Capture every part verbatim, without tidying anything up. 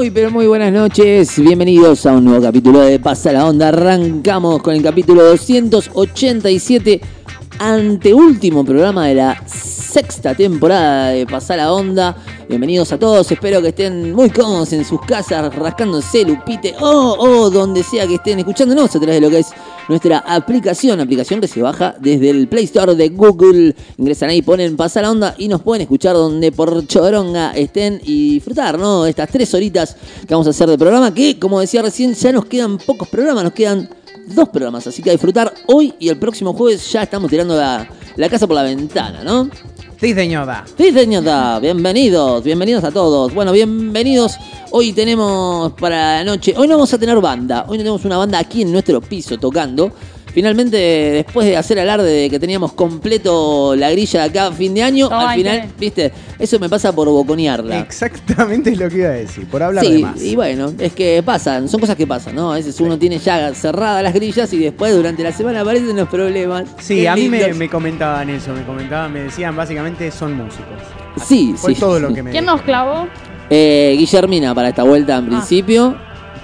Muy, pero muy buenas noches. Bienvenidos a un nuevo capítulo de Pasa la Onda. Arrancamos con el capítulo doscientos ochenta y siete, anteúltimo programa de la sexta temporada de Pasa la Onda. Bienvenidos a todos, espero que estén muy cómodos en sus casas, rascándose lupite o oh, oh, donde sea que estén escuchándonos a través de lo que es nuestra aplicación, aplicación que se baja desde el Play Store de Google. Ingresan ahí, ponen Pasa la Onda y nos pueden escuchar donde por choronga estén y disfrutar, ¿no? Estas tres horitas que vamos a hacer de programa, que como decía recién, ya nos quedan pocos programas, nos quedan dos programas, así que a disfrutar hoy y el próximo jueves. Ya estamos tirando la, la casa por la ventana, ¿no? Sí, señora. Sí, señora. Bienvenidos, bienvenidos a todos. Bueno, bienvenidos. Hoy tenemos para la noche, hoy no vamos a tener banda, hoy no tenemos una banda aquí en nuestro piso tocando. Finalmente, después de hacer alarde de que teníamos completo la grilla de acá a fin de año, oh, al final, viste, eso me pasa por boconearla. Exactamente es lo que iba a decir, por hablar sí, de más. Y bueno, es que pasan, son cosas que pasan, ¿no? A veces uno tiene ya cerradas las grillas y después durante la semana aparecen los problemas. Sí, Qué a mí me, me comentaban eso, me comentaban, me decían básicamente son músicos. Así, sí, fue sí. todo lo que me ¿Quién nos clavó? Eh, Guillermina para esta vuelta en principio. Ah.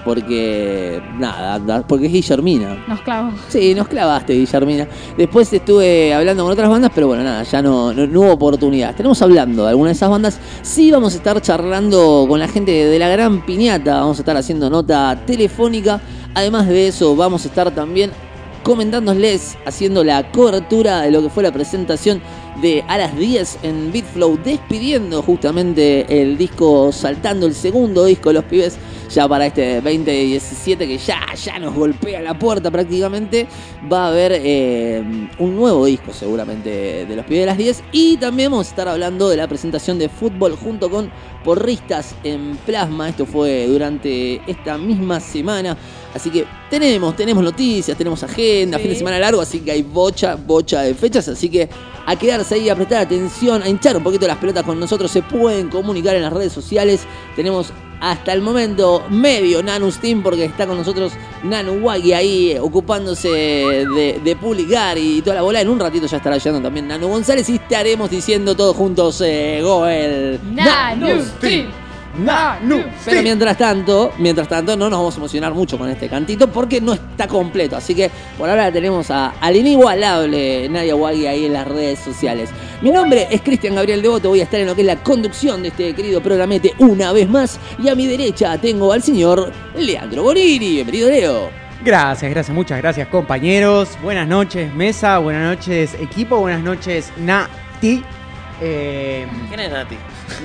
Porque, nada, porque es Guillermina. Nos clavó. Sí, nos clavaste, Guillermina. Después estuve hablando con otras bandas, pero bueno, nada, ya no, no, no hubo oportunidad. Estaremos hablando de alguna de esas bandas. Sí, vamos a estar charlando con la gente de La Gran Piñata. Vamos a estar haciendo nota telefónica. Además de eso, vamos a estar también comentándoles, haciendo la cobertura de lo que fue la presentación de A las diez en Beatflow, despidiendo justamente el disco, saltando el segundo disco de Los Pibes ya para este veinte diecisiete, que ya, ya nos golpea la puerta prácticamente. Va a haber eh, un nuevo disco seguramente de Los Pibes de las diez, y también vamos a estar hablando de la presentación de Fútbol junto con Porristas en Plasma. Esto fue durante esta misma semana, así que tenemos, tenemos noticias, tenemos agenda, sí. Fin de semana largo, así que hay bocha, bocha de fechas, así que a quedarse ahí, a prestar atención, a hinchar un poquito las pelotas con nosotros. Se pueden comunicar en las redes sociales. Tenemos hasta el momento medio Nanus Team, porque está con nosotros Nanu Wagi ahí ocupándose de, de publicar y toda la bola. En un ratito ya estará llegando también Nanu González y estaremos diciendo todos juntos eh, Goel Nanus Team. Nanu Team. Pero mientras tanto, mientras tanto no nos vamos a emocionar mucho con este cantito porque no está completo. Así que por ahora tenemos a, al inigualable Nadia Wagi ahí en las redes sociales. Mi nombre es Cristian Gabriel Devoto, voy a estar en lo que es la conducción de este querido programete una vez más. Y a mi derecha tengo al señor Leandro Bonini. Bienvenido, Leo. Gracias, gracias, muchas gracias, compañeros. Buenas noches, mesa, buenas noches, equipo, buenas noches, Nati. Eh... ¿Quién es Nati?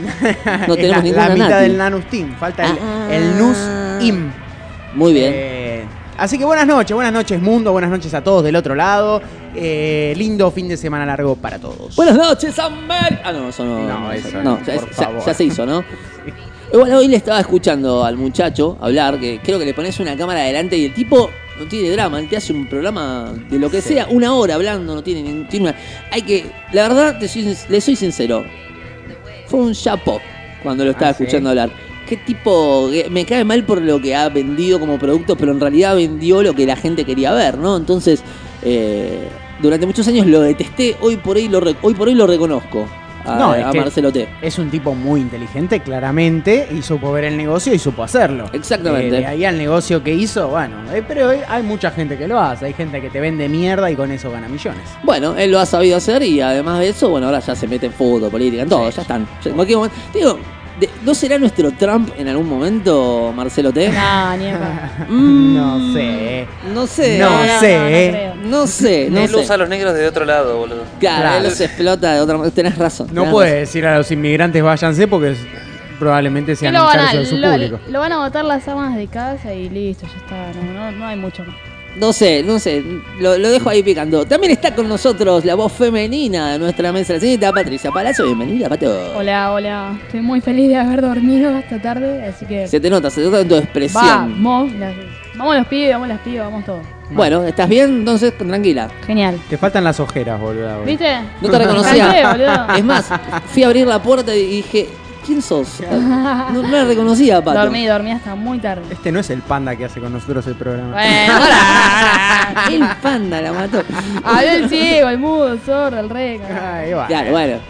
No tenemos la, ninguna la mitad Nati. del Nanus Team, falta el, ah, el Nus Im. Muy bien. Eh, así que buenas noches, buenas noches mundo, buenas noches a todos del otro lado. Eh, lindo fin de semana largo para todos. Buenas noches, América. Ah, no, eso no. No, no, eso no, no, ya, por ya, favor. ya se hizo, ¿no? Bueno, hoy le estaba escuchando al muchacho hablar, que creo que le pones una cámara adelante y el tipo no tiene drama, él te hace un programa de lo que sí. sea, una hora hablando, no tiene ningún... Tiene una, hay que, la verdad, te soy, le soy sincero, fue un chapo cuando lo estaba ah, escuchando ¿sí? hablar. Qué tipo, me cae mal por lo que ha vendido como producto, pero en realidad vendió lo que la gente quería ver, ¿no? Entonces, eh, durante muchos años lo detesté, hoy por hoy lo, hoy por hoy lo reconozco. A, no, es a que Marcelo T. Es un tipo muy inteligente, claramente, y supo ver el negocio y supo hacerlo. Exactamente. Eh, de ahí al negocio que hizo, bueno, eh, pero hay, hay mucha gente que lo hace, hay gente que te vende mierda y con eso gana millones. Bueno, él lo ha sabido hacer y además de eso, bueno, ahora ya se mete en fútbol, política, en todo, sí. ya están. En cualquier momento, digo, de, ¿no será nuestro Trump en algún momento, Marcelo T? No, ni acá. Mm, no sé. No sé. No, no, sé. no, no sé. No él sé. usa a los negros de otro lado, boludo. Claro, Claro. él los explota de otra manera. Tenés razón. No tenés puede razón. decir a los inmigrantes váyanse porque es, probablemente sean lo, un van a, tercio de su lo, público. lo van a botar las amas de casa y listo, ya está. No, no, no hay mucho más. No sé, no sé, lo, lo dejo ahí picando. También está con nosotros la voz femenina de nuestra mesa, la señorita Patricia Palazzo. Bienvenida, Pato. Hola, hola. Estoy muy feliz de haber dormido esta tarde, así que... Se te nota, se te nota en tu expresión. Vamos, las, vamos los pibes, vamos las pibas, vamos todos. Bueno, ¿estás bien? Entonces, tranquila. Genial. Te faltan las ojeras, boludo. ¿Viste? No te reconocía. Canté, boludo. Es más, fui a abrir la puerta y dije, ¿quién sos? No, no la reconocía, Pato. Dormí, dormí hasta muy tarde. Este no es el panda que hace con nosotros el programa. Bueno, ahora. El panda la mató. Habló el ciego, el mudo, el sordo, el rey. Ay, bueno. Claro, bueno.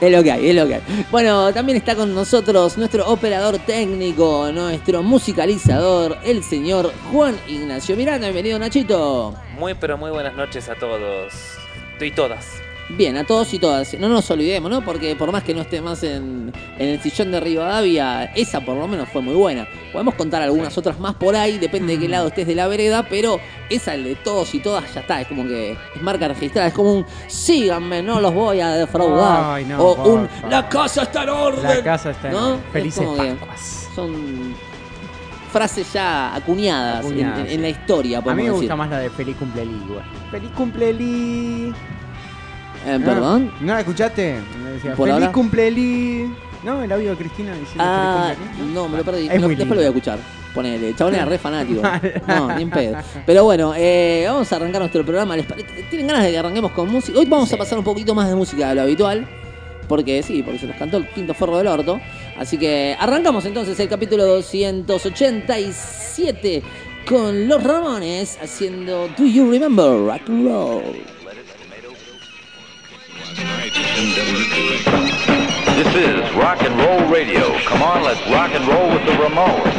Es lo que hay, es lo que hay. Bueno, también está con nosotros nuestro operador técnico, nuestro musicalizador, el señor Juan Ignacio Miranda. Bienvenido, Nachito. Muy, pero muy buenas noches a todos y todas. Bien, a todos y todas. No nos olvidemos, ¿no? Porque por más que no esté más en, en el sillón de Rivadavia, esa por lo menos fue muy buena. Podemos contar algunas otras más por ahí, depende de qué lado estés de la vereda, pero esa, el de todos y todas, ya está. Es como que es marca registrada, es como un síganme, no los voy a defraudar. Ay, no, o por un favor. la casa está en orden. La casa está en ¿no? orden. Felices Es como que Pascuas. son frases ya acuñadas, Acuñadas, en, en- sí. en la historia, A mí podemos me decir. gusta más la de Feliz Cumpleli, güey. Feliz Cumpleli. Eh, ¿Perdón? ¿No, ¿No la escuchaste? Me decía, Por Feliz ahora. Cumpleli. ¿No? El audio de Cristina diciendo Ah, Feliz Cumpleli. no, me lo perdí. Es Me lo- muy después lo voy a lindo. escuchar. Ponele, el chabón era re fanático. No, ni en pedo. Pero bueno, eh, vamos a arrancar nuestro programa. ¿Les pare- ¿Tienen ganas de que arranquemos con música? Hoy vamos Sí. a pasar un poquito más de música de lo habitual. Porque sí, porque se nos cantó el quinto forro del orto. Así que arrancamos entonces el capítulo doscientos ochenta y siete con Los Ramones haciendo Do You Remember Rock and Roll. This is Rock and Roll Radio. Come on, let's rock and roll with the Ramones.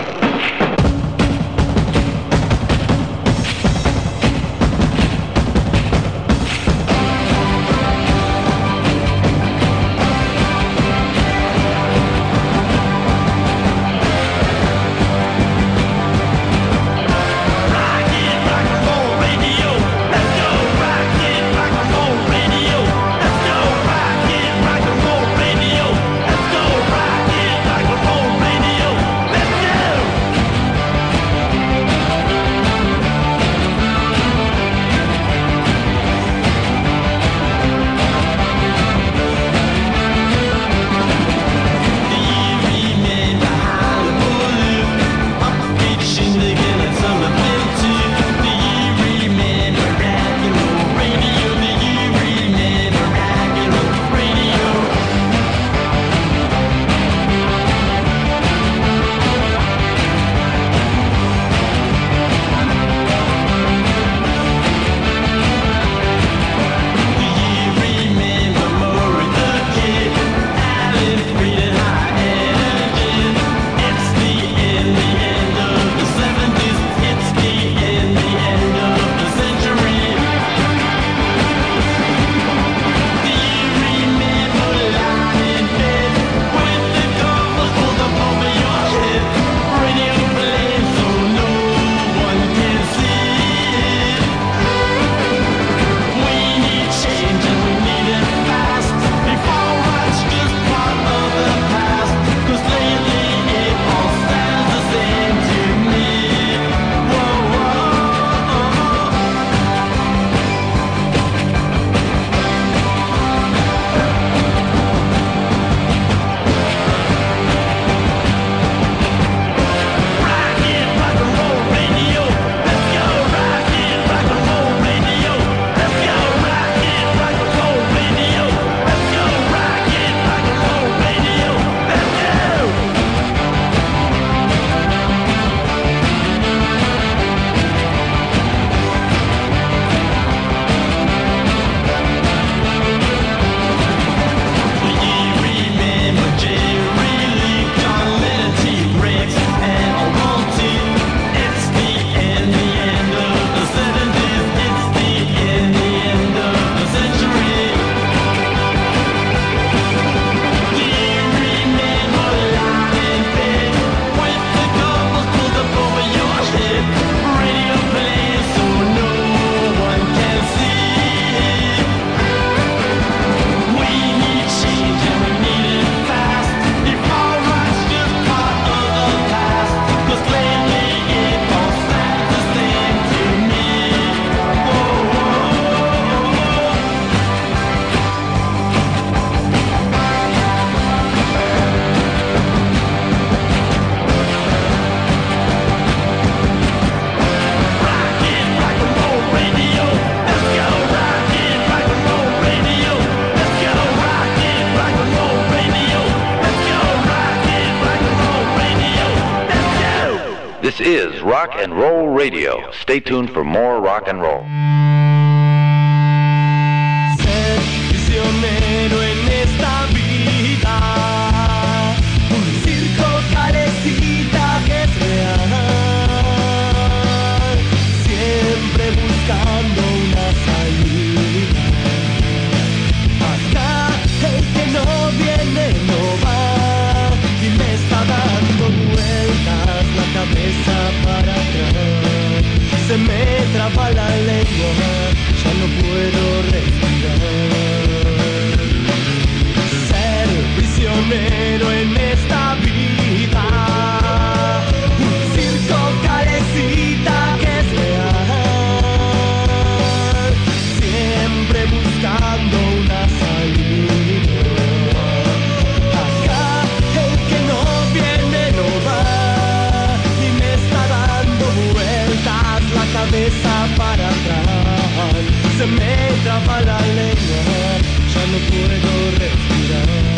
This is Rock and Roll Radio. Stay tuned for more rock and roll. Ser prisionero en esta atrapa la lengua, ya no puedo respirar.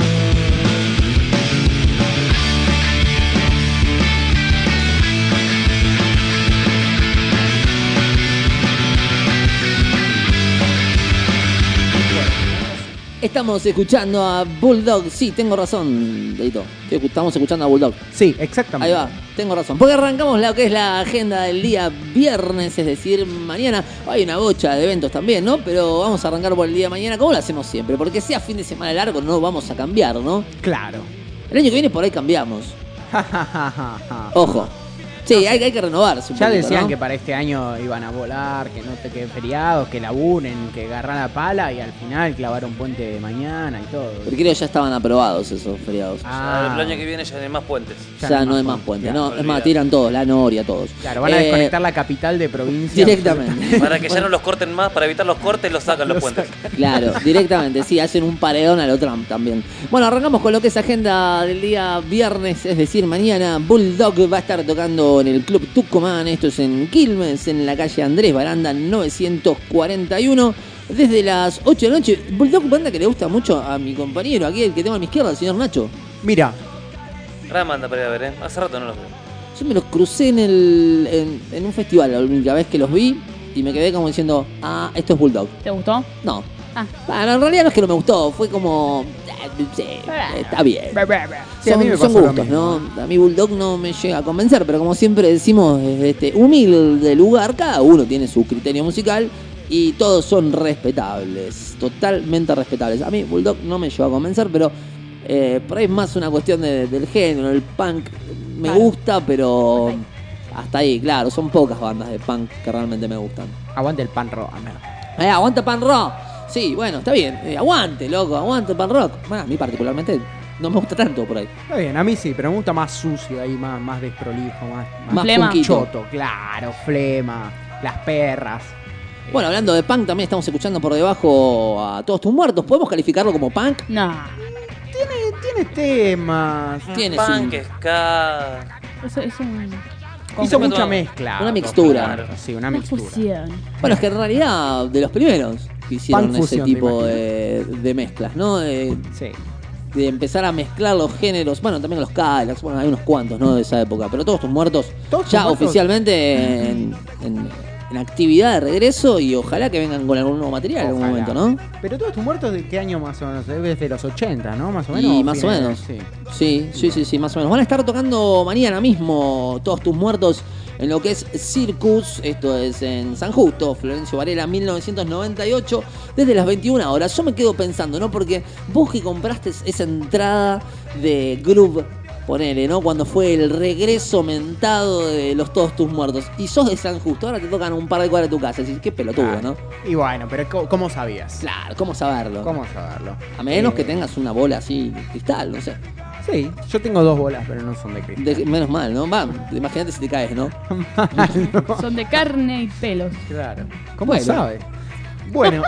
Estamos escuchando a Bulldog. Sí, tengo razón, Deito. Estamos escuchando a Bulldog. Sí, exactamente. Ahí va, tengo razón. Porque arrancamos lo que es la agenda del día viernes, es decir, mañana. Hay una bocha de eventos también, ¿no? Pero vamos a arrancar por el día de mañana, como lo hacemos siempre. Porque sea fin de semana largo, no vamos a cambiar, ¿no? Claro. El año que viene por ahí cambiamos. Ojo. Sí, hay, hay que renovarse un Ya poquito, decían ¿no? que para este año iban a volar, que no te queden feriados, que laburen, que agarran la pala y al final clavaron puente de mañana y todo. Pero creo que ya estaban aprobados esos feriados. Ah, El año que viene ya no hay más puentes. Ya, no hay más puentes. No, Olvidá. es más, tiran todos, la Noria, todos. Claro, van a Eh, desconectar la capital de provincia. Directamente. Para que ya no los corten más, para evitar los cortes, los sacan los Los puentes. Claro, directamente, sí, hacen un paredón a lo Trump también. Bueno, arrancamos con lo que es agenda del día viernes, es decir, mañana Bulldog va a estar tocando en el Club Tucumán, esto es en Quilmes, en la calle Andrés Baranda novecientos cuarenta y uno, desde las ocho de la noche. Bulldog, banda que le gusta mucho a mi compañero, aquí el que tengo a mi izquierda, el señor Nacho. Mira, Gran banda para ir a ver, ¿eh? Hace rato no los veo. Yo me los crucé en, el, en, en un festival la única vez que los vi y me quedé como diciendo, ah, esto es Bulldog. ¿Te gustó? No. Ah. Bueno, en realidad no es que no me gustó, fue como, eh, sí, está bien. Sí, a son mí me son pasó lo gustos, mismo. ¿no? A mí Bulldog no me llega a convencer, pero como siempre decimos desde este humilde lugar, cada uno tiene su criterio musical y todos son respetables, totalmente respetables. A mí Bulldog no me llegó a convencer, pero eh, por ahí es más una cuestión de- del género, el punk me Claro. gusta, pero hasta ahí, claro, son pocas bandas de punk que realmente me gustan. aguante el pan rock. Eh, aguanta pan rock. Sí, bueno, está bien. Eh, aguante, loco, aguante pan rock. Bueno, a mí particularmente no me gusta tanto por ahí. Está bien, a mí sí, pero me gusta más sucio ahí, más, más desprolijo, más, Más Flema. punkito. choto, claro, flema, las perras. Bueno, hablando de punk, también estamos escuchando por debajo a Todos Tus Muertos. ¿Podemos calificarlo como punk? No. Tiene temas. Tiene Punk, su- ska. Eso es un. Hizo Conjunto. mucha mezcla. Una mixtura. Claro, sí, una Una mixtura. fusión. Bueno, es que en realidad de los primeros que hicieron Punk ese fusión, tipo te de, de mezclas, ¿no? De, Sí. de empezar a mezclar los géneros. Bueno, también los Cadillacs, bueno, hay unos cuantos, ¿no? De esa época. Pero Todos Tus Muertos Todos Tus ya Muertos. oficialmente en, en- en actividad de regreso y ojalá que vengan con algún nuevo material en algún Ojalá. momento, ¿no? Pero todos tus muertos, ¿de qué año más o menos? Es de los ochenta, ¿no? Más o menos. Y ¿o más o fines? menos. Sí. Sí, sí, sí, sí, más o menos. Van a estar tocando mañana mismo Todos Tus Muertos en lo que es Circus, esto es en San Justo, Florencio Varela, mil novecientos noventa y ocho, desde las veintiuna horas. Yo me quedo pensando, ¿no? Porque vos que compraste esa entrada de Groove, ponele, ¿no? Cuando fue el regreso mentado de los Todos Tus Muertos, y sos de San Justo, ahora te tocan un par de cuadras de tu casa, decís, qué pelotudo, Claro. ¿no? Y bueno, pero ¿cómo, cómo sabías? Claro, ¿cómo saberlo? ¿Cómo saberlo? A menos Eh, que tengas una bola así de cristal, no sé. Sí, yo tengo dos bolas, pero no son de cristal. De- menos mal, ¿no? Va, imagínate si te caes, ¿no? Son de carne y pelos. Claro. ¿Cómo Bueno. sabe? Bueno.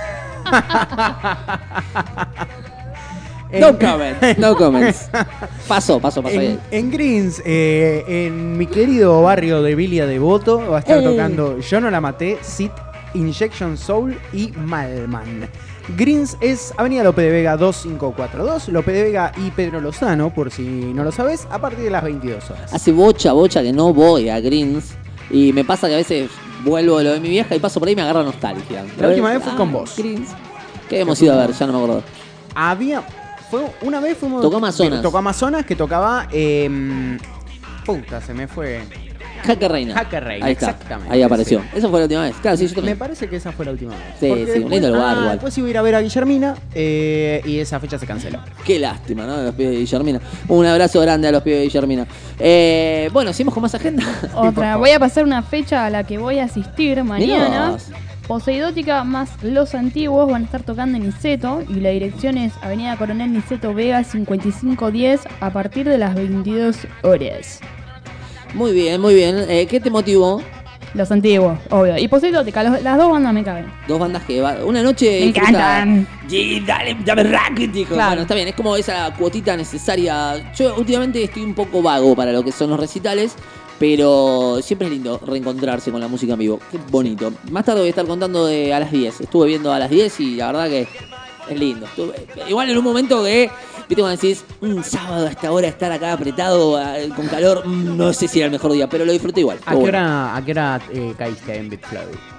No comments, no comments. Pasó, pasó, pasó. En, en Greens, eh, en mi querido barrio de Vilia Devoto, va a estar Eh. tocando Yo No La Maté, Sit, Injection Soul y Malman. Greens es Avenida Lope de Vega dos cinco cuatro dos, Lope de Vega y Pedro Lozano, por si no lo sabes, a partir de las veintidós horas. Hace bocha, bocha que no voy a Greens. Y me pasa que a veces vuelvo de lo de mi vieja y paso por ahí y me agarra nostalgia. La última vez fue con vos. Greens. ¿Qué hemos ido a ver? Ya no me acuerdo. Había. Fue, una vez fuimos. Tocó Amazonas. Tocó Amazonas, que tocaba. Eh, puta, se me fue. Jaque Reina. Jaque Reina, Ahí está. exactamente, Ahí apareció. sí. Esa fue la última vez. Claro, sí, yo Me también. parece que esa fue la última vez. Sí, Porque sí, un lindo lugar ah, igual. después iba a ir a ver a Guillermina eh, y esa fecha se canceló. Qué lástima, ¿no? De los pibes de Guillermina. Un abrazo grande a los pibes de Guillermina. Eh, bueno, seguimos con más agenda. Otra. Voy a pasar una fecha a la que voy a asistir mañana. Mirá. Poseidótica más Los Antiguos van a estar tocando en Niceto y la dirección es Avenida Coronel Niceto Vega cincuenta y cinco diez a partir de las veintidós horas. Muy bien, muy bien. Eh, ¿Qué te motivó? Los Antiguos, obvio. Y Poseidótica, los- las dos bandas me caben. Dos bandas que va. Una noche. Me disfruta- encantan. Sí, dale, dame racket, dijo. Claro. Bueno, está bien, es como esa cuotita necesaria. Yo últimamente estoy un poco vago para lo que son los recitales, Pero siempre es lindo reencontrarse con la música en vivo. Qué bonito. Más tarde voy a estar contando de a las diez. Estuve viendo a las diez y la verdad que es lindo. Estuve, igual en un momento que, viste, cuando decís, un sábado a esta hora estar acá apretado, eh, con calor, mm, no sé si era el mejor día, pero lo disfruté igual. ¿A qué Bueno. hora, a qué hora eh, caíste en Bitflow?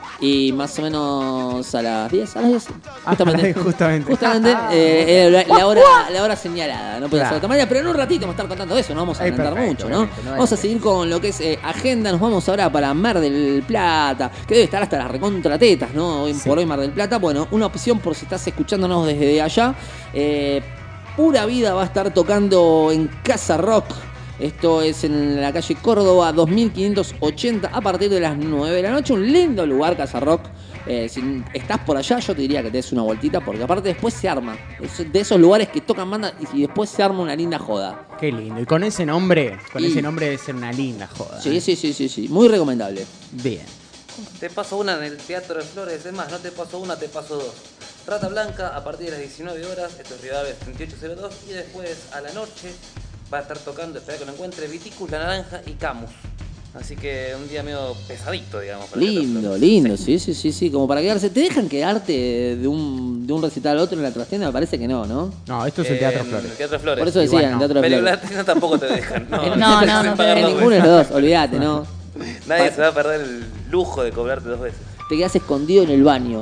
Y más o menos a las diez, a las diez. Ah, Justamente. justamente. Justamente, eh, era la, la hora, la hora señalada, no puede Claro. ser de otra manera, pero en un ratito vamos a estar contando eso, no vamos a Ay, adelantar perfecto, mucho, ¿no? perfecto, no hay Vamos a que- seguir con lo que es eh, agenda, nos vamos ahora para Mar del Plata, que debe estar hasta las recontratetas, ¿no? Hoy Sí. por hoy Mar del Plata, bueno, una opción por si estás escuchándonos desde allá. Eh, Pura Vida va a estar tocando en Casa Rock. Esto es en la calle Córdoba dos mil quinientos ochenta a partir de las nueve de la noche. Un lindo lugar, Casa Rock. Eh, si estás por allá, yo te diría que te des una vueltita porque aparte después se arma. Es de esos lugares que tocan bandas y después se arma una linda joda. Qué lindo. Y con ese nombre, con Y- ese nombre debe ser una linda joda. Sí, ¿eh? sí, sí, sí, sí. Muy recomendable. Bien. Te paso una en el Teatro de Flores, es más, no te paso una, te paso dos. Rata Blanca a partir de las diecinueve horas, esto es Rivadavia treinta y ocho cero dos, y después a la noche va a estar tocando, espera que lo encuentre, Viticus, La Naranja y Camus. Así que un día medio pesadito, digamos. para el Teatro de Lindo, Flores. lindo, sí, sí, sí, sí. Como para quedarse. ¿Te dejan quedarte de un, de un recital al otro en la trastienda? Me parece que no, ¿no? No, esto es el Teatro En Flores. El Teatro Flores. Por eso Igual decía, en no. el Teatro de Pero en Flores. la tienda tampoco te dejan. No, En- No, no, sin no, pagar En dos ninguno de veces. los dos, olvídate, ¿no? Nadie se va a perder el lujo de cobrarte dos veces. Te quedas escondido en el baño,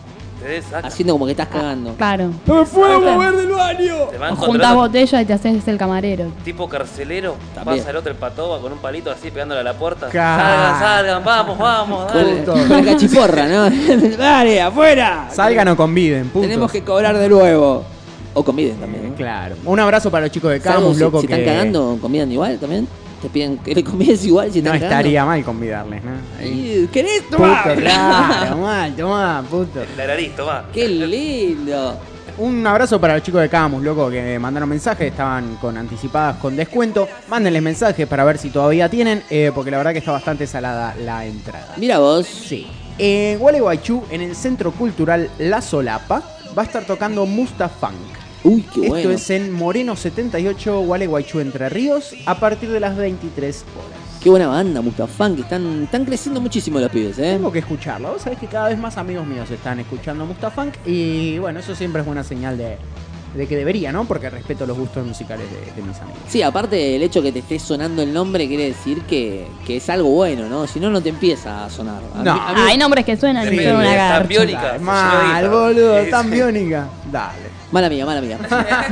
Te sacan, haciendo como que estás cagando. Claro. ¡No me puedo Claro. mover del baño! te van O juntás controlando. botella y te haces el camarero. Tipo carcelero, También. pasa el otro el patoba con un palito así pegándole a la puerta. Claro. Salgan, salgan, vamos, vamos, dale. Con, con la cachiporra, ¿no? ¡Dale, afuera! Salgan o conviden, putos. Tenemos que cobrar de nuevo. O conviden también, ¿no? Claro. Un abrazo para los chicos de Salvo Camus, si, loco, si que están cagando, ¿convidan igual también? ¿Te piden que le convides igual si no están cagando? estaría mal convidarles, ¿no? Ahí. Y, ¿Querés Puto, tomar? claro, mal, tomá, puto. La nariz, tomá. ¡Qué lindo! Un abrazo para los chicos de Camus, loco, que mandaron mensajes, estaban con anticipadas con descuento. Mándenles mensajes para ver si todavía tienen, eh, porque la verdad que está bastante salada la entrada. Mira vos. Sí. En Gualeguaychú, en el Centro Cultural La Solapa, va a estar tocando Mustafunk. Uy, qué Esto bueno. es en Moreno setenta y ocho, Gualeguaychú, Entre Ríos, a partir de las veintitrés horas. Qué buena banda, Mustafán, que están, están creciendo muchísimo los pibes, ¿eh? Tengo que escucharlo. Vos sabés que cada vez más amigos míos están escuchando Mustafunk y bueno, eso siempre es buena señal de, de que debería, ¿no? Porque respeto los gustos musicales de, de mis amigos. Sí, aparte el hecho que te esté sonando el nombre quiere decir que, que es algo bueno, ¿no? Si no, no te empieza a sonar. A No. mí- a mí- Ah, hay nombres que suenan y Depende, son una está garcha. biónica. Dale, se mal, lleva boludo, guita. tan Sí. biónica. Dale. Mala mía, mala mía.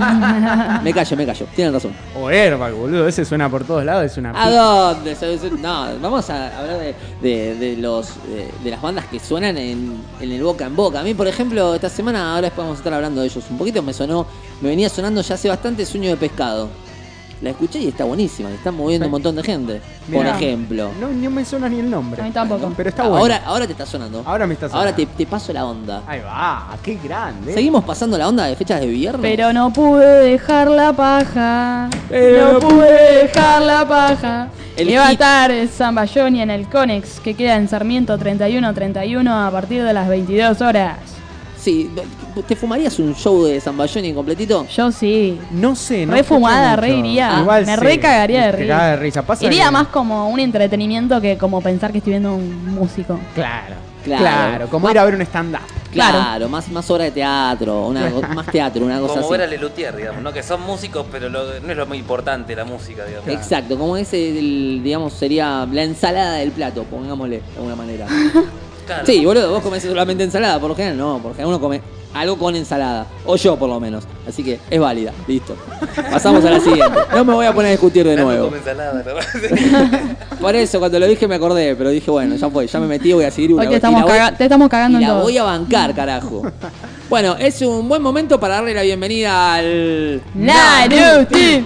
me callo, me callo. Tienen razón. O Airbag, boludo, ese suena por todos lados, es una... ¿A dónde? Se- se- No, vamos a hablar de, de- de los, de, de las bandas que suenan en, en el boca en boca. A mí, por ejemplo, esta semana, ahora después vamos a estar hablando de ellos un poquito, me sonó, me venía sonando ya hace bastante Sueño de Pescado. La escuché y está buenísima, y están moviendo un montón de gente. Por Mirá. ejemplo. No, no me suena ni el nombre. A mí tampoco. Pero está bueno. Ahora, ahora te está sonando. Ahora me está sonando. Ahora te, te paso la onda. Ahí va, qué grande. ¿Seguimos pasando la onda de fechas de viernes? Pero no pude dejar la paja. Pero no pude dejar la paja. El Y va a hit. estar Zamballoni en el Conex, que queda en Sarmiento treinta y uno treinta y uno a partir de las veintidós horas. Sí, ¿te fumarías un show de Zamballoni completito? Yo sí. No sé, no Re fumada, escucho re mucho. iría. Igual Me sí, re cagaría de te risa. caga de risa. Pasa Iría que- más como un entretenimiento que como pensar que estoy viendo un músico. Claro, Claro. claro. como ir a ver un stand-up. Claro, Claro. más, más obra de teatro, una, más teatro, una cosa Como así. ver a Lelutier, digamos, ¿no? Que son músicos, pero lo- no es lo muy importante la música, digamos. Exacto, como ese, el- digamos, sería la ensalada del plato, pongámosle de alguna manera. Claro. Sí, boludo, vos comés solamente ensalada, por lo general no, por lo general uno come algo con ensalada, o yo por lo menos, así que es válida, listo. Pasamos a la siguiente, no me voy a poner a discutir de Nando nuevo. come ensalada, ¿no? Por eso, cuando lo dije me acordé, pero dije, bueno, ya fue, ya me metí, voy a seguir una Hoy te vez. estamos, Y la voy- caga- te estamos cagando y en la todo. voy a bancar, carajo. Bueno, es un buen momento para darle la bienvenida al... Nanuti.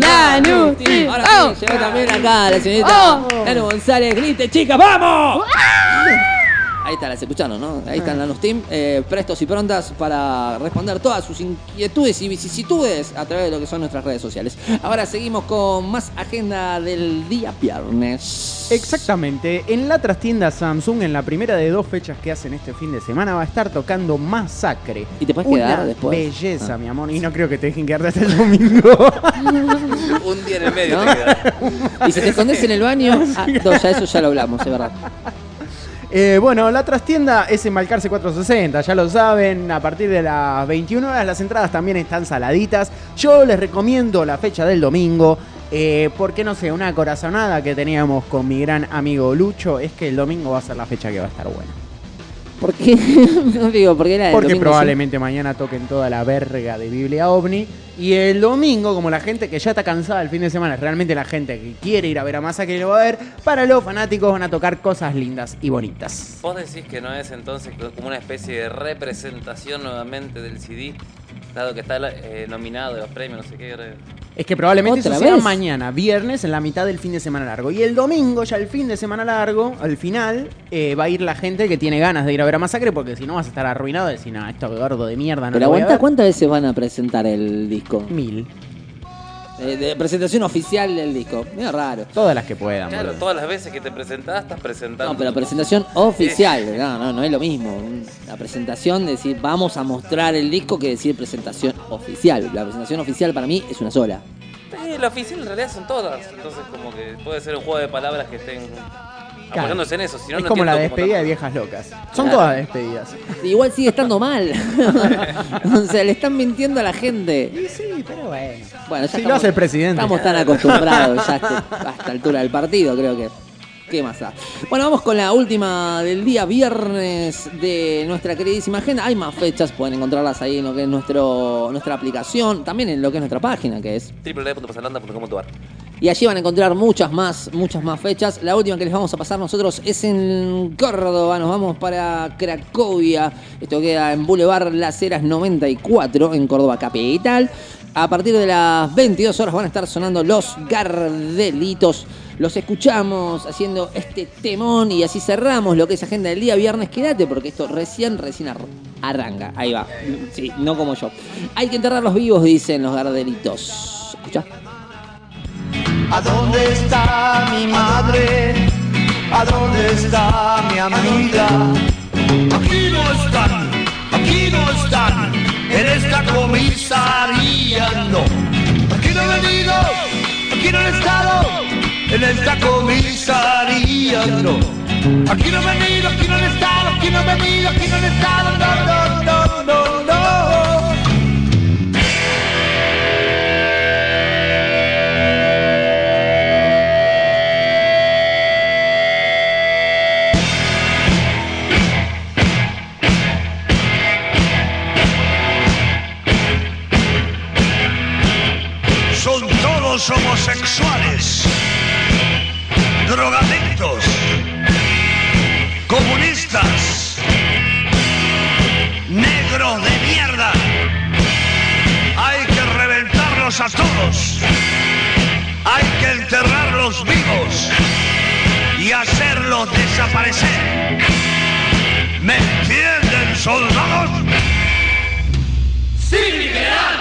Nanuti. Ahora Oh. sí, llegó también acá la señorita Oh. Nanu González. Grite, chicas, ¡vamos! Ahí está, las escucharon, ¿no? Ahí están los team, eh, prestos y prontas para responder todas sus inquietudes y vicisitudes a través de lo que son nuestras redes sociales. Ahora seguimos con más agenda del día viernes. Exactamente. En la trastienda Samsung, en la primera de dos fechas que hacen este fin de semana, va a estar tocando Masacre. ¿Y te puedes Una quedar después? Belleza, Ah. mi amor. Y no creo que te dejen quedarte hasta el domingo. Un día en el medio ¿No? te queda. Y si te escondes en el baño, ah, no, ya eso ya lo hablamos, es verdad. Eh, bueno, la trastienda es en Balcarce cuatrocientos sesenta, ya lo saben, a partir de las veintiuna horas las entradas también están saladitas. Yo les recomiendo la fecha del domingo, eh, porque no sé, una corazonada que teníamos con mi gran amigo Lucho es que el domingo va a ser la fecha que va a estar buena. ¿Por qué? No digo, porque era el Porque domingo, probablemente mañana toquen toda la verga de Biblia OVNI. Y el domingo, como la gente que ya está cansada el fin de semana, es realmente la gente que quiere ir a ver a Masacre y lo va a ver, para los fanáticos van a tocar cosas lindas y bonitas. ¿Vos decís que no es entonces como una especie de representación nuevamente del C D? Dado que está eh, nominado de los premios, no sé qué. Es que probablemente eso ¿Otra sea vez? mañana, viernes, en la mitad del fin de semana largo. Y el domingo, ya el fin de semana largo, al final, eh, va a ir la gente que tiene ganas de ir a ver a Masacre, porque si no vas a estar arruinado y decir, no, esto gordo de mierda no Pero lo voy a aguanta, ver. ¿cuántas veces van a presentar el disco? Mil. Eh, de presentación oficial del disco. Medio raro. Todas las que puedan, Claro, boludo. todas las veces que te presentás, estás presentando. No, pero presentación oficial. No, no, no es lo mismo. La presentación de decir vamos a mostrar el disco que decir presentación oficial. La presentación oficial para mí es una sola. Eh, la oficial en realidad son todas. Entonces, como que puede ser un juego de palabras que estén apoyándose en eso. Si no, Es no como la entiendo cómo despedida de tanto. viejas locas. Son Claro. todas despedidas. Igual sigue estando mal. O sea, le están mintiendo a la gente. Y sí, pero bueno. Bueno, ya Si lo estamos- hace el presidente. Estamos tan acostumbrados ya a este- a esta altura del partido, creo que. ¿Qué más da? Bueno, vamos con la última del día viernes de nuestra queridísima agenda. Hay más fechas, pueden encontrarlas ahí en lo que es nuestro, nuestra aplicación, también en lo que es nuestra página, que es. doble u doble u doble u punto pasalanda punto com punto a r. Y allí van a encontrar muchas más, muchas más fechas. La última que les vamos a pasar nosotros es en Córdoba. Nos vamos para Cracovia. Esto queda en Boulevard Las Heras noventa y cuatro, en Córdoba capital. A partir de las veintidós horas van a estar sonando Los Gardelitos. Los escuchamos haciendo este temón y así cerramos lo que es agenda del día viernes. Quédate porque esto recién, recién ar- arranca. Ahí va. Sí, no como yo. Hay que enterrarlos vivos, dicen Los Gardelitos. Escucha. ¿A dónde está mi madre? ¿A dónde está mi amiga? Aquí no están, aquí no están, en esta comisaría no. Aquí no he venido, aquí no he estado, en esta comisaría no. Aquí no he venido, aquí no he estado, aquí no he venido, aquí no he estado, no, no, no, no, no. Son todos homosexuales, drogadictos, comunistas, negros de mierda. Hay que reventarlos a todos. Hay que enterrarlos vivos y hacerlos desaparecer. ¿Me entienden, soldados? ¡Sí, mi general!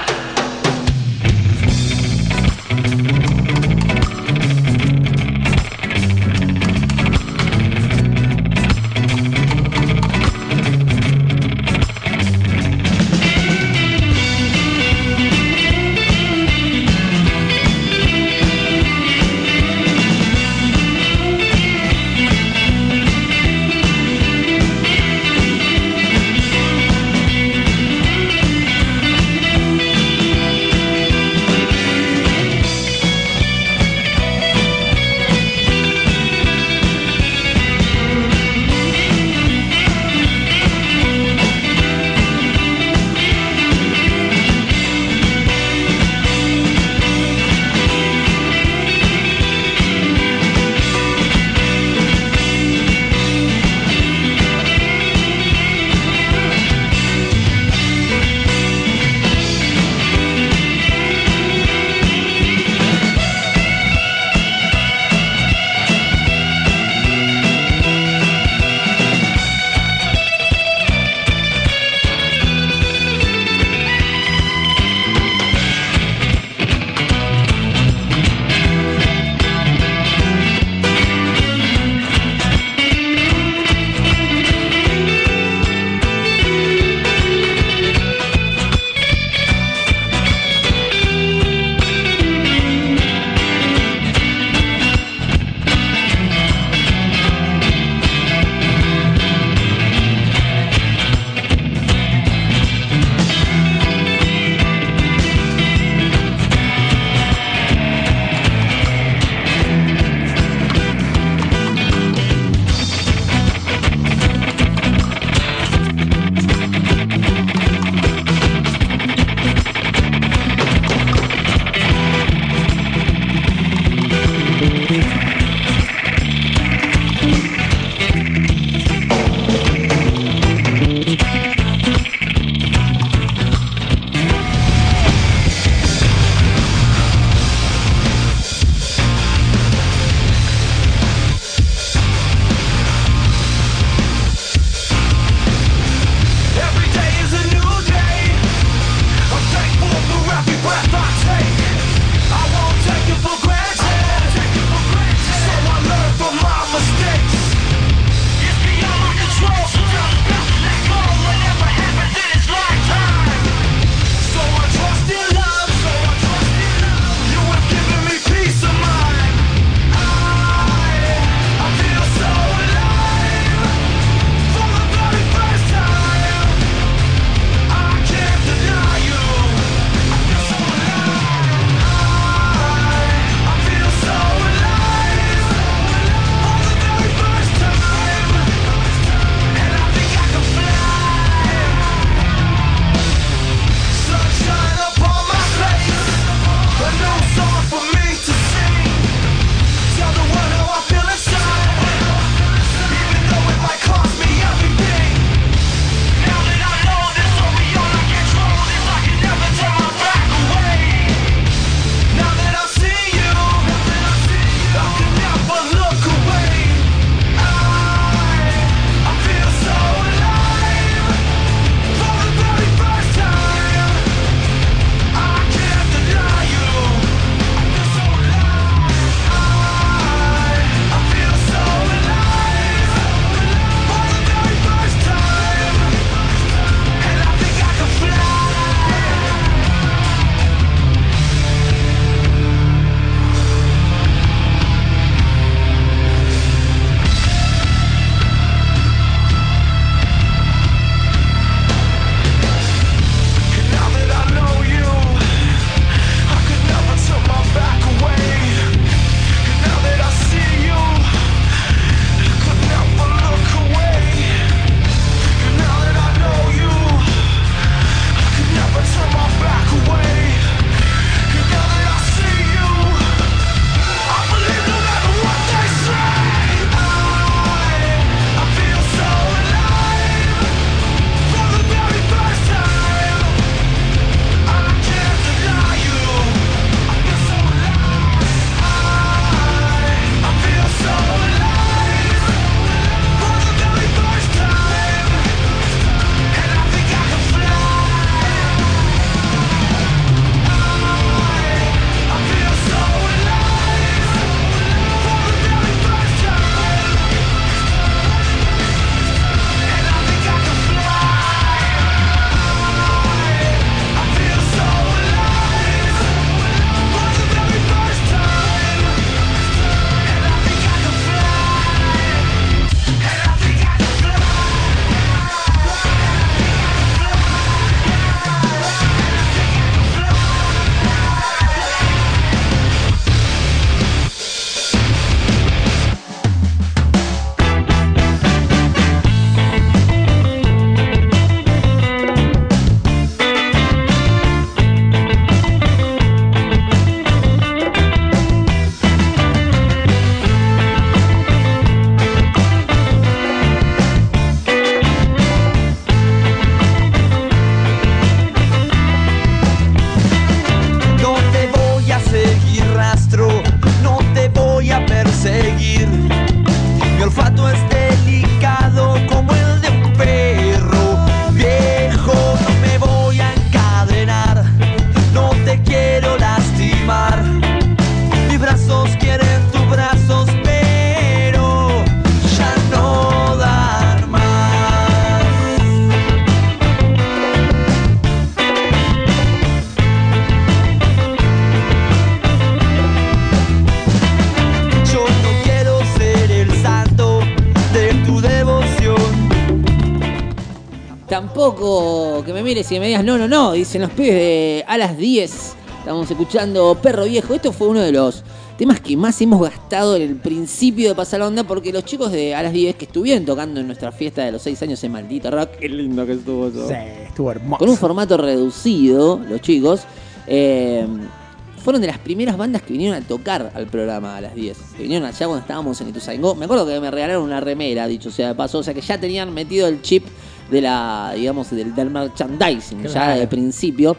tampoco que me mires y que me digas no, no, no, dicen los pibes de A las diez. Estamos escuchando Perro Viejo. Esto fue uno de los temas que más hemos gastado en el principio de Pasar la Onda, porque los chicos de A las diez que estuvieron tocando en nuestra fiesta de los seis años en Maldito Rock, qué lindo que estuvo eso. Sí, estuvo hermoso. Con un formato reducido, los chicos, eh, fueron de las primeras bandas que vinieron a tocar al programa A las diez. Que vinieron allá cuando estábamos en Ituzaingó. Me acuerdo que me regalaron una remera, dicho sea de paso, o sea que ya tenían metido el chip de la, digamos, del, del merchandising, Claro. ya de principio.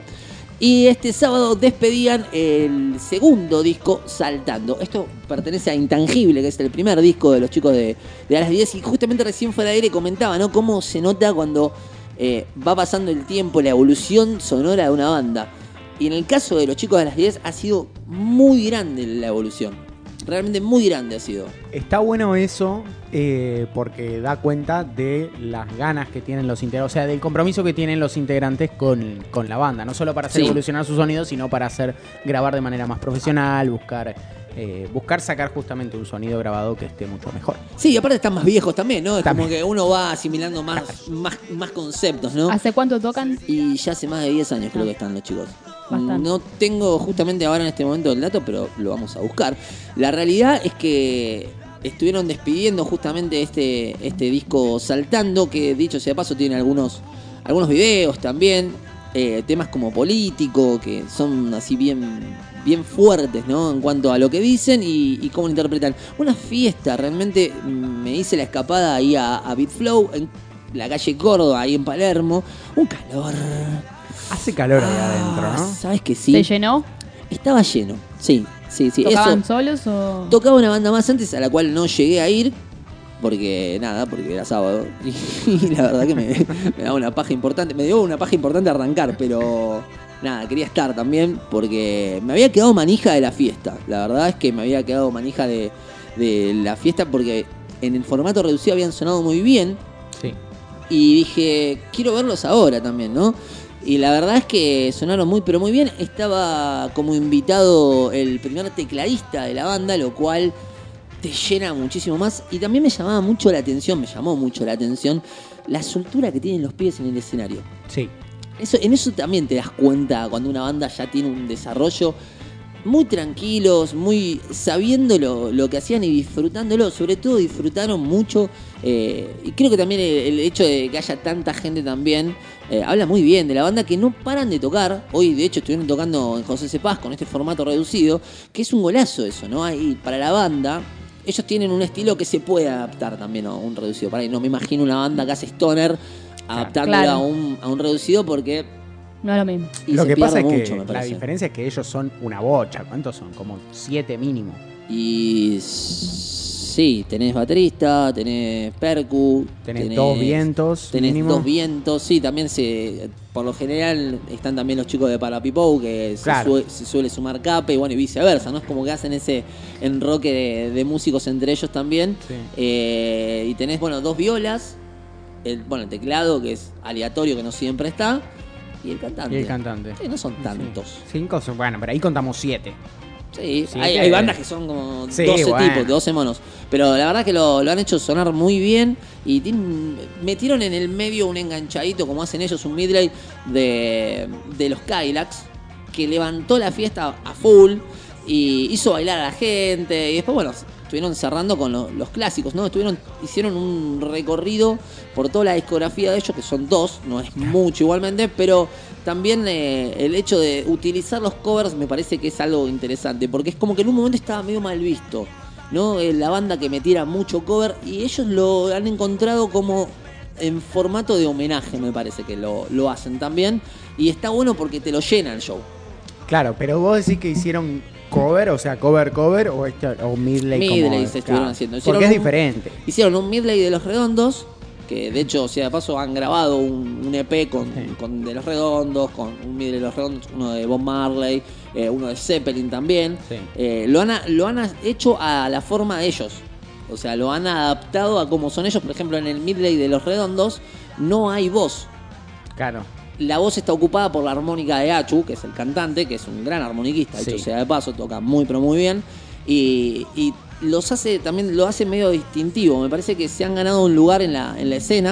Y este sábado despedían el segundo disco, Saltando. Esto pertenece a Intangible, que es el primer disco de los chicos de, de A las diez. Y justamente recién fuera de aire comentaba, ¿no? Cómo se nota cuando eh, va pasando el tiempo, la evolución sonora de una banda. Y en el caso de los chicos de A las diez ha sido muy grande la evolución. Realmente muy grande ha sido. Está bueno eso eh, porque da cuenta de las ganas que tienen los integrantes, o sea, del compromiso que tienen los integrantes con, con la banda. No solo para hacer Sí. evolucionar su sonido, sino para hacer grabar de manera más profesional, buscar, eh, buscar sacar justamente un sonido grabado que esté mucho mejor. Sí, y aparte están más viejos también, ¿no? Es También. como que uno va asimilando más, más, más conceptos, ¿no? ¿Hace cuánto tocan? Y ya hace más de diez años creo que están los chicos. Bastante. No tengo justamente ahora en este momento el dato, pero lo vamos a buscar. La realidad es que estuvieron despidiendo justamente este, este disco Saltando, que dicho sea de paso tiene algunos, algunos videos también, eh, temas como Político, que son así bien, bien fuertes, ¿no? En cuanto a lo que dicen y, y cómo lo interpretan. Una fiesta, realmente me hice la escapada ahí a, a Beat Flow, en la calle Córdoba, ahí en Palermo. Un calor. Hace calor ahí Ah, adentro, ¿no? ¿Sabes que sí? ¿Se llenó? Estaba lleno, sí, sí, sí. ¿Tocaban Eso, solos o...? tocaba una banda más antes a la cual no llegué a ir, porque nada, porque era sábado. Y, y la verdad que me, me daba una paja importante, me dio una paja importante arrancar, pero nada, quería estar también porque me había quedado manija de la fiesta. La verdad es que me había quedado manija de, de la fiesta porque en el formato reducido habían sonado muy bien. Sí. Y dije, quiero verlos ahora también, ¿no? Y la verdad es que sonaron muy, pero muy bien. Estaba como invitado el primer tecladista de la banda, lo cual te llena muchísimo más. Y también me llamaba mucho la atención, me llamó mucho la atención, la soltura que tienen los pies en el escenario. Sí. Eso, en eso también te das cuenta cuando una banda ya tiene un desarrollo muy tranquilos, muy sabiendo lo, lo que hacían y disfrutándolo. Sobre todo disfrutaron mucho. Eh, y creo que también el, el hecho de que haya tanta gente también eh, habla muy bien de la banda, que no paran de tocar. Hoy de hecho estuvieron tocando en José C. Paz con este formato reducido, que es un golazo eso, ¿no? Ahí para la banda. Ellos tienen un estilo que se puede adaptar también a un reducido. Para ahí no me imagino una banda que hace stoner adaptándola Claro. a, un, a un reducido porque No es lo mismo. y Lo se que pasa es pierde que mucho, me la parece. diferencia es que ellos son una bocha. ¿Cuántos son? Como siete mínimo. Y sí, tenés baterista, tenés percu, Tenés dos vientos tenés mínimo. dos vientos, sí, también se, por lo general están también los chicos de Parapipou que se, Claro. sue- se suele sumar cape y bueno, y viceversa, ¿no? Es como que hacen ese enroque de, de músicos entre ellos también. Sí. Eh, y tenés, bueno, dos violas, el, bueno, el teclado que es aleatorio, que no siempre está, y el cantante. Y el cantante. Sí, no son tantos. Sí. Cinco son, bueno, pero ahí contamos siete. Sí, Sí, hay, que- hay bandas que son como Sí, doce bueno. tipos, doce monos. Pero la verdad que lo, lo han hecho sonar muy bien y tienen- metieron en el medio un enganchadito, como hacen ellos, un midley de, de los Kylax, que levantó la fiesta a full y hizo bailar a la gente. Y después, bueno, estuvieron cerrando con lo- los clásicos, ¿no? Estuvieron, hicieron un recorrido por toda la discografía de ellos, que son dos, no es mucho igualmente, pero también eh, el hecho de utilizar los covers me parece que es algo interesante, porque es como que en un momento estaba medio mal visto, ¿no? Eh, La banda que metiera mucho cover y ellos lo han encontrado como en formato de homenaje, me parece que lo, lo hacen también. Y está bueno porque te lo llena el show. Claro, pero vos decís que hicieron cover, o sea, cover, cover, o, esto, o midley como... Midley se estuvieron claro, haciendo. Porque Hicieron es un- diferente. Hicieron un medley de Los Redondos, que de hecho, o sea, de paso han grabado un, un E P con, Sí. con de Los Redondos, con un medley de Los Redondos, uno de Bob Marley, eh, uno de Zeppelin también. Sí. Eh, lo, han, a- lo han a- hecho a la forma de ellos. O sea, lo han adaptado a cómo son ellos. Por ejemplo, en el medley de Los Redondos no hay voz. Claro. La voz está ocupada por la armónica de Achu, que es el cantante, que es un gran armoniquista, Sí. dicho sea de paso, toca muy pero muy bien. Y, y los hace, también lo hace medio distintivo. Me parece que se han ganado un lugar en la, en la escena,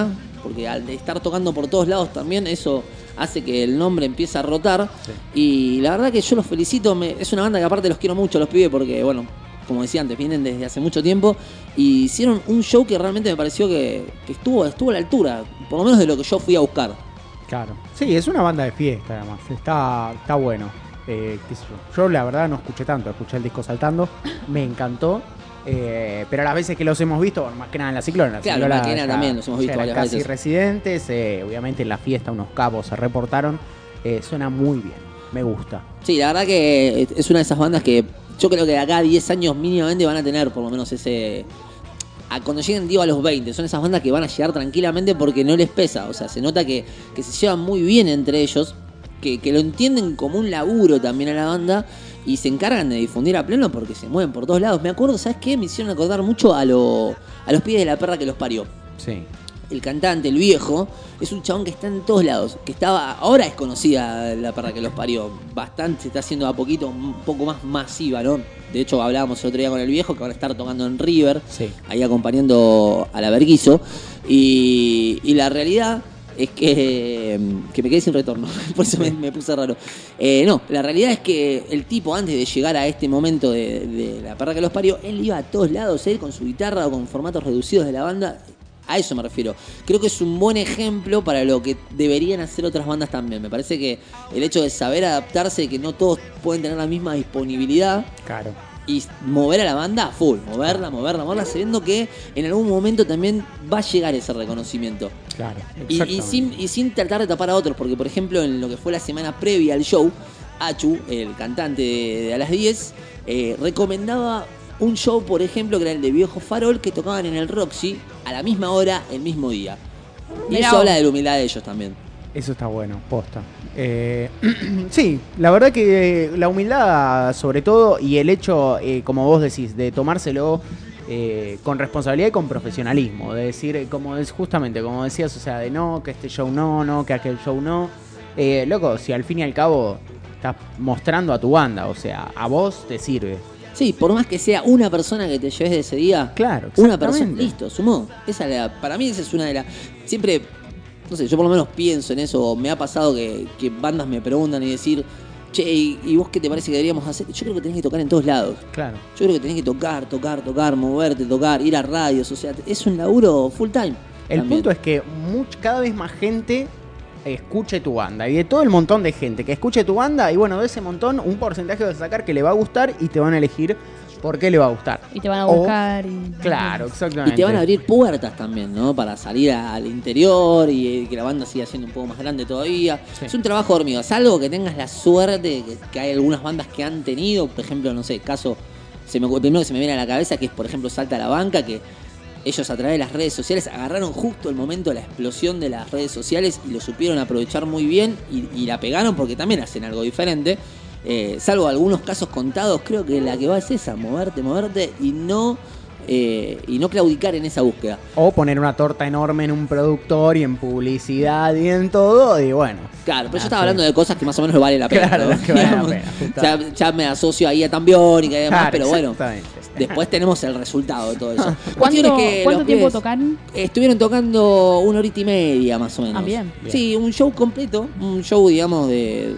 porque al estar tocando por todos lados también eso hace que el nombre empiece a rotar. Sí. Y la verdad que yo los felicito, me, es una banda que aparte los quiero mucho, los pibes, porque bueno, como decía antes, vienen desde hace mucho tiempo y hicieron un show que realmente me pareció que, que estuvo, estuvo a la altura, por lo menos de lo que yo fui a buscar. Claro. Sí, es una banda de fiesta además. Está, está bueno. Eh, qué sé yo. Yo la verdad no escuché tanto, escuché el disco saltando, me encantó. Eh, pero a las veces que los hemos visto, más que nada en la Ciclona. La Claro, Ciclona en la Quena ya- también los hemos visto ya eran varias casi veces. residentes, eh, obviamente en la fiesta unos capos se reportaron. Eh, suena muy bien, me gusta. Sí, la verdad que es una de esas bandas que yo creo que de acá a diez años mínimamente van a tener por lo menos ese... A cuando lleguen, digo, a los veinte, son esas bandas que van a llegar tranquilamente porque no les pesa. O sea, se nota que, que se llevan muy bien entre ellos, que, que lo entienden como un laburo también a la banda y se encargan de difundir a pleno porque se mueven por todos lados. Me acuerdo, ¿sabes qué? Me hicieron acordar mucho a, lo, a los pibes de La Perra que los parió. Sí. El cantante, el viejo, es un chabón que está en todos lados, que estaba, ahora es conocida La Perra que los parió, bastante, se está haciendo a poquito, un poco más masiva, ¿no? De hecho hablábamos el otro día con el viejo que van a estar tocando en River, Sí. ahí acompañando a la Berguizo, y, y la realidad es que, que me quedé sin retorno, por eso me, me puse raro. Eh, no, la realidad es que el tipo antes de llegar a este momento de, de La Perra que los parió, él iba a todos lados, él con su guitarra o con formatos reducidos de la banda. A eso me refiero. Creo que es un buen ejemplo para lo que deberían hacer otras bandas también. Me parece que el hecho de saber adaptarse, que no todos pueden tener la misma disponibilidad Claro. y mover a la banda a full, moverla, moverla, moverla, sabiendo que en algún momento también va a llegar ese reconocimiento. Claro. Y, y, exactamente. sin, y sin tratar de tapar a otros, porque por ejemplo en lo que fue la semana previa al show, Achu, el cantante de, de A las diez, eh, recomendaba un show, por ejemplo, que era el de Viejo Farol, que tocaban en el Roxy a la misma hora, el mismo día. Y Mirá eso vos. habla de la humildad de ellos también. Eso está bueno, posta. Eh, sí, la verdad que la humildad sobre todo y el hecho, eh, como vos decís, de tomárselo eh, con responsabilidad y con profesionalismo. De decir, eh, como es justamente, como decías, o sea, de no, que este show no, no, que aquel show no. Eh, loco, si al fin y al cabo estás mostrando a tu banda, o sea, a vos te sirve. Sí, por más que sea una persona que te lleves de ese día, Claro, una persona, exactamente. listo, sumó. Esa es la- para mí esa es una de las... Siempre, no sé, yo por lo menos pienso en eso, me ha pasado que, que bandas me preguntan y decir, che, ¿y, y vos qué te parece que deberíamos hacer? Yo creo que tenés que tocar en todos lados. Claro. Yo creo que tenés que tocar, tocar, tocar, moverte, tocar, ir a radios, o sea, es un laburo full time. El también. punto es que much- cada vez más gente escuche tu banda. Y de todo el montón de gente que escuche tu banda, y bueno, de ese montón, un porcentaje vas a sacar que le va a gustar y te van a elegir por qué le va a gustar. Y te van a O- buscar. y... Claro, Y exactamente. te van a abrir puertas también, ¿no? Para salir al interior y eh, que la banda siga siendo un poco más grande todavía. Sí. Es un trabajo hormigo. Salvo que tengas la suerte que, que hay algunas bandas que han tenido, por ejemplo, no sé, caso, se me, el primero que se me viene a la cabeza, que es, por ejemplo, Salta a la Banca, que ellos a través de las redes sociales agarraron justo el momento de la explosión de las redes sociales y lo supieron aprovechar muy bien y, y la pegaron porque también hacen algo diferente. Eh, salvo algunos casos contados, creo que la que va es esa, moverte, moverte y no eh, y no claudicar en esa búsqueda. O poner una torta enorme en un productor y en publicidad y en todo, y bueno. Claro, pero yo Ah, estaba sí. hablando de cosas que más o menos vale la pena. Claro, ¿no? las que valen la Digamos, pena, justo. ya, ya me asocio ahí a Tambiónica y demás, Claro, pero bueno, exactamente. después tenemos el resultado de todo eso. ¿Cuánto, Cuestión es que ¿cuánto los tiempo pibes tocaron? Estuvieron tocando una horita y media más o menos. Ah, bien. Sí, un show completo, un show digamos de...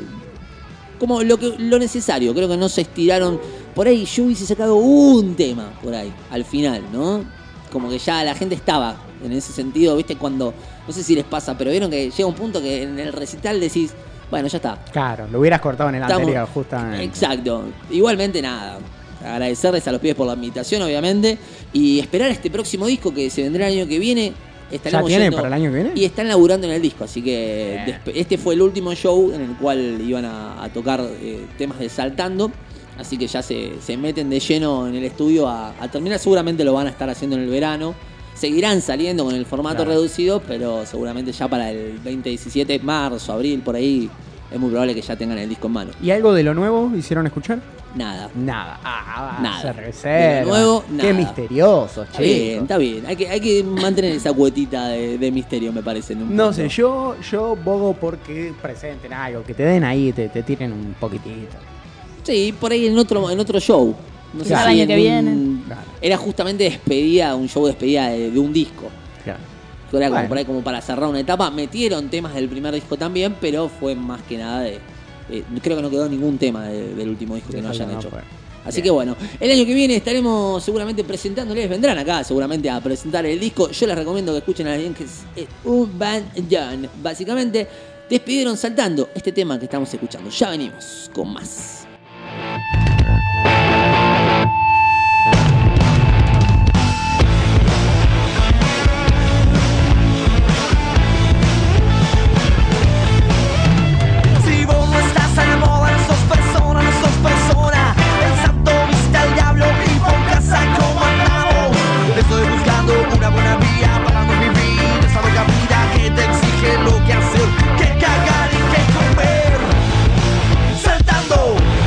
Como lo que lo necesario, creo que no se estiraron. Por ahí yo hubiese sacado un tema por ahí, al final, ¿no? Como que ya la gente estaba en ese sentido, ¿viste? Cuando, no sé si les pasa, pero vieron que llega un punto que en el recital decís, bueno, ya está. Claro, lo hubieras cortado en el Estamos- anterior, justamente. Exacto. Igualmente nada. Agradecerles a los pibes por la invitación, obviamente. Y esperar este próximo disco que se vendrá el año que viene. Estaremos tiene yendo- para el año que viene? Y están laburando en el disco, así que Bien. despe- este fue el último show en el cual iban a, a tocar eh, temas de Saltando. Así que ya se, se meten de lleno en el estudio a, a terminar. Seguramente lo van a estar haciendo en el verano. Seguirán saliendo con el formato Claro. reducido, pero seguramente ya para el veinte diecisiete, marzo, abril, por ahí, es muy probable que ya tengan el disco en mano. ¿Y algo de lo nuevo hicieron escuchar? Nada. Nada. Ah, Nada. se reserva. De lo nuevo, Qué nada. misteriosos, Está bien, chicos. está bien. Hay que, hay que mantener esa cuetita de, de misterio, me parece. en un No punto. sé, yo, yo bogo porque presenten algo, que te den ahí, te, te tiren un poquitito. Sí, por ahí en otro, en otro show. No sé Claro. si El año en que un- viene. Claro. Era justamente despedida, un show de despedida de, de un disco. Claro. Era como Bueno. por ahí como para cerrar una etapa. Metieron temas del primer disco también, pero fue más que nada de... eh, creo que no quedó ningún tema de- del último disco que no hayan No hecho. fue. Así Bien. que bueno, el año que viene estaremos seguramente presentándoles, vendrán acá seguramente a presentar el disco. Yo les recomiendo que escuchen a alguien que es eh, Urban John. Básicamente despidieron saltando este tema que estamos escuchando. Ya venimos con más. Si vos no estás en moda, no sos persona, no sos persona. El santo viste al diablo y por casa como andamos. Estoy buscando una buena vía para no vivir esa loca vida que te exige lo que hacer, que cagar y que comer. Saltando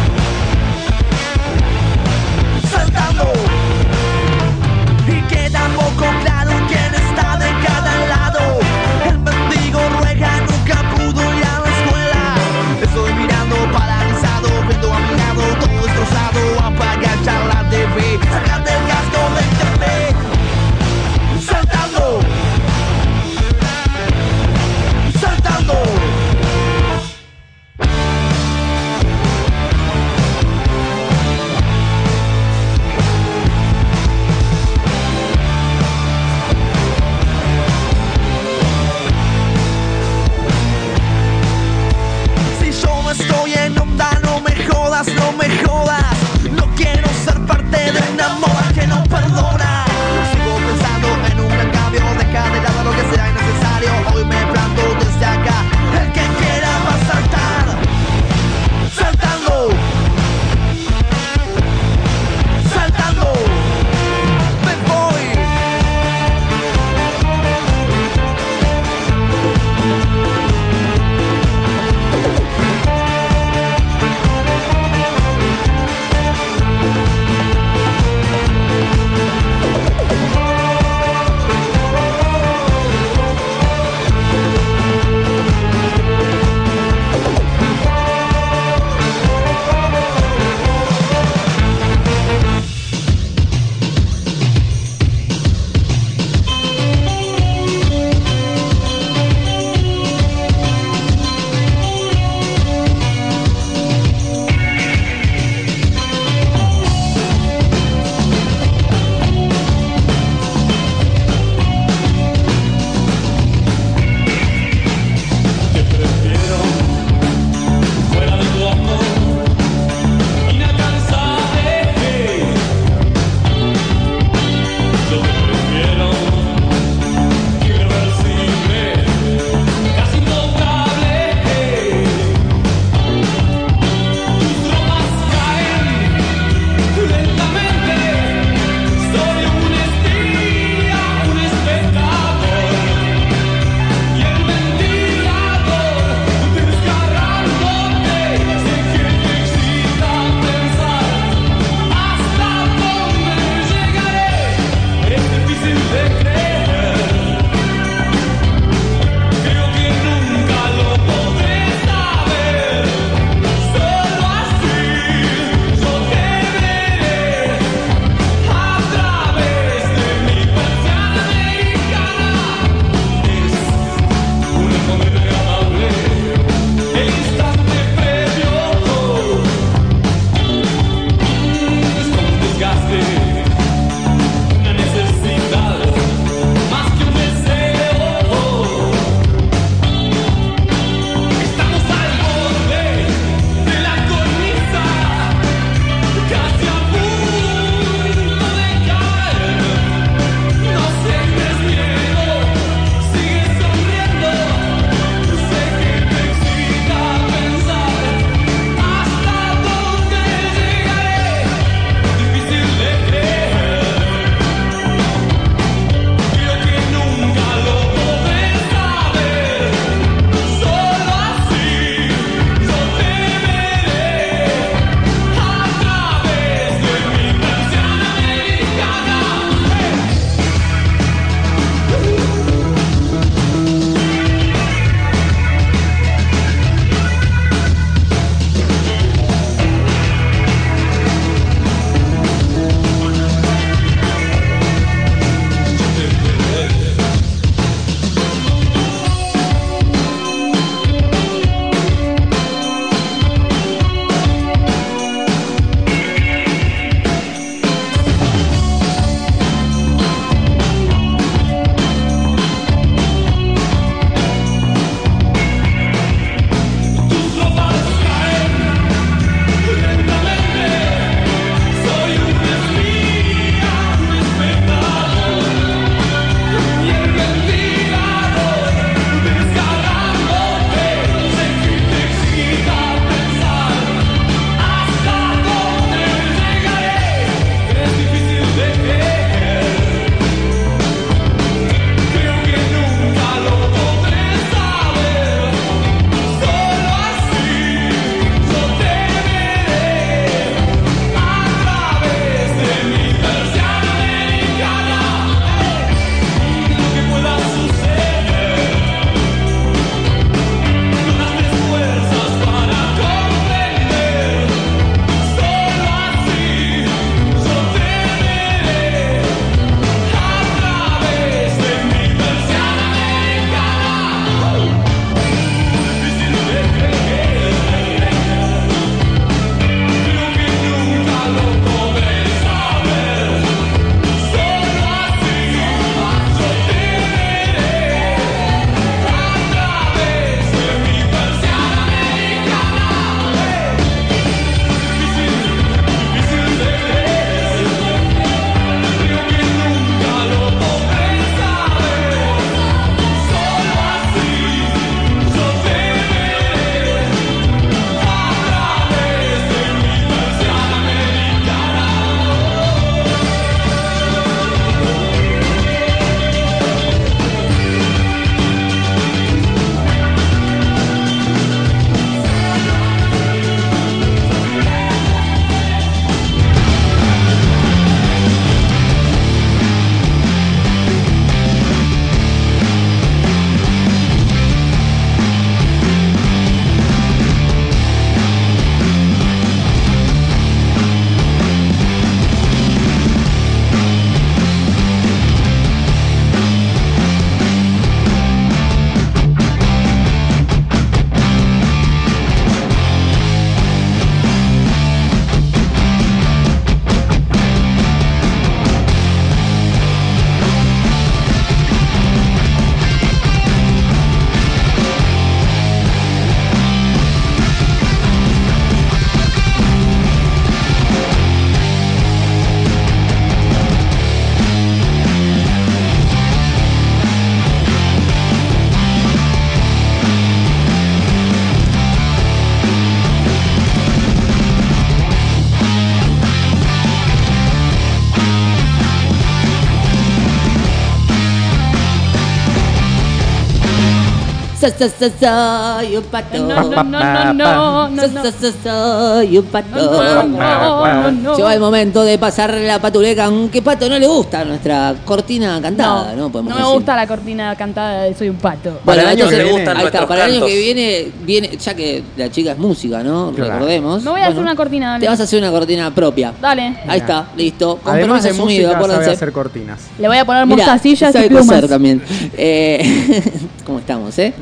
So, so, so, soy un pato. No, no, no, no, no, no, So, no. so, so, soy un pato. No, no, no. Llegó el momento de pasar la patuleca, aunque Pato no le gusta nuestra cortina cantada, ¿no? No, Podemos no me decir. gusta la cortina cantada de Soy un pato. Para el año entonces, que viene. ahí está, Nuestros para el año cantos. que viene, viene, ya que la chica es música, ¿no? Claro. Recordemos. Me voy a hacer una cortina, dale. Te vas a hacer una cortina propia. Dale. Ahí está, listo. Además Compromiso de asumido, música, sabe acuérdense. hacer cortinas. Le voy a poner Mirá, mostacillas sabe y plumas. coser también. Eh, ¿Cómo estamos, eh?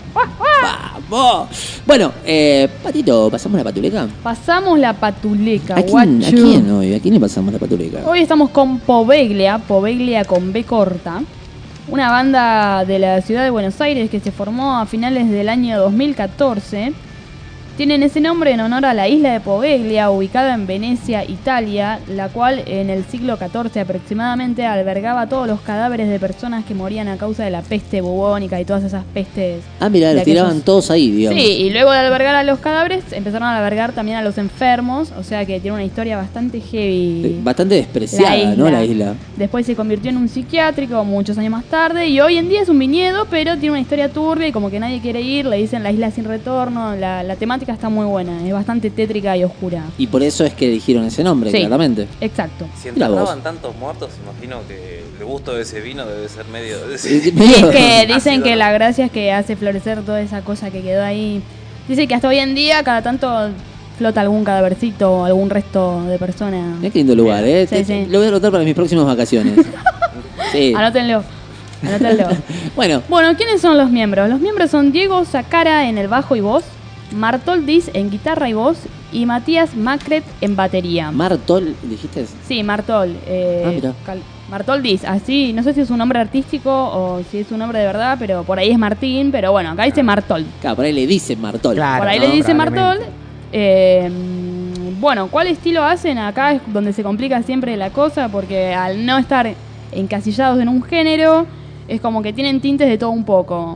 ¡Vamos! Bueno, eh, Patito, ¿pasamos la patuleca? Pasamos la patuleca, ¿A quién, guacho. ¿A quién hoy? ¿A quién le pasamos la patuleca? Hoy estamos con Poveglia, Poveglia con B corta, una banda de la ciudad de Buenos Aires que se formó a finales del año dos mil catorce. Tienen ese nombre en honor a la isla de Poveglia, ubicada en Venecia, Italia, la cual en el siglo catorce aproximadamente albergaba todos los cadáveres de personas que morían a causa de la peste bubónica y todas esas pestes. Ah, mirá, de los tiraban aquellos- todos ahí, digamos. Sí, y luego de albergar a los cadáveres empezaron a albergar también a los enfermos, o sea que tiene una historia bastante heavy. Bastante despreciada, La ¿no? isla. La isla. Después se convirtió en un psiquiátrico muchos años más tarde y hoy en día es un viñedo, pero tiene una historia turbia y como que nadie quiere ir, le dicen la isla sin retorno, la, la temática está muy buena, es bastante tétrica y oscura. Y por eso es que eligieron ese nombre, Sí. claramente. Exacto. Si Mira vos. enterraban tantos muertos, imagino que el gusto de ese vino debe ser medio... Eh, Y medio- es que dicen Ácido, que ¿no? la gracia es que hace florecer toda esa cosa que quedó ahí. Dice que hasta hoy en día cada tanto flota algún cadavercito o algún resto de persona. Mirá qué lindo lugar, ¿eh? Sí, Te- sí. Lo voy a anotar para mis próximas vacaciones. Sí. Anótenlo. Anótenlo. Bueno, Bueno, ¿quiénes son los miembros? Los miembros son Diego Zacara en el bajo y voz, Martol Diz en guitarra y voz y Matías Macret en batería. Martol, ¿dijiste? Sí, Martol. eh, Ah, mirá. cal- Martol Diz, así, no sé si es un nombre artístico o si es un nombre de verdad, pero por ahí es Martín, pero bueno, acá dice Martol. Claro, por ahí le dicen Martol. Claro. Por ahí ¿no? le dice Martol. Probablemente. Eh, bueno, ¿cuál estilo hacen? Acá es donde se complica siempre la cosa, porque al no estar encasillados en un género, es como que tienen tintes de todo un poco.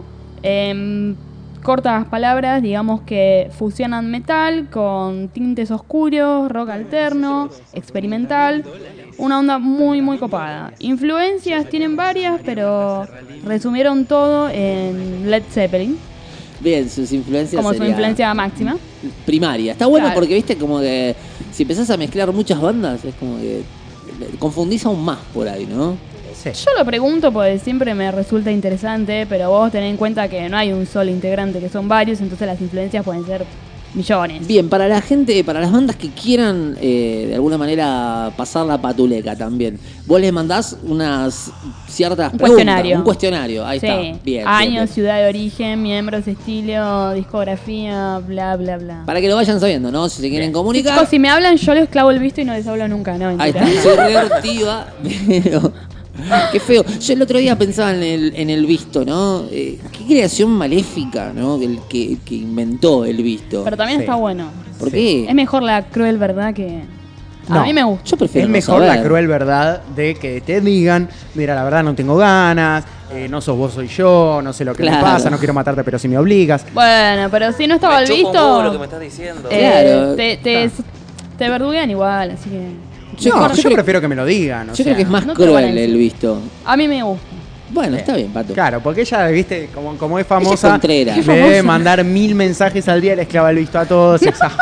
En cortas palabras, digamos que fusionan metal con tintes oscuros, rock alterno, experimental, una onda muy muy copada. Influencias tienen varias, pero resumieron todo en Led Zeppelin, Bien, sus influencias como su sería influencia máxima. primaria. Está bueno Claro. porque, viste, como que si empezás a mezclar muchas bandas, es como que confundís aún más por ahí, ¿no? Sí. Yo lo pregunto porque siempre me resulta interesante, pero vos tenés en cuenta que no hay un solo integrante, que son varios, entonces las influencias pueden ser millones. Bien, para la gente, para las bandas que quieran eh, de alguna manera pasar la patuleca también, vos les mandás unas ciertas Un preguntas, cuestionario. un cuestionario, ahí Sí. está, bien, bien, Años, bien. ciudad de origen, miembros, estilo, discografía, bla, bla, bla. Para que lo vayan sabiendo, ¿no? Si se quieren comunicar, Chicos, si me hablan, yo les clavo el visto y no les hablo nunca, ¿no? ahí Mentira. está, soy reactiva, pero qué feo. Yo el otro día pensaba en el, en el visto, ¿no? Eh, qué creación maléfica, ¿no? El que, que inventó el visto. Pero también Sí. está bueno. ¿Por Sí. qué? Es mejor la cruel verdad que... A No. mí me gusta. Yo prefiero Es no mejor la saber. cruel verdad de que te digan, mira, la verdad no tengo ganas, eh, no sos vos, soy yo, no sé lo que Claro. me pasa, no quiero matarte, pero si me obligas. Bueno, pero si no estaba Me el chupa un visto... huevo lo que me estás diciendo. eh, Claro. te, te, te verduguean igual, así que... Yo no, creo- yo, yo creo- prefiero que me lo digan. o Yo sea, creo que es más no te lo van a cruel decir. el visto. A mí me gusta. Bueno, está bien, Pato. Claro, porque ella, viste, como, como es Ella es famosa, contrera. me Es debe famosa. mandar mil mensajes al día, le esclava el visto a todos.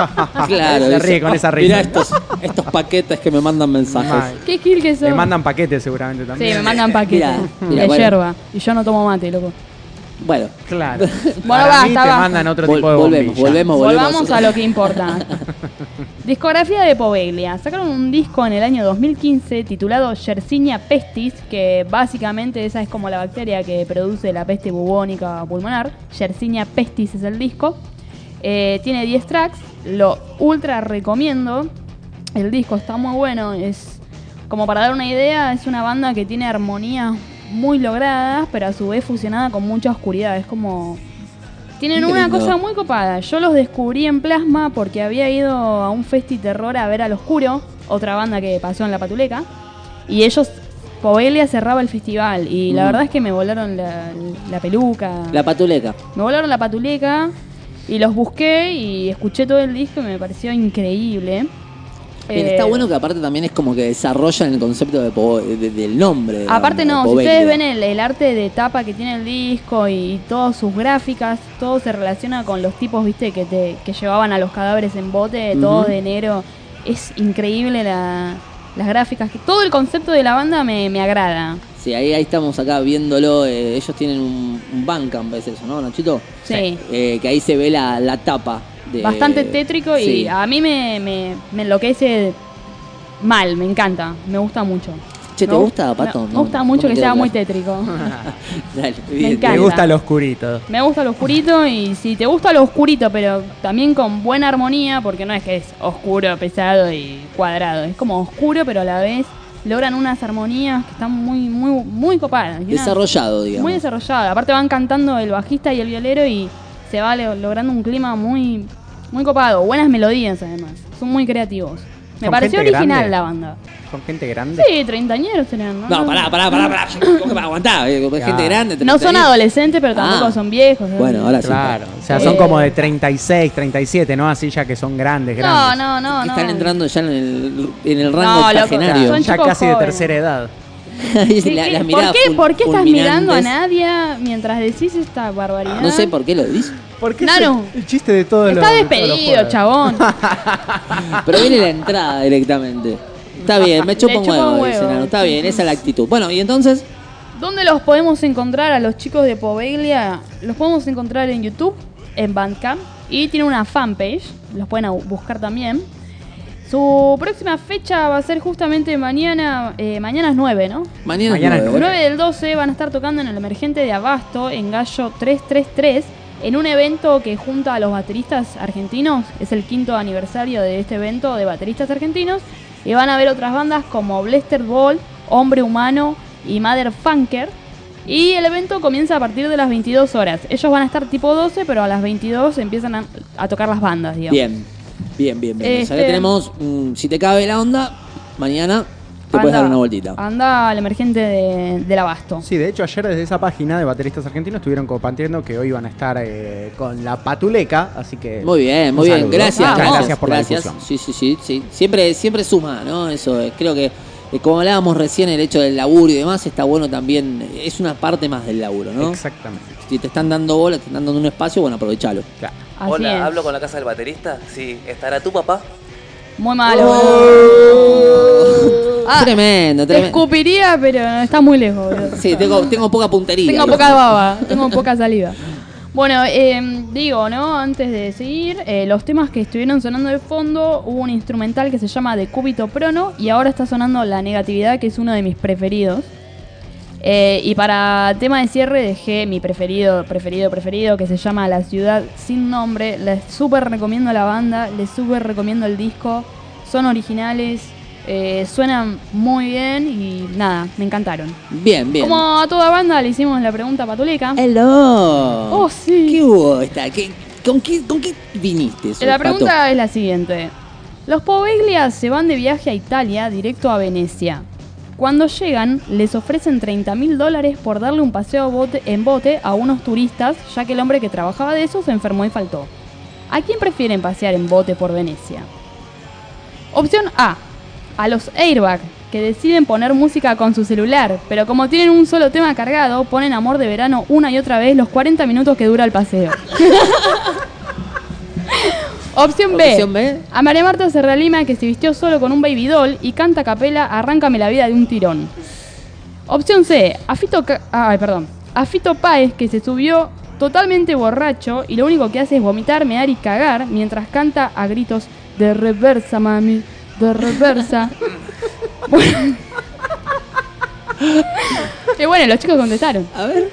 Claro, se dice, ríe con "Ah, esa risa. mirá estos, estos paquetes que me mandan mensajes. Mal. ¿Qué kill que sos? Le mandan paquetes seguramente Sí, también. me mandan paquetes Mirá, mirá, de bueno. yerba. Y yo no tomo mate, loco. Bueno, Claro. Bueno, Para basta, mí te basta. mandan otro vol- tipo de volvemos, bombilla. volvemos, volvemos. Volvamos a lo que importa. Discografía de Poveglia. Sacaron un disco en el año dos mil quince titulado Yersinia pestis, que básicamente esa es como la bacteria que produce la peste bubónica pulmonar. Yersinia pestis es el disco. Eh, tiene diez tracks, lo ultra recomiendo. El disco está muy bueno, es como para dar una idea, es una banda que tiene armonías muy logradas, pero a su vez fusionada con mucha oscuridad. Es como... Tienen Qué una lindo. cosa muy copada. Yo los descubrí en Plasma porque había ido a un festi terror a ver Al Oscuro, otra banda que pasó en La Patuleca, y ellos, Poveglia cerraba el festival, y la Mm. verdad es que me volaron la, la peluca. La patuleca. Me volaron la patuleca y los busqué y escuché todo el disco y me pareció increíble. Bien, Eh, está bueno que aparte también es como que desarrollan el concepto de po- de- del nombre. de la Aparte banda, no, si Poveglia. ustedes ven el, el arte de tapa que tiene el disco y todas sus gráficas, todo se relaciona con los tipos, viste, que te que llevaban a los cadáveres en bote, Ujú. todo de enero. Es increíble la, las gráficas, que todo el concepto de la banda me, me agrada. Sí, ahí, ahí estamos acá viéndolo. eh, ellos tienen un, un Bandcamp, es eso, ¿no, Nachito? Sí. Eh, que ahí se ve la, la tapa. De, Bastante tétrico y Sí. a mí me, me, me enloquece mal, me encanta, me gusta mucho. Che, ¿te Me gu- gusta, Pato? Me, me No, gusta no mucho me que quedó sea claro. muy tétrico. Dale, Me bien. encanta. Me gusta lo oscurito. Me gusta lo oscurito y si te gusta lo oscurito, pero también con buena armonía, porque no es que es oscuro, pesado y cuadrado, es como oscuro, pero a la vez logran unas armonías que están muy, muy, muy copadas. Y una- Desarrollado, digamos. Muy desarrollada. Aparte van cantando el bajista y el violero y se va lo- logrando un clima muy, muy copado. Buenas melodías además. Son muy creativos. Me ¿Son pareció gente original grande? la banda. Son gente grande. Sí, treintañeros serán, ¿no? No, pará, pará, pará, pará. ¿Cómo que para aguantar? Eh, Gente Claro. grande. No son treinta años. adolescentes, pero tampoco Ah. son viejos. ¿no? Bueno, ahora sí. Claro, o sea, Eh, son como de treinta y seis, treinta y siete, ¿no? Así ya que son grandes, No, grandes. no, no, Que no. Están entrando ya en el, en el rango No, loco, octogenario. son Ya chicos casi de jóvenes. tercera edad. Y ¿Qué- la- qué- las ¿Por miradas qué, ful- por qué estás mirando a fulminantes. Nadia mientras decís esta barbaridad? No sé por qué lo dices. Porque Nano. es el, el chiste de todos los Está de todos los despedido, juegos. chabón. Pero viene la entrada directamente. Está bien, me chupa Le un chupa un huevo, dice huevo. Nano. Está bien, esa es la actitud. Bueno, y entonces, ¿Dónde los podemos encontrar a los chicos de Poveglia? Los podemos encontrar en YouTube, en Bandcamp, y tiene una fanpage, los pueden au- buscar también. Su próxima fecha va a ser justamente mañana, eh, mañana es nueve, ¿no? mañana, Mañana es es nueve. nueve del doce van a estar tocando en el Emergente de Abasto, en Gallo trescientos treinta y tres, en un evento que junta a los bateristas argentinos. Es el quinto aniversario de este evento de bateristas argentinos. Y van a ver otras bandas como Blester Ball, Hombre Humano y Mother Funker. Y el evento comienza a partir de las veintidós horas. Ellos van a estar tipo doce, pero a las veintidós empiezan a, a tocar las bandas, digamos. Bien, bien, bien, bien. O sea, Este- ya tenemos, mm, si te cabe la onda, mañana te puedes Anda- dar una vueltita. Anda al Emergente de- del Abasto. Sí, de hecho ayer desde esa página de bateristas argentinos estuvieron compartiendo que hoy van a estar eh, con la Patuleca, así que... Muy bien, un muy bien. saludo. Gracias. Muchas vamos. gracias por Gracias. la difusión. Sí, sí, sí, sí. Siempre, siempre suma, ¿no? Eso, eh, creo que, eh, como hablábamos recién, el hecho del laburo y demás, está bueno también. eh, Es una parte más del laburo, ¿no? Exactamente. Si te están dando bola, te están dando un espacio, bueno, aprovechalo. Claro. Así Hola, es. hablo con la casa del baterista. Sí, ¿estará tu papá? Muy malo. Ah, Tremendo, Te tremendo. escupiría, pero está muy lejos, boludo. Sí, tengo, tengo poca puntería. Tengo poca baba, tengo poca saliva. Bueno, eh, digo, ¿no? Antes de seguir, eh, los temas que estuvieron sonando de fondo, hubo un instrumental que se llama De Cúbito Prono y ahora está sonando La Negatividad, que es uno de mis preferidos. Eh, y para tema de cierre dejé mi preferido, preferido, preferido, que se llama La Ciudad Sin Nombre. Les súper recomiendo la banda, les súper recomiendo el disco. Son originales, eh, suenan muy bien y nada, me encantaron. Bien, bien. Como a toda banda le hicimos la pregunta patuleca. Hello. Oh, sí. ¿Qué hubo? Esta? ¿Qué, con, qué, ¿Con qué viniste? La Pato? pregunta es la siguiente. Los Poveglia se van de viaje a Italia directo a Venecia. Cuando llegan, les ofrecen treinta mil dólares por darle un paseo bote- en bote a unos turistas, ya que el hombre que trabajaba de eso se enfermó y faltó. ¿A quién prefieren pasear en bote por Venecia? Opción A. A los Airbag, que deciden poner música con su celular, pero como tienen un solo tema cargado, ponen Amor de Verano una y otra vez los cuarenta minutos que dura el paseo. Opción B. Opción B. A María Marta Serralima, que se vistió solo con un baby doll y canta a capela Arráncame la vida de un tirón. Opción C. A Fito, Ca- ay, perdón. A Fito Páez, que se subió totalmente borracho y lo único que hace es vomitar, mear y cagar mientras canta a gritos de reversa, mami, de reversa. Bueno. Y bueno, los chicos contestaron. A ver.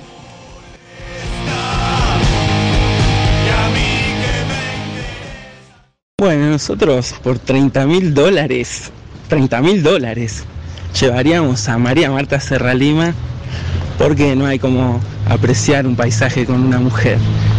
Bueno, nosotros por treinta mil dólares, treinta mil dólares, llevaríamos a María Marta Serralima porque no hay como apreciar un paisaje con una mujer.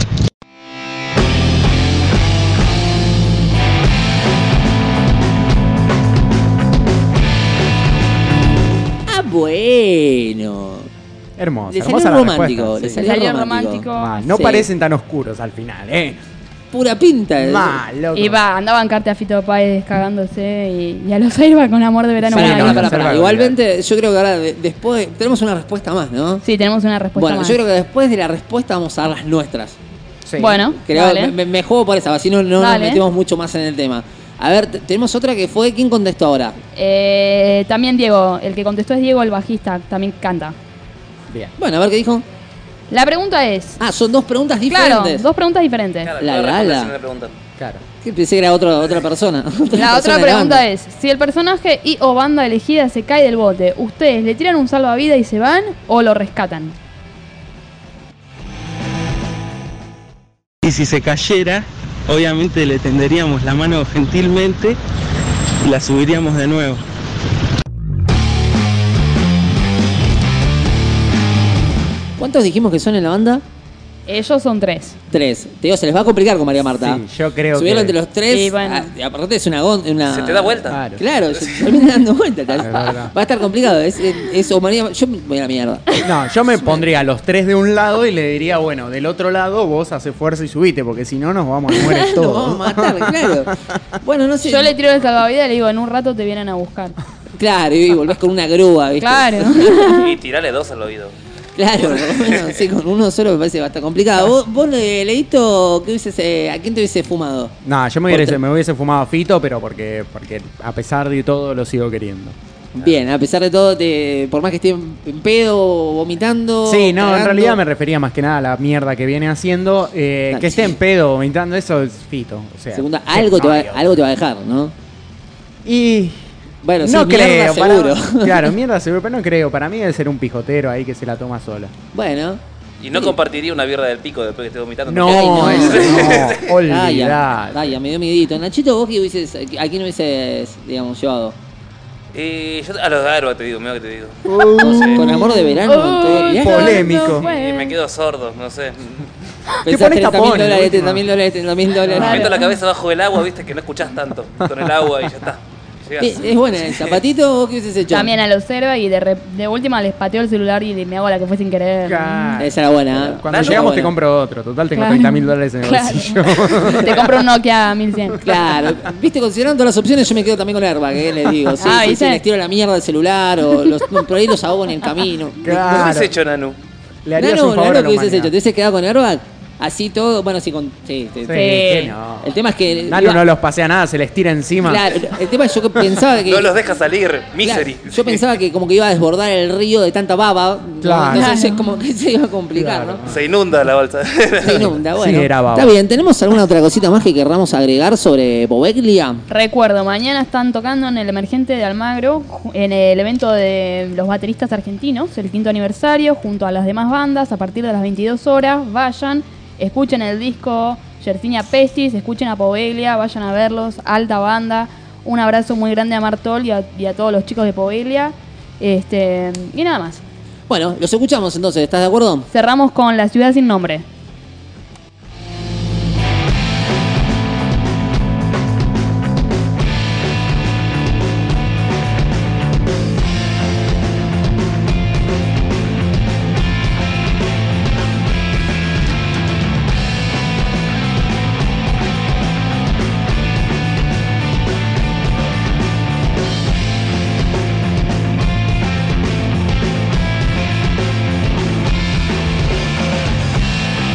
Ah, bueno. Hermoso. Le salió hermosa la romántico, respuesta, le sí. salió Salió romántico. romántico. Ah, no Sí. parecen tan oscuros al final, ¿eh? pura pinta. Mal, loco. Y va, andaban carta a Fito Páez cagándose y, y a los Airbag con Amor de Verano. Pará, Para pará, mí. pará, pará. Observa, Igualmente, yo creo que ahora, de- después, tenemos una respuesta más, ¿no? Sí, tenemos una respuesta Bueno, más. yo creo que después de la respuesta vamos a dar las nuestras. Sí. Bueno, Creo, dale. me, me juego por esa, así no, no nos Dale. metemos mucho más en el tema. A ver, t- tenemos otra que fue, ¿quién contestó ahora? Eh, también Diego, el que contestó es Diego, el bajista, también canta. Bien. Bueno, a ver qué dijo. La pregunta es... Ah, son dos preguntas Claro, diferentes. dos preguntas diferentes. Claro, La, la, la, la, la. la pregunta. Claro. Que pensé que era otra, otra persona. La otra pregunta es, si el personaje y o banda elegida se cae del bote, ¿ustedes le tiran un salvavidas y se van o lo rescatan? Y si se cayera, obviamente le tenderíamos la mano gentilmente y la subiríamos de nuevo. ¿Cuántos dijimos que son en la banda? Ellos son tres. Tres. Te digo, se les va a complicar con María Marta. Sí, yo creo Subirlo que... entre los tres. Y bueno. ah, y aparte es una, gon- una. Se te da vuelta. Claro. Claro, se te termina dando vuelta. tal. Es verdad. Va a estar complicado. Es, es, es o María. Yo me voy a la mierda. No, yo me pondría a los tres de un lado y le diría, bueno, del otro lado vos hace fuerza y subite, porque si no nos vamos a muere Nos todos. vamos a matar, claro. Bueno, no sé. Yo le tiro el salvavidas y le digo, en un rato te vienen a buscar. Claro, y volvés con una grúa, ¿viste? Claro. Y tirale dos al oído. Claro, por lo menos, sí, con uno solo me parece bastante complicado. ¿Vos, vos le- Leito, ¿qué hubieses, eh, ¿a quién te hubiese fumado? No, yo me Por hubiese, tre- me hubiese fumado a Fito, pero porque, porque a pesar de todo lo sigo queriendo. Bien, a pesar de todo, te, por más que esté en en pedo, vomitando. Sí, no, en cagando. realidad me refería más que nada a la mierda que viene haciendo. eh, Ah, que esté sí. en pedo vomitando, eso es Fito. O sea, Segunda, algo, te no va, hay otro. algo te va a dejar, ¿no? Y. Bueno, sí, no mierda creo, para- seguro. claro, mierda seguro, pero no creo. Para mí debe ser un pijotero ahí que se la toma sola. Bueno. Y no compartiría una birra del pico después que esté vomitando. No, Ay, no. eso no. Vaya, Olvidá. vaya, me dio miedito. Nachito, ¿vos qué hubieses, a quién hubieses, digamos, llevado? Eh, yo a los Garba te digo, mira que te digo. Uh, sé. Con amor de verano. todo el viaje. polémico. Bueno. Y me quedo sordo, no sé. Pensás pones treinta mil tapones, dólares, última. treinta mil dólares, treinta mil dólares. Me Claro. meto la cabeza bajo el agua, viste, que no escuchás tanto. Con el agua y ya está. Llegás. Es, es buena esa. Patito, ¿vos qué hubieses hecho? También a los Airbag y de, re- de última les pateo el celular y me hago la que fue sin querer. Claro. Esa era buena. ¿eh? Cuando Esa llegamos era te buena. compro otro. Total, tengo Claro. treinta mil dólares en el Claro. bolsillo. Te compro un Nokia mil cien. Claro, viste, considerando todas las opciones, yo me quedo también con airbag, ¿eh? Les digo. Sí, Ah, sí, sí, ¿viste? les tiro la mierda del celular o los, por ahí los ahogo en el camino. ¿Qué Claro. has hecho, Nanu? Le harías Nano, un favor Nano, a la ¿qué hubieses humanidad. hecho? ¿Te hubieses quedado con airbag? Así todo, bueno, sí, con. Sí, sí, Sí, sí. que no. El tema es que. Nano iba- no los pasea nada, se les tira encima. Claro, el tema es que yo pensaba que. No los deja salir, Claro, misery. yo pensaba que como que iba a desbordar el río de tanta baba. ¿no? Claro. Entonces Claro. como que se iba a complicar, Claro. ¿no? Se inunda la balsa. Se inunda, bueno. Sí, era baba. Está bien, ¿tenemos alguna otra cosita más que querramos agregar sobre Poveglia? Recuerdo, mañana están tocando en el Emergente de Almagro, ju- en el evento de los bateristas argentinos, el quinto aniversario, junto a las demás bandas, a partir de las veintidós horas. Vayan, escuchen el disco Yersinia Pestis, escuchen a Poveglia, vayan a verlos, alta banda. Un abrazo muy grande a Martol y a, y a todos los chicos de Poveglia. Este, y nada más. Bueno, los escuchamos entonces, ¿estás de acuerdo? Cerramos con La Ciudad Sin Nombre. Ciudad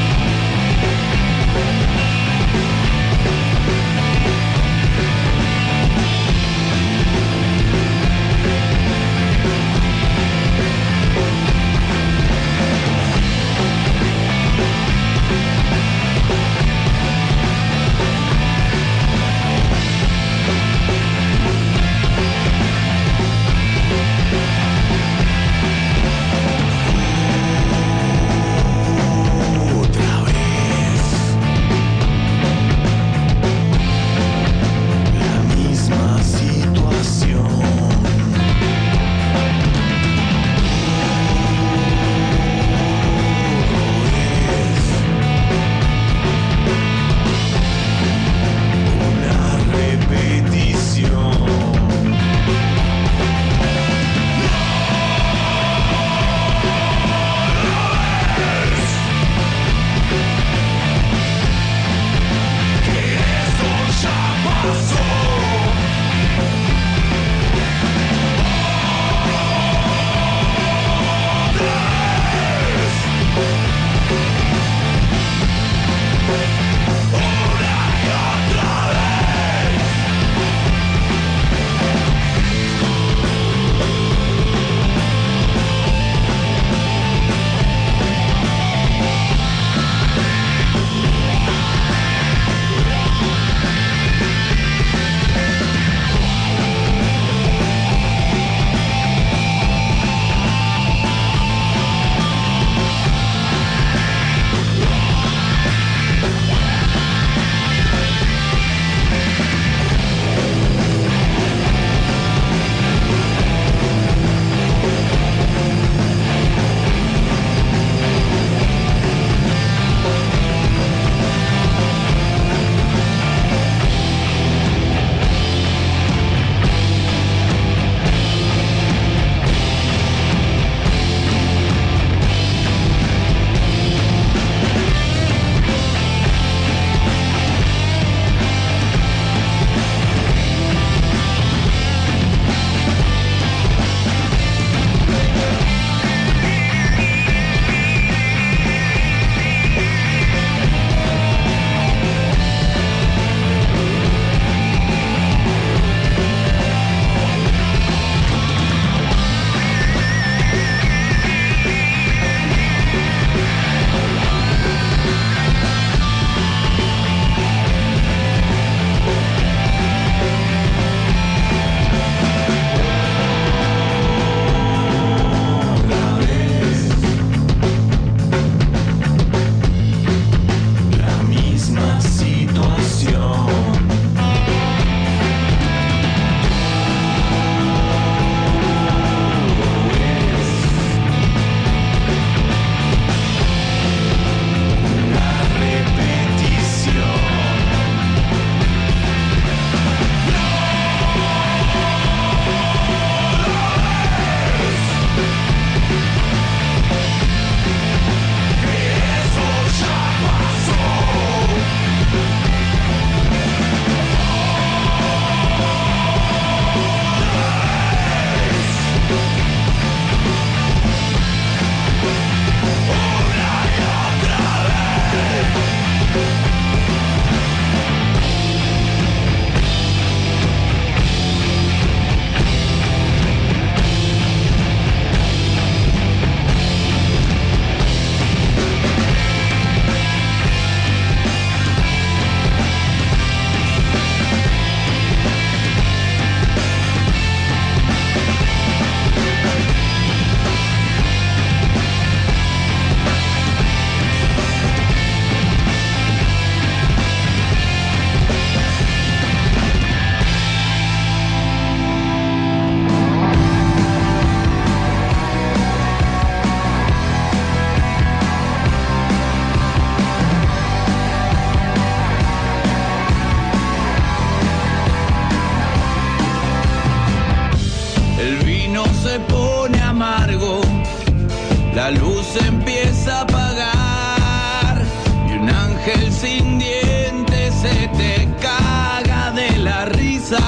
se pone amargo, la luz empieza a apagar y un ángel sin dientes se te caga de la risa.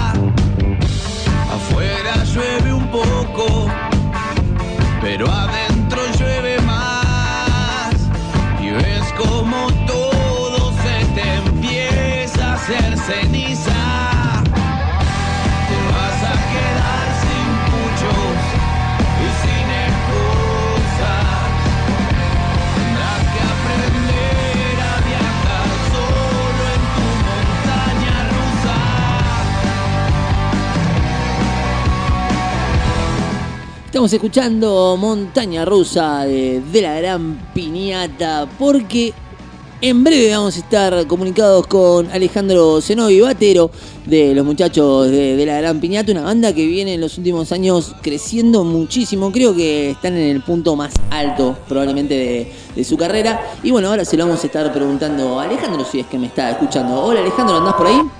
Afuera llueve un poco, pero adentro llueve más y ves como todo se te empieza a hacer ceniza. Te vas a quedar sin puchos y sin excusas. Tendrás que aprender a viajar solo en tu montaña rusa. Estamos escuchando Montaña Rusa de, de la Gran Piñata, porque en breve vamos a estar comunicados con Alejandro Zenobi, batero de los muchachos de, de la Gran Piñata, una banda que viene en los últimos años creciendo muchísimo. Creo que están en el punto más alto probablemente de, de su carrera. Y bueno, ahora se lo vamos a estar preguntando a Alejandro, si es que me está escuchando. Hola Alejandro, ¿andás por ahí?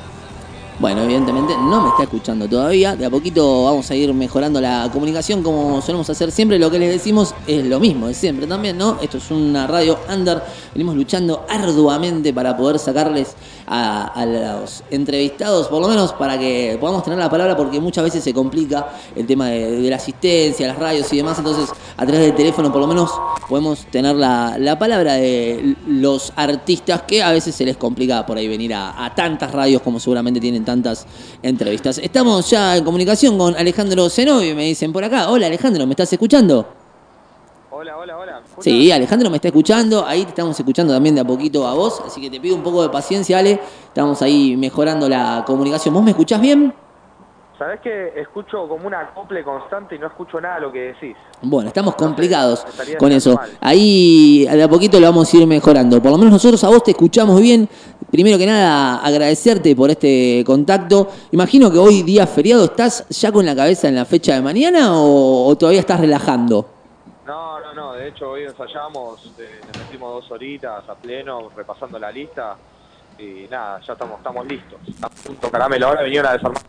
Bueno, evidentemente no me está escuchando todavía. De a poquito vamos a ir mejorando la comunicación como solemos hacer siempre. Lo que les decimos es lo mismo de siempre también, ¿no? Esto es una radio under. Venimos luchando arduamente para poder sacarles a, a los entrevistados, por lo menos para que podamos tener la palabra, porque muchas veces se complica el tema de, de la asistencia, las radios y demás. Entonces, a través del teléfono por lo menos podemos tener la, la palabra de los artistas, que a veces se les complica por ahí venir a, a tantas radios como seguramente tienen tantas entrevistas. Estamos ya en comunicación con Alejandro Zenobi, me dicen por acá. Hola Alejandro, ¿me estás escuchando? Hola, hola, hola. Sí, Alejandro me está escuchando, ahí te estamos escuchando también de a poquito a vos, así que te pido un poco de paciencia, Ale. Estamos ahí mejorando la comunicación. ¿Vos me escuchás bien? Sabés que escucho como un acople constante y no escucho nada de lo que decís. Bueno, estamos complicados No sé, estaría con eso. mal. Ahí de a poquito lo vamos a ir mejorando. Por lo menos nosotros a vos te escuchamos bien. Primero que nada, agradecerte por este contacto. Imagino que hoy día feriado, ¿estás ya con la cabeza en la fecha de mañana o, o todavía estás relajando? No, no, no. De hecho, hoy ensayamos, eh, le metimos dos horitas a pleno, repasando la lista. Y nada, ya estamos estamos listos. Estamos a punto caramelo. Ahora vinieron a desarmar,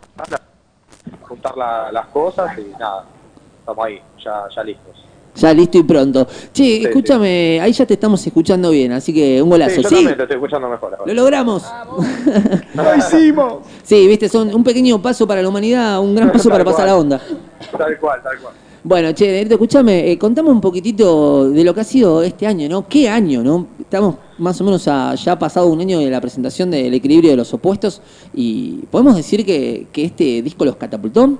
juntar la- las cosas y nada. Estamos ahí, ya, ya listos. Ya listo y pronto. Che, Sí, escúchame, ahí ya te estamos escuchando bien, así que un golazo. Sí, yo Sí, también te estoy escuchando mejor ahora. lo logramos. ¡Lo hicimos! Sí, viste, son un pequeño paso para la humanidad, un gran paso para Tal pasar cual. la onda. Tal cual, tal cual. Bueno, che, Negrito, escúchame, eh, contame un poquitito de lo que ha sido este año, ¿no? ¿Qué año, no? Estamos más o menos a, ya ha pasado un año de la presentación del Equilibrio de los Opuestos y ¿podemos decir que, que este disco los catapultó?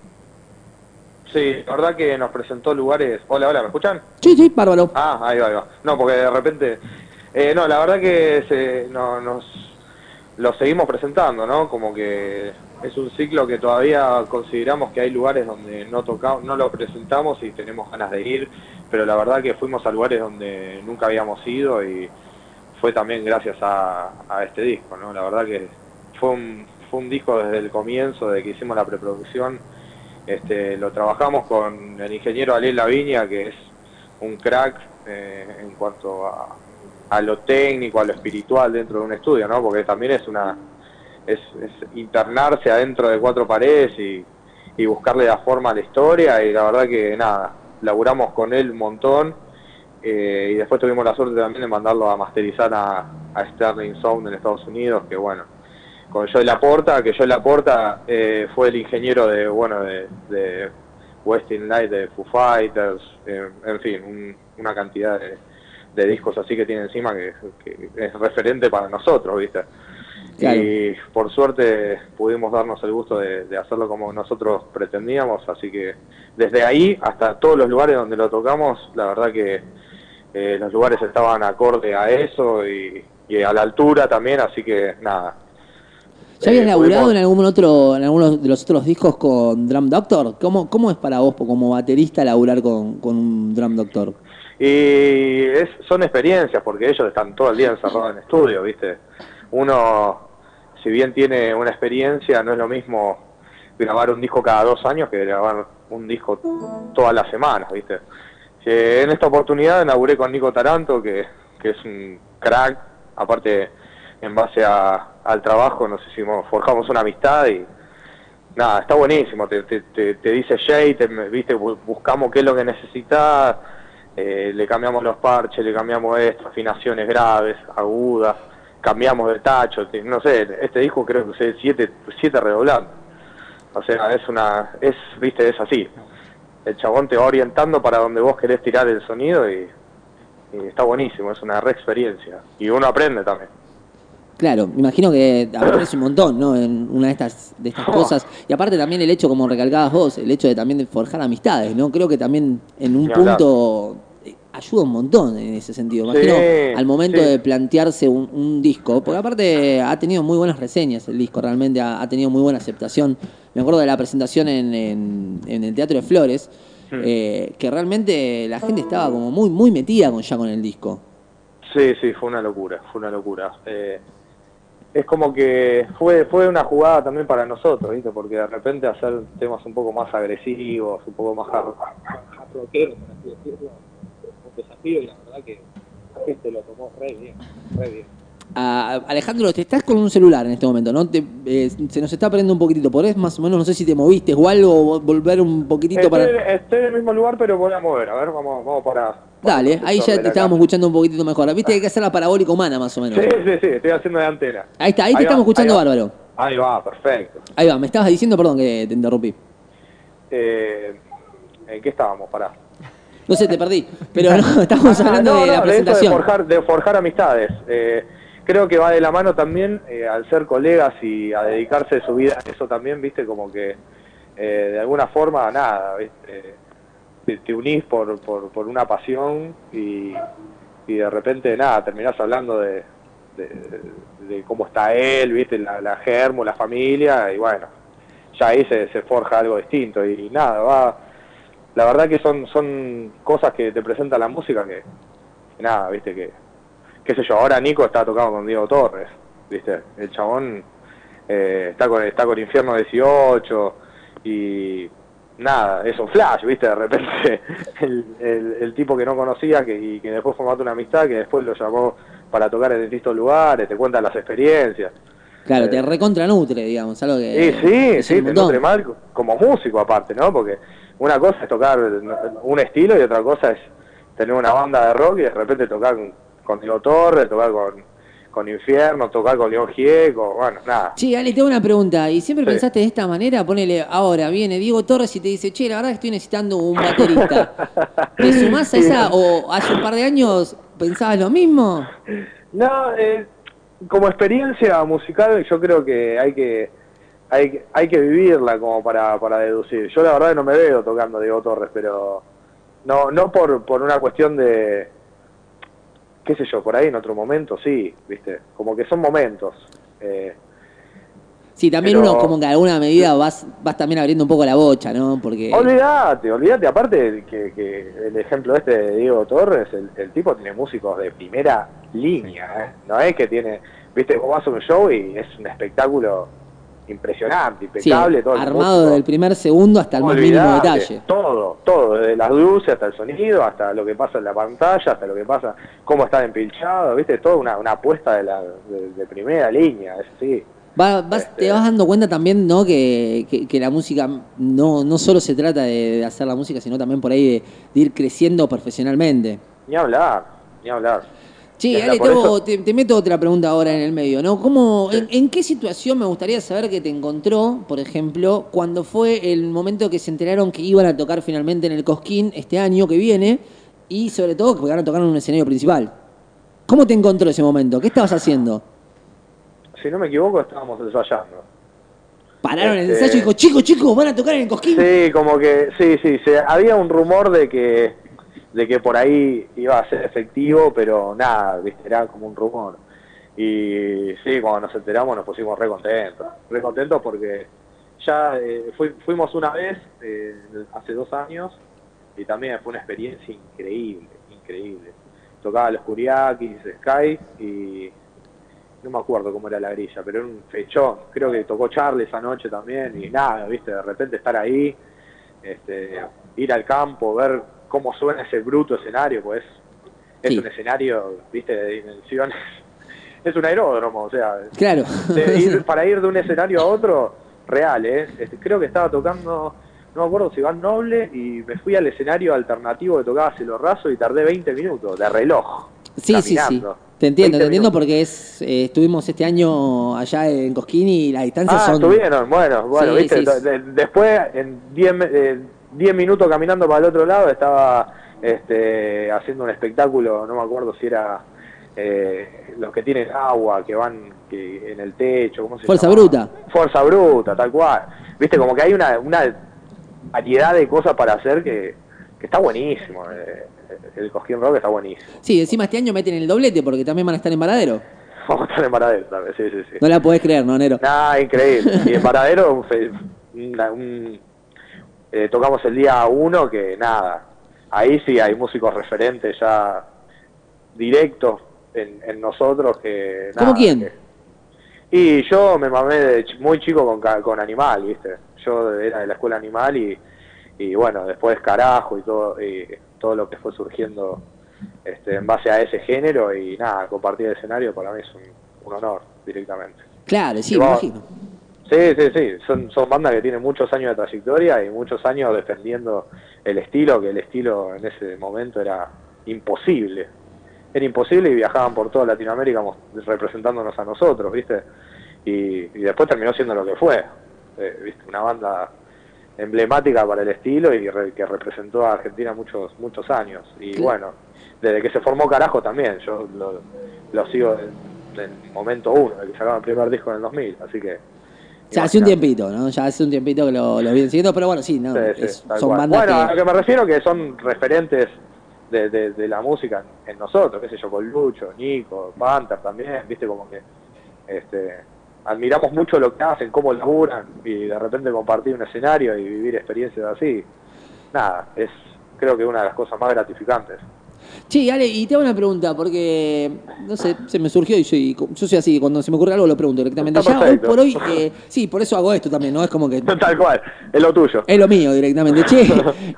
Sí, la verdad que nos presentó lugares... Hola, hola, ¿me escuchan? Sí, sí, bárbaro. Ah, ahí va, ahí va. No, porque de repente... Eh, no, la verdad que se, no, nos lo seguimos presentando, ¿no? Como que es un ciclo que todavía consideramos que hay lugares donde no tocamos, no lo presentamos y tenemos ganas de ir, pero la verdad que fuimos a lugares donde nunca habíamos ido y fue también gracias a, a este disco, ¿no? La verdad que fue un, fue un disco desde el comienzo, desde que hicimos la preproducción. Este, lo trabajamos con el ingeniero Ale Laviña, que es un crack eh, en cuanto a, a lo técnico, a lo espiritual dentro de un estudio, ¿no? Porque también es una es, es internarse adentro de cuatro paredes y, y buscarle la forma a la historia, y la verdad que nada, laburamos con él un montón, eh, y después tuvimos la suerte también de mandarlo a masterizar a, a Sterling Sound en Estados Unidos, que bueno, con Joey Laporta, que Joey Laporta eh, fue el ingeniero de, bueno, de, de Western Light, de Foo Fighters, eh, en fin, un, una cantidad de, de discos así que tiene encima que, que es referente para nosotros, ¿viste? Claro. Y por suerte pudimos darnos el gusto de, de hacerlo como nosotros pretendíamos, así que desde ahí hasta todos los lugares donde lo tocamos, la verdad que eh, los lugares estaban acorde a eso y, y a la altura también, así que nada. ¿Ya habías Eh, laburado pudimos- en algún otro, en alguno de los otros discos con Drum Doctor? ¿Cómo, cómo es para vos como baterista laburar con, con un Drum Doctor? Y es, son experiencias, porque ellos están todo el día encerrados en estudio, ¿viste? Uno, si bien tiene una experiencia, no es lo mismo grabar un disco cada dos años que grabar un disco todas las semanas, ¿viste? Eh, en esta oportunidad inauguré con Nico Taranto, que, que es un crack, aparte en base a, al trabajo nos hicimos, forjamos una amistad y, nada, está buenísimo, te, te, te, te dice Jay, te, viste, buscamos qué es lo que necesitas, eh, le cambiamos los parches, le cambiamos esto, afinaciones graves, agudas, cambiamos de tacho, te, no sé, este disco creo que es siete, siete redoblando, o sea, es una, es, viste, es así, el chabón te va orientando para donde vos querés tirar el sonido y, y está buenísimo, es una re experiencia, y uno aprende también. Claro, me imagino que aprendes un montón, ¿no? En una de estas, de estas cosas. Y aparte también el hecho, como recalcabas vos, el hecho de también de forjar amistades, ¿no? Creo que también en un punto ayuda un montón en ese sentido. Imagino sí, al momento sí. de plantearse un, un disco, porque aparte ha tenido muy buenas reseñas el disco, realmente ha, ha tenido muy buena aceptación. Me acuerdo de la presentación en, en, en el Teatro de Flores, mm. eh, que realmente la gente estaba como muy, muy metida con, ya con el disco. Sí, sí, fue una locura, fue una locura. Eh, es como que fue fue una jugada también para nosotros, ¿viste? Porque de repente hacer temas un poco más agresivos, un poco más hard rockeros, por así decirlo, un desafío y la verdad que la gente lo tomó re bien, re bien. Ah, Alejandro, te estás con un celular en este momento, ¿no? Te, eh, se nos está perdiendo un poquitito, ¿podés más o menos, no sé si te moviste o algo, volver un poquitito estoy, para...? Estoy en el mismo lugar, pero voy a mover, a ver, vamos, vamos para... Dale, ahí ya te estábamos casa. escuchando un poquitito mejor. Viste que hay que hacer la parabólica humana, más o menos. Sí, sí, sí, estoy haciendo de antena. Ahí está, ahí, ahí te va, estamos escuchando ahí bárbaro. Ahí va, perfecto. Ahí va, me estabas diciendo, perdón que te interrumpí. Eh, ¿En qué estábamos? Pará. No sé, te perdí, pero no, estamos hablando no, de no, la de presentación. De forjar, de forjar amistades. Eh, creo que va de la mano también, eh, al ser colegas y a dedicarse su vida a eso también, viste, como que eh, de alguna forma, nada, viste, te, te unís por, por, por una pasión y, y de repente, nada, terminás hablando de, de, de cómo está él, viste, la, la germo, la familia, y bueno, ya ahí se, se forja algo distinto y, y nada, va, la verdad que son, son cosas que te presenta la música que, que nada, viste, que qué sé yo, ahora Nico está tocando con Diego Torres, viste, el chabón eh, está con está con Infierno dieciocho y nada, es un flash, viste, de repente el, el, el tipo que no conocía que, y que después formó una amistad, que después lo llamó para tocar en distintos lugares, te cuenta las experiencias. Claro, eh, te recontra nutre, digamos, algo que... Sí, sí, sí, te nutre mal como músico aparte, ¿no? Porque una cosa es tocar un estilo y otra cosa es tener una banda de rock y de repente tocar con, con Diego Torres, tocar con, con Infierno, tocar con León Gieco, bueno, nada. Sí, Ale, tengo una pregunta. ¿Y siempre sí. pensaste de esta manera? Ponele, ahora viene Diego Torres y te dice, che, la verdad que estoy necesitando un baterista. ¿Te sumás a esa o hace un par de años pensabas lo mismo? No, eh, como experiencia musical yo creo que hay que hay, hay que vivirla como para, para deducir. Yo la verdad no me veo tocando Diego Torres, pero no no por, por una cuestión de... qué sé yo, por ahí en otro momento, sí, viste, como que son momentos. Eh, sí, también pero, uno como que a alguna medida vas vas también abriendo un poco la bocha, ¿no? Porque... Olvídate, olvídate, aparte que, que el ejemplo este de Diego Torres, el, el tipo tiene músicos de primera línea, ¿eh? No es que tiene, viste, vos vas a un show y es un espectáculo impresionante, impecable, sí, todo el armado músico. Del primer segundo hasta el más mínimo detalle. Todo, todo, desde las luces hasta el sonido, hasta lo que pasa en la pantalla, hasta lo que pasa, cómo está empilchado, viste, todo una, una apuesta de, la, de, de primera línea, es así. Va, vas, este... Te vas dando cuenta también, ¿no? Que, que, que la música no, no solo se trata de, de hacer la música, sino también por ahí de, de ir creciendo profesionalmente. Ni hablar, ni hablar. Sí, Ale, tengo, te, te meto otra pregunta ahora en el medio, ¿no? ¿Cómo, sí. en, ¿En qué situación me gustaría saber que te encontró, por ejemplo, cuando fue el momento que se enteraron que iban a tocar finalmente en el Cosquín este año que viene y sobre todo que van a tocar en un escenario principal? ¿Cómo te encontró ese momento? ¿Qué estabas haciendo? Si no me equivoco, estábamos ensayando. Pararon este... el ensayo y dijo, chicos, chicos, ¿van a tocar en el Cosquín? Sí, como que, sí, sí, se, había un rumor de que de que por ahí iba a ser efectivo, pero nada, viste, era como un rumor. Y sí, cuando nos enteramos nos pusimos re contentos, re contentos porque ya eh, fui, fuimos una vez, eh, hace dos años, y también fue una experiencia increíble, increíble. Tocaba los Kuriakis, Sky, y no me acuerdo cómo era la grilla, pero era un fechón. Creo que tocó Charlie esa noche también, y nada, viste, de repente estar ahí, este, ir al campo, ver cómo suena ese bruto escenario, pues es sí. un escenario, viste, de dimensiones, es un aeródromo, o sea, claro. de ir, para ir de un escenario a otro real, ¿eh? Este, creo que estaba tocando, no me acuerdo si Iván Noble, y me fui al escenario alternativo que tocaba Cielo Raso y tardé veinte minutos, de reloj. Sí, sí, sí. caminando. Te entiendo, te entiendo minutos. porque es eh, estuvimos este año allá en Cosquín y las distancias Ah, son... estuvieron, bueno, bueno, Sí, viste, sí, sí. de- después en diez minutos caminando para el otro lado estaba este, haciendo un espectáculo, no me acuerdo si era eh, los que tienen agua, que van que, en el techo, ¿cómo se Fuerza llama? Bruta. Fuerza Bruta, tal cual. Viste, como que hay una, una variedad de cosas para hacer que, que está buenísimo. eh, el Cosquín Rock está buenísimo. Sí, encima este año meten el doblete porque también van a estar en Varadero. Vamos a estar en Varadero también, sí, sí, sí. No la podés creer, ¿no, Nero? Nah, increíble. Y en Varadero un fe- una- un- eh, tocamos el día uno que nada, ahí sí hay músicos referentes ya directos en, en nosotros que... ¿Cómo nada, quién? que- y yo me mamé de ch- muy chico con, ca- con Animal, ¿viste? Yo era de la escuela Animal y, y bueno, después Carajo y todo, y todo lo que fue surgiendo este, en base a ese género y nada, compartir el escenario para mí es un, un honor directamente. Claro, sí, Y me vos- imagino. Sí, sí, sí, son, son bandas que tienen muchos años de trayectoria y muchos años defendiendo el estilo, que el estilo en ese momento era imposible. Era imposible y viajaban por toda Latinoamérica mos- representándonos a nosotros, ¿viste? Y, y después terminó siendo lo que fue, eh, ¿viste? Una banda emblemática para el estilo y re- que representó a Argentina muchos muchos años. Y Claro. bueno, desde que se formó Carajo también, yo lo, lo sigo del momento uno, de que sacaban el primer disco en el dos mil, así que... O sea, hace un imagínate. tiempito, ¿no? Ya hace un tiempito que lo, lo vienen siguiendo, pero bueno, sí, no, Sí, sí, es- tal son cual. bandas Bueno, a que... lo que me refiero que son referentes de, de, de la música en, en nosotros, qué sé yo, con Lucho, Nico, Panther también, viste, como que este, admiramos mucho lo que hacen, cómo laburan, y de repente compartir un escenario y vivir experiencias así, nada, es creo que una de las cosas más gratificantes. Che, Ale, y te hago una pregunta, porque, no sé, se me surgió y soy, yo soy así, cuando se me ocurre algo lo pregunto directamente. Está Ya hoy perfecto. por hoy, eh, sí, por eso hago esto también, ¿no? Es como que Tal cual, es lo tuyo. es lo mío directamente. Che,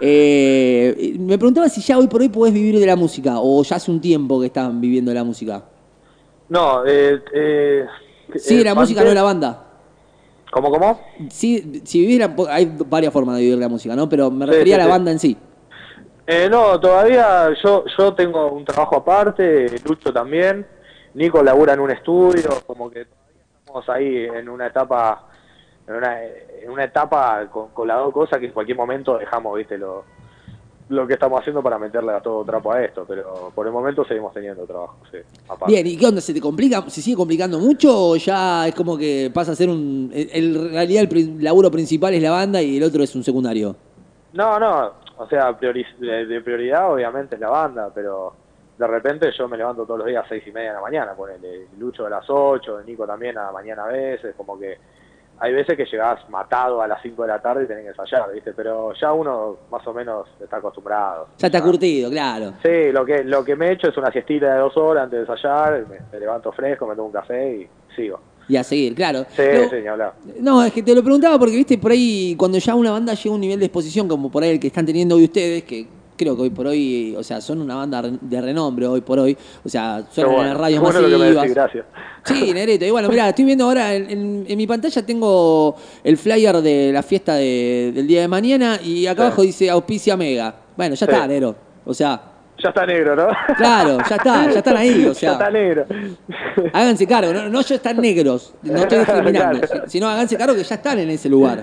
eh, me preguntaba si ya hoy por hoy podés vivir de la música, o ya hace un tiempo que están viviendo de la música. No, eh... eh Sí, eh, de la música, Panther- no de la banda. ¿Cómo, cómo? Sí, si vivís la- hay varias formas de vivir de la música, ¿no? Pero me Sí, refería sí, a la sí. banda en sí. Eh, no, todavía yo yo tengo un trabajo aparte, Lucho también, Nico labura en un estudio, como que todavía estamos ahí en una etapa, en una, en una etapa con, con las dos cosas que en cualquier momento dejamos, viste, lo, lo que estamos haciendo para meterle a todo trapo a esto, pero por el momento seguimos teniendo trabajo, sí, aparte. Bien, ¿y qué onda? ¿Se te complica, se sigue complicando mucho o ya es como que pasa a ser un... el- el- En realidad el pri- laburo principal es la banda y el otro es un secundario? No, no, o sea, priori- de, de prioridad obviamente es la banda, pero de repente yo me levanto todos los días a seis y media de la mañana, ponele, Lucho a las ocho, Nico también a la mañana a veces, como que hay veces que llegás matado a las cinco de la tarde y tenés que ensayar, ¿viste? Pero ya uno más o menos está acostumbrado. Ya está curtido, claro. Sí, lo que lo que me he hecho es una siestita de dos horas antes de ensayar, me, me levanto fresco, me tomo un café y sigo. Y a seguir, claro. Sí, No, sí, ni hablar. no, es que te lo preguntaba porque, viste, por ahí cuando ya una banda llega a un nivel de exposición como por ahí el que están teniendo hoy ustedes, que creo que hoy por hoy, o sea, son una banda re- de renombre hoy por hoy, o sea, Qué suenan en bueno, las radios qué bueno lo que me masivas. decís, gracias. Sí, Nereto. Y bueno, mirá, estoy viendo ahora en, en- en mi pantalla tengo el flyer de la fiesta de- del día de mañana y acá Sí. abajo dice auspicia Mega. Bueno, ya Sí. está, Nero. O sea, Ya está negro, ¿no? claro, ya está, ya están ahí, o sea. Ya está negro. Háganse cargo, no, no ya están negros, no estoy discriminando, Claro. si- sino háganse cargo que ya están en ese lugar.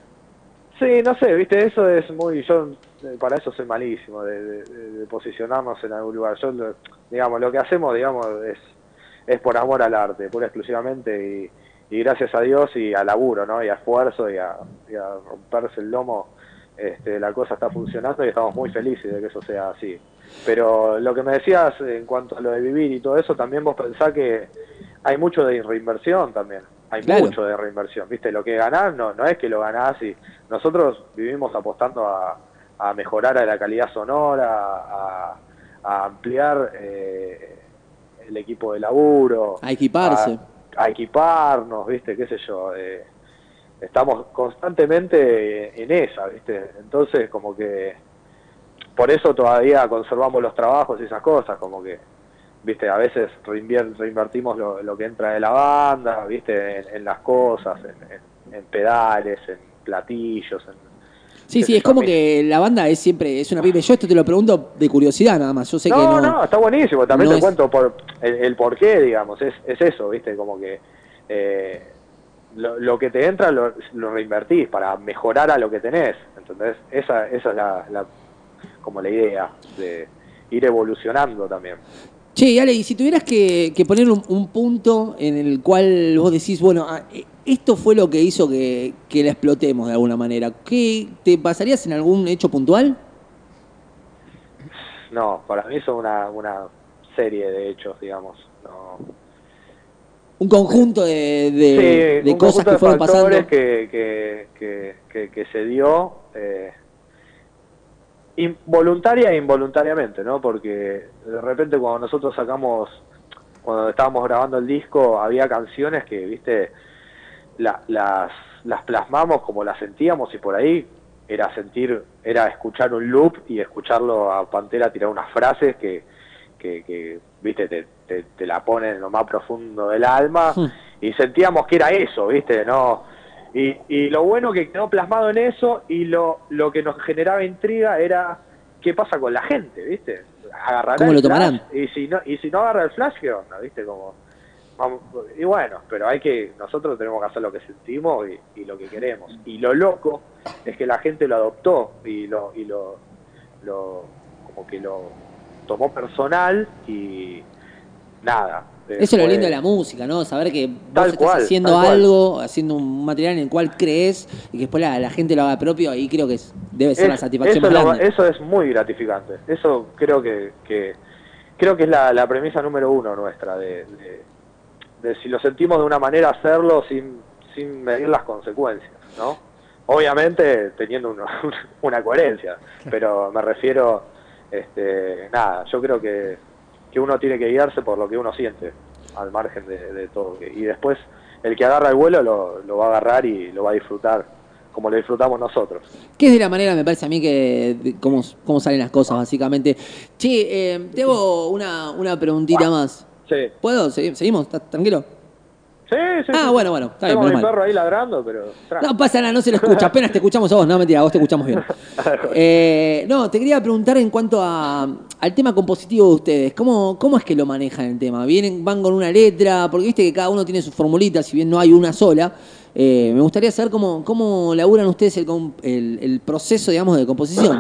Sí, no sé, viste, eso es muy, yo eh, para eso soy malísimo, de, de- de posicionarnos en algún lugar. Yo, lo- digamos, lo que hacemos, digamos, es, es por amor al arte, pura exclusivamente, y, y gracias a Dios y a laburo, ¿no? Y a esfuerzo y a, y a romperse el lomo, este, la cosa está funcionando y estamos muy felices de que eso sea así. Pero lo que me decías en cuanto a lo de vivir y todo eso, también vos pensás que hay mucho de reinversión también. Hay Claro. mucho de reinversión, ¿viste? Lo que ganás no, no es que lo ganás y nosotros vivimos apostando a, a mejorar a la calidad sonora, a, a ampliar eh, el equipo de laburo, A equiparse. a, a equiparnos, ¿viste? Qué sé yo, eh, estamos constantemente en esa, ¿viste? Entonces como que por eso todavía conservamos los trabajos y esas cosas, como que viste, a veces reinvier- reinvertimos lo, lo que entra de la banda, viste, en, en las cosas, en, en, en pedales, en platillos, en, Sí, qué sí, sé es yo, como mi- que la banda es siempre, es una pyme. Yo esto te lo pregunto de curiosidad nada más. Yo sé que No, no. no, está buenísimo. También no te es- cuento por el, el por qué, digamos. Es, es eso, ¿viste? Como que eh, lo, lo que te entra lo, lo reinvertís para mejorar a lo que tenés. ¿Entendés? Esa, esa es la, la, como la idea de ir evolucionando también. Che, Ale, y si tuvieras que, que poner un, un punto en el cual vos decís, bueno, ah, eh, esto fue lo que hizo que, que la explotemos de alguna manera, ¿qué te pasarías en algún hecho puntual? No, para mí son una, una serie de hechos, digamos. No. Un conjunto de, de, Sí, de un cosas conjunto que de fueron factores pasando. que, que, que, que, que se dio eh, involuntaria e involuntariamente, ¿no? Porque de repente cuando nosotros sacamos, cuando estábamos grabando el disco, había canciones que, viste, la, las, las plasmamos como las sentíamos y por ahí era sentir, era escuchar un loop y escucharlo a Pantera tirar unas frases que, que, que viste, te, te, te la ponen en lo más profundo del alma Hmm. y sentíamos que era eso, viste, no. Y, y lo bueno que quedó plasmado en eso y lo, lo que nos generaba intriga era qué pasa con la gente, ¿viste? Agarrará ¿Cómo el lo flash tomarán? y si no y si no agarra el flash, ¿qué onda? ¿Viste? Como, vamos, y bueno, pero hay que, nosotros tenemos que hacer lo que sentimos y, y lo que queremos. Y lo loco es que la gente lo adoptó y lo, y lo, lo como que lo tomó personal y nada. eh, Eso es lo fue- lindo de la música, ¿no? Saber que vos Tal estás cual, haciendo tal cual. algo, haciendo un material en el cual crees y que después la, la gente lo haga propio, ahí creo que es- debe ser Es- la satisfacción eso, más lo- grande. eso es muy gratificante. Eso creo que, que creo que es la, la premisa número uno nuestra de, de, de si lo sentimos de una manera hacerlo sin, sin medir las consecuencias, ¿no? Obviamente teniendo uno- una coherencia, pero me refiero, este, nada, yo creo que, que uno tiene que guiarse por lo que uno siente, al margen de, de todo. Y después el que agarra el vuelo lo, lo va a agarrar y lo va a disfrutar como lo disfrutamos nosotros. Que es de la manera, me parece a mí, que de cómo, cómo salen las cosas, básicamente. Che, eh, te hago una, una preguntita más. Sí. ¿Puedo? ¿Segui- ¿Seguimos? ¿Estás tranquilo? Sí, sí. Ah, sí, bueno, sí. bueno, está bien, Tengo a mi menos mal. perro ahí ladrando, pero... tranqui. No pasa nada, no se lo escucha, apenas te escuchamos a vos, no, mentira, a vos te escuchamos bien. Eh, no, te quería preguntar en cuanto a, al tema compositivo de ustedes, ¿cómo, cómo es que lo manejan el tema? ¿Vienen, van con una letra? Porque viste que cada uno tiene sus formulitas, si bien no hay una sola. Eh, me gustaría saber cómo, cómo laburan ustedes el, com- el, el proceso, digamos, de composición.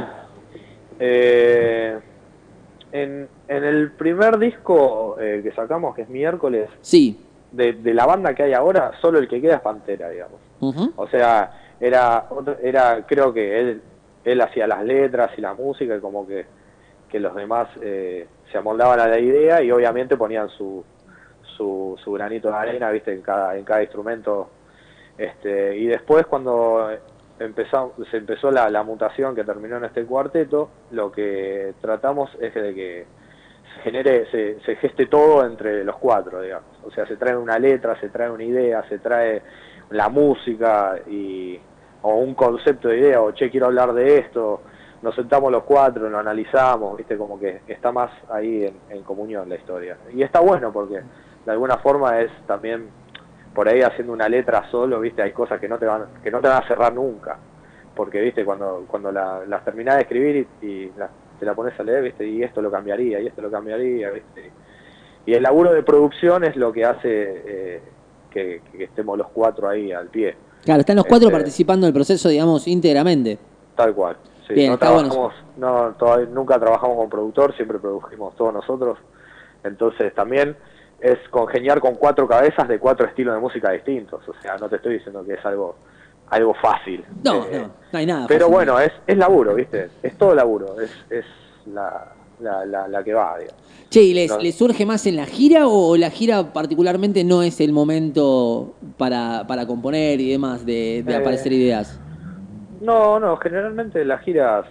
Eh, en, en el primer disco eh, que sacamos, que es Miércoles, Sí. de, de la banda que hay ahora, solo el que queda es Pantera, digamos. Ujú. O sea, era, otro- era creo que él, él hacía las letras y la música y como que, que los demás eh, se amoldaban a la idea y obviamente ponían su, su, su granito de arena, viste, en cada, en cada instrumento. Este, y después cuando empezó, se empezó la, la mutación que terminó en este cuarteto, lo que tratamos es de que se genere, se, se geste todo entre los cuatro, digamos. O sea, se trae una letra, se trae una idea, se trae la música y o un concepto de idea, o che, quiero hablar de esto, nos sentamos los cuatro, lo analizamos, viste, como que está más ahí en, en comunión la historia. Y está bueno porque de alguna forma es también por ahí haciendo una letra solo, viste, hay cosas que no te van, que no te van a cerrar nunca. Porque, viste, cuando, cuando la, las terminás de escribir y, y la, te la pones a leer, viste, y esto lo cambiaría, y esto lo cambiaría, viste. Y el laburo de producción es lo que hace eh, que, que estemos los cuatro ahí al pie. Claro, están los cuatro Este, participando del proceso, digamos, íntegramente. Tal cual. Sí, Bien, no está bueno trabajamos, no, todavía, nunca trabajamos con productor, siempre produjimos todos nosotros. Entonces también es congeniar con cuatro cabezas de cuatro estilos de música distintos. O sea, no te estoy diciendo que es algo algo fácil. No, Eh, no, no hay nada Pero fácil. bueno, es, es laburo, ¿viste? Es todo laburo, es, es la, la, la, la que va, digamos. Che, ¿y les, No. les surge más en la gira o la gira particularmente no es el momento para, para componer y demás, de, de Eh, aparecer ideas? No, no, generalmente las giras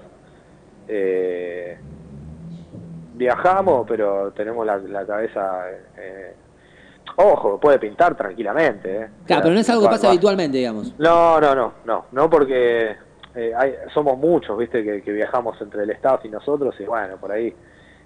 eh, viajamos, pero tenemos la, la cabeza... Eh, ojo, puede pintar tranquilamente. Eh. Claro, O sea, pero no es algo que va- pasa va- habitualmente, digamos. No, no, no, no, no porque eh, hay, somos muchos, viste, que, que viajamos entre el staff y nosotros y bueno, por ahí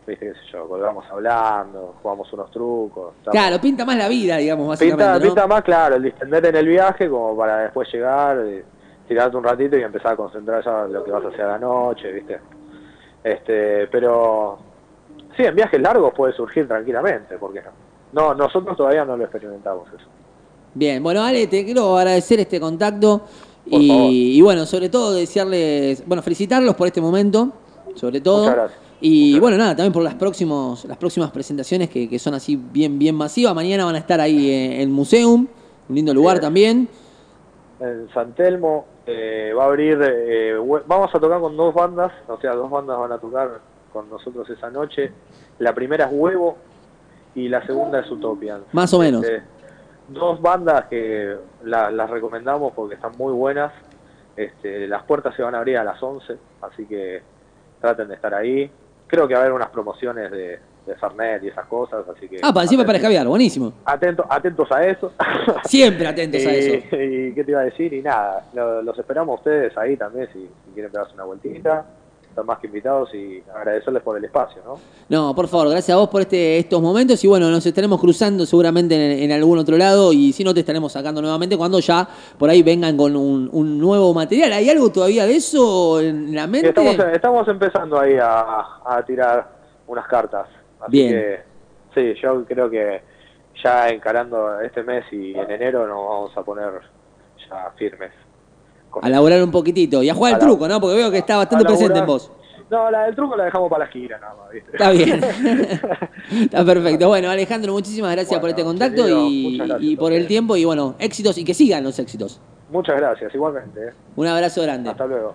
viste, qué sé yo, colgamos hablando, jugamos unos trucos. Estamos... Claro, pinta más la vida, digamos, básicamente, Pinta, ¿no? pinta más, claro, el distender en el viaje como para después llegar, eh, tirarte un ratito y empezar a concentrar ya en lo que vas a hacer a la noche, viste. Este, pero sí, en viajes largos puede surgir tranquilamente, ¿por qué no? No, nosotros todavía no lo experimentamos eso. Bien, bueno, Ale, te quiero agradecer este contacto y, y bueno, sobre todo desearles, bueno, felicitarlos por este momento, sobre todo. Muchas gracias. Y Muchas bueno, nada, también por las próximos, las próximas presentaciones que, que son así bien, bien masivas. Mañana van a estar ahí en el Museum, un lindo lugar Bien. también. En San Telmo eh, va a abrir, eh, vamos a tocar con dos bandas, o sea, dos bandas van a tocar con nosotros esa noche. La primera es Huevo y la segunda es Utopian. Más o menos. Este, dos bandas que la, las recomendamos porque están muy buenas. Este, las puertas se van a abrir a las once, así que traten de estar ahí. Creo que va a haber unas promociones de, de Fernet y esas cosas, así que... Ah, para encima para escabiar, buenísimo. Atentos, atentos a eso. Siempre atentos a y, eso. ¿Y qué te iba a decir? Y nada, lo- los esperamos a ustedes ahí también si, si quieren pegarse una vueltita. Están más que invitados y agradecerles por el espacio, ¿no? No, por favor, gracias a vos por este, estos momentos y bueno, nos estaremos cruzando seguramente en, en algún otro lado y si no te estaremos sacando nuevamente cuando ya por ahí vengan con un, un nuevo material. ¿Hay algo todavía de eso en la Y mente? estamos, estamos empezando ahí a, a tirar unas cartas. Así Bien. que sí, yo creo que ya encarando este mes y en enero nos vamos a poner ya firmes. A laburar un poquitito y a jugar A al la- truco, ¿no? Porque veo que está bastante a laburar. presente en vos. No, la del truco la dejamos para la gira nada más, ¿viste? Está bien. Está perfecto. Bueno, Alejandro, muchísimas gracias Bueno, por este contacto querido, y, muchas gracias y a por el ustedes. tiempo y bueno, éxitos y que sigan los éxitos. Muchas gracias, igualmente. ¿eh? Un abrazo grande. Hasta luego.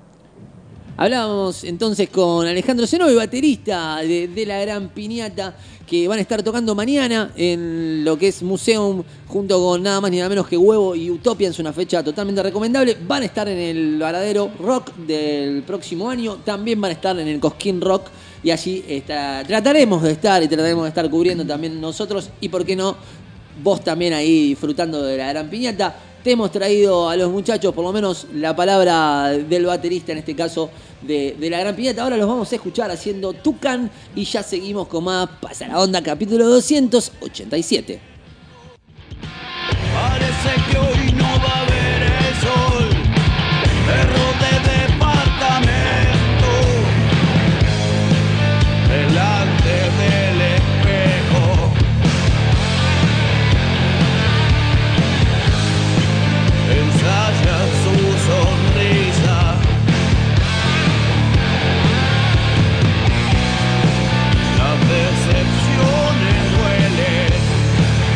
Hablábamos entonces con Alejandro Zenobi, baterista de, de La Gran Piñata, que van a estar tocando mañana en lo que es Museum, junto con nada más ni nada menos que Huevo y Utopia. Es una fecha totalmente recomendable. Van a estar en el Varadero Rock del próximo año. También van a estar en el Cosquín Rock. Y allí está, trataremos de estar y trataremos de estar cubriendo también nosotros. Y por qué no, vos también ahí disfrutando de La Gran Piñata. Te hemos traído a los muchachos, por lo menos la palabra del baterista, en este caso de, de La Gran Piñata. Ahora los vamos a escuchar haciendo Tucán y ya seguimos con más Pasa la Onda, capítulo doscientos ochenta y siete. Parece que hoy no va a haber el sol, perro de departamento, delante del espejo, ensaya su sonrisa, las decepciones duelen.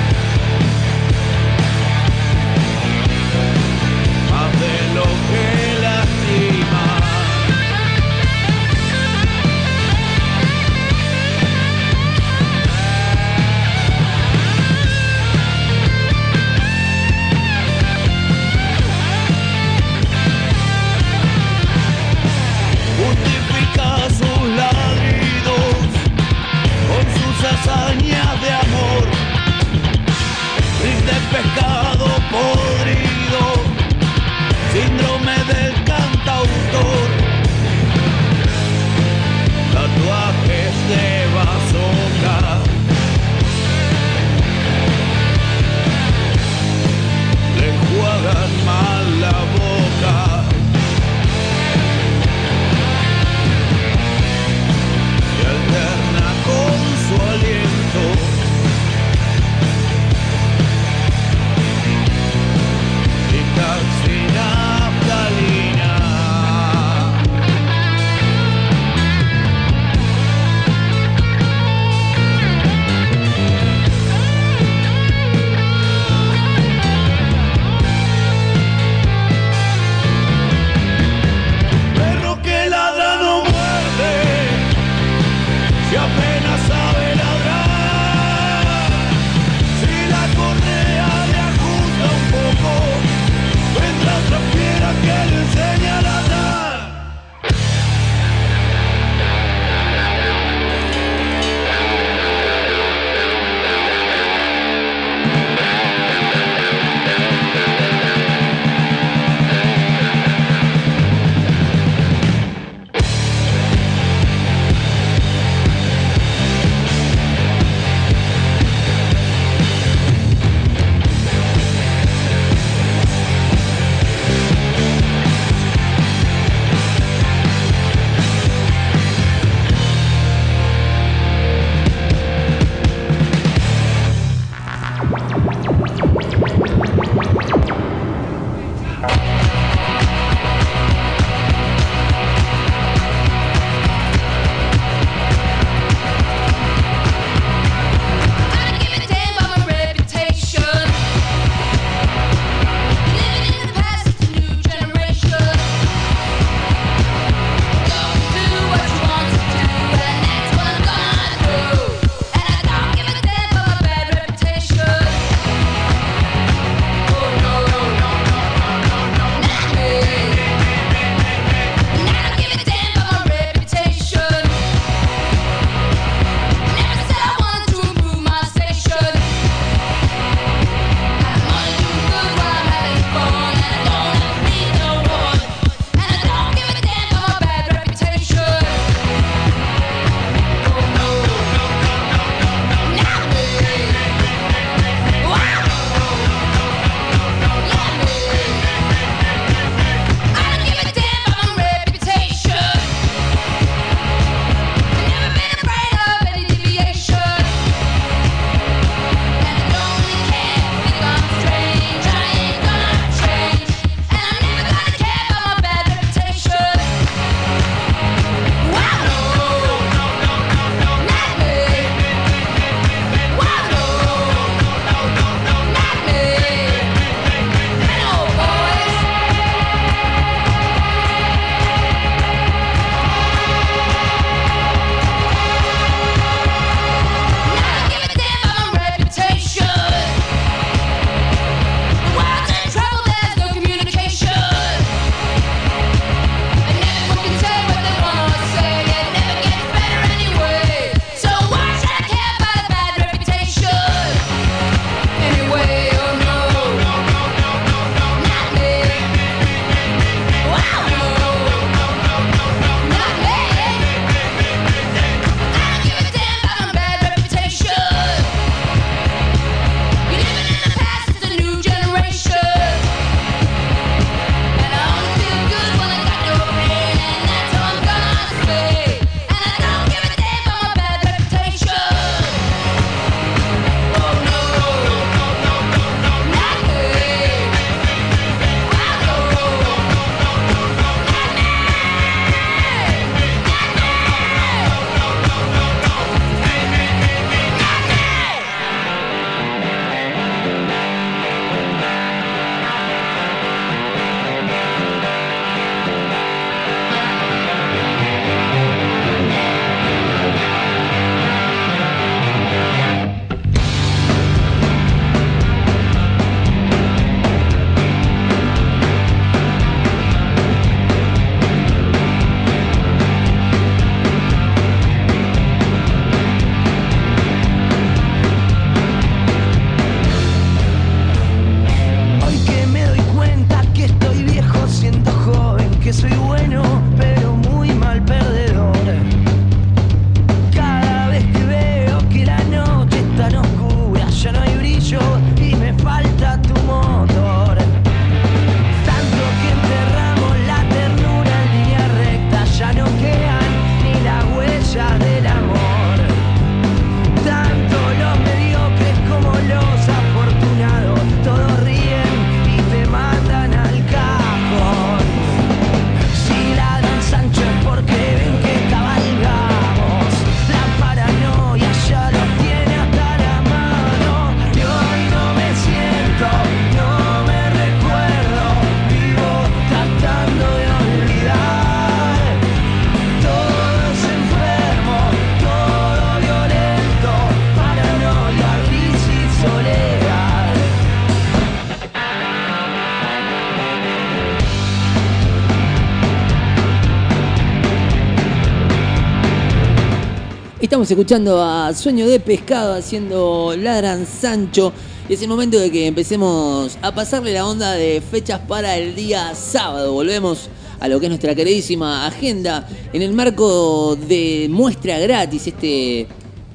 Estamos escuchando a Sueño de Pescado haciendo Ladran Sancho. Y es el momento de que empecemos a pasarle la onda de fechas para el día sábado. Volvemos a lo que es nuestra queridísima agenda en el marco de muestra gratis, este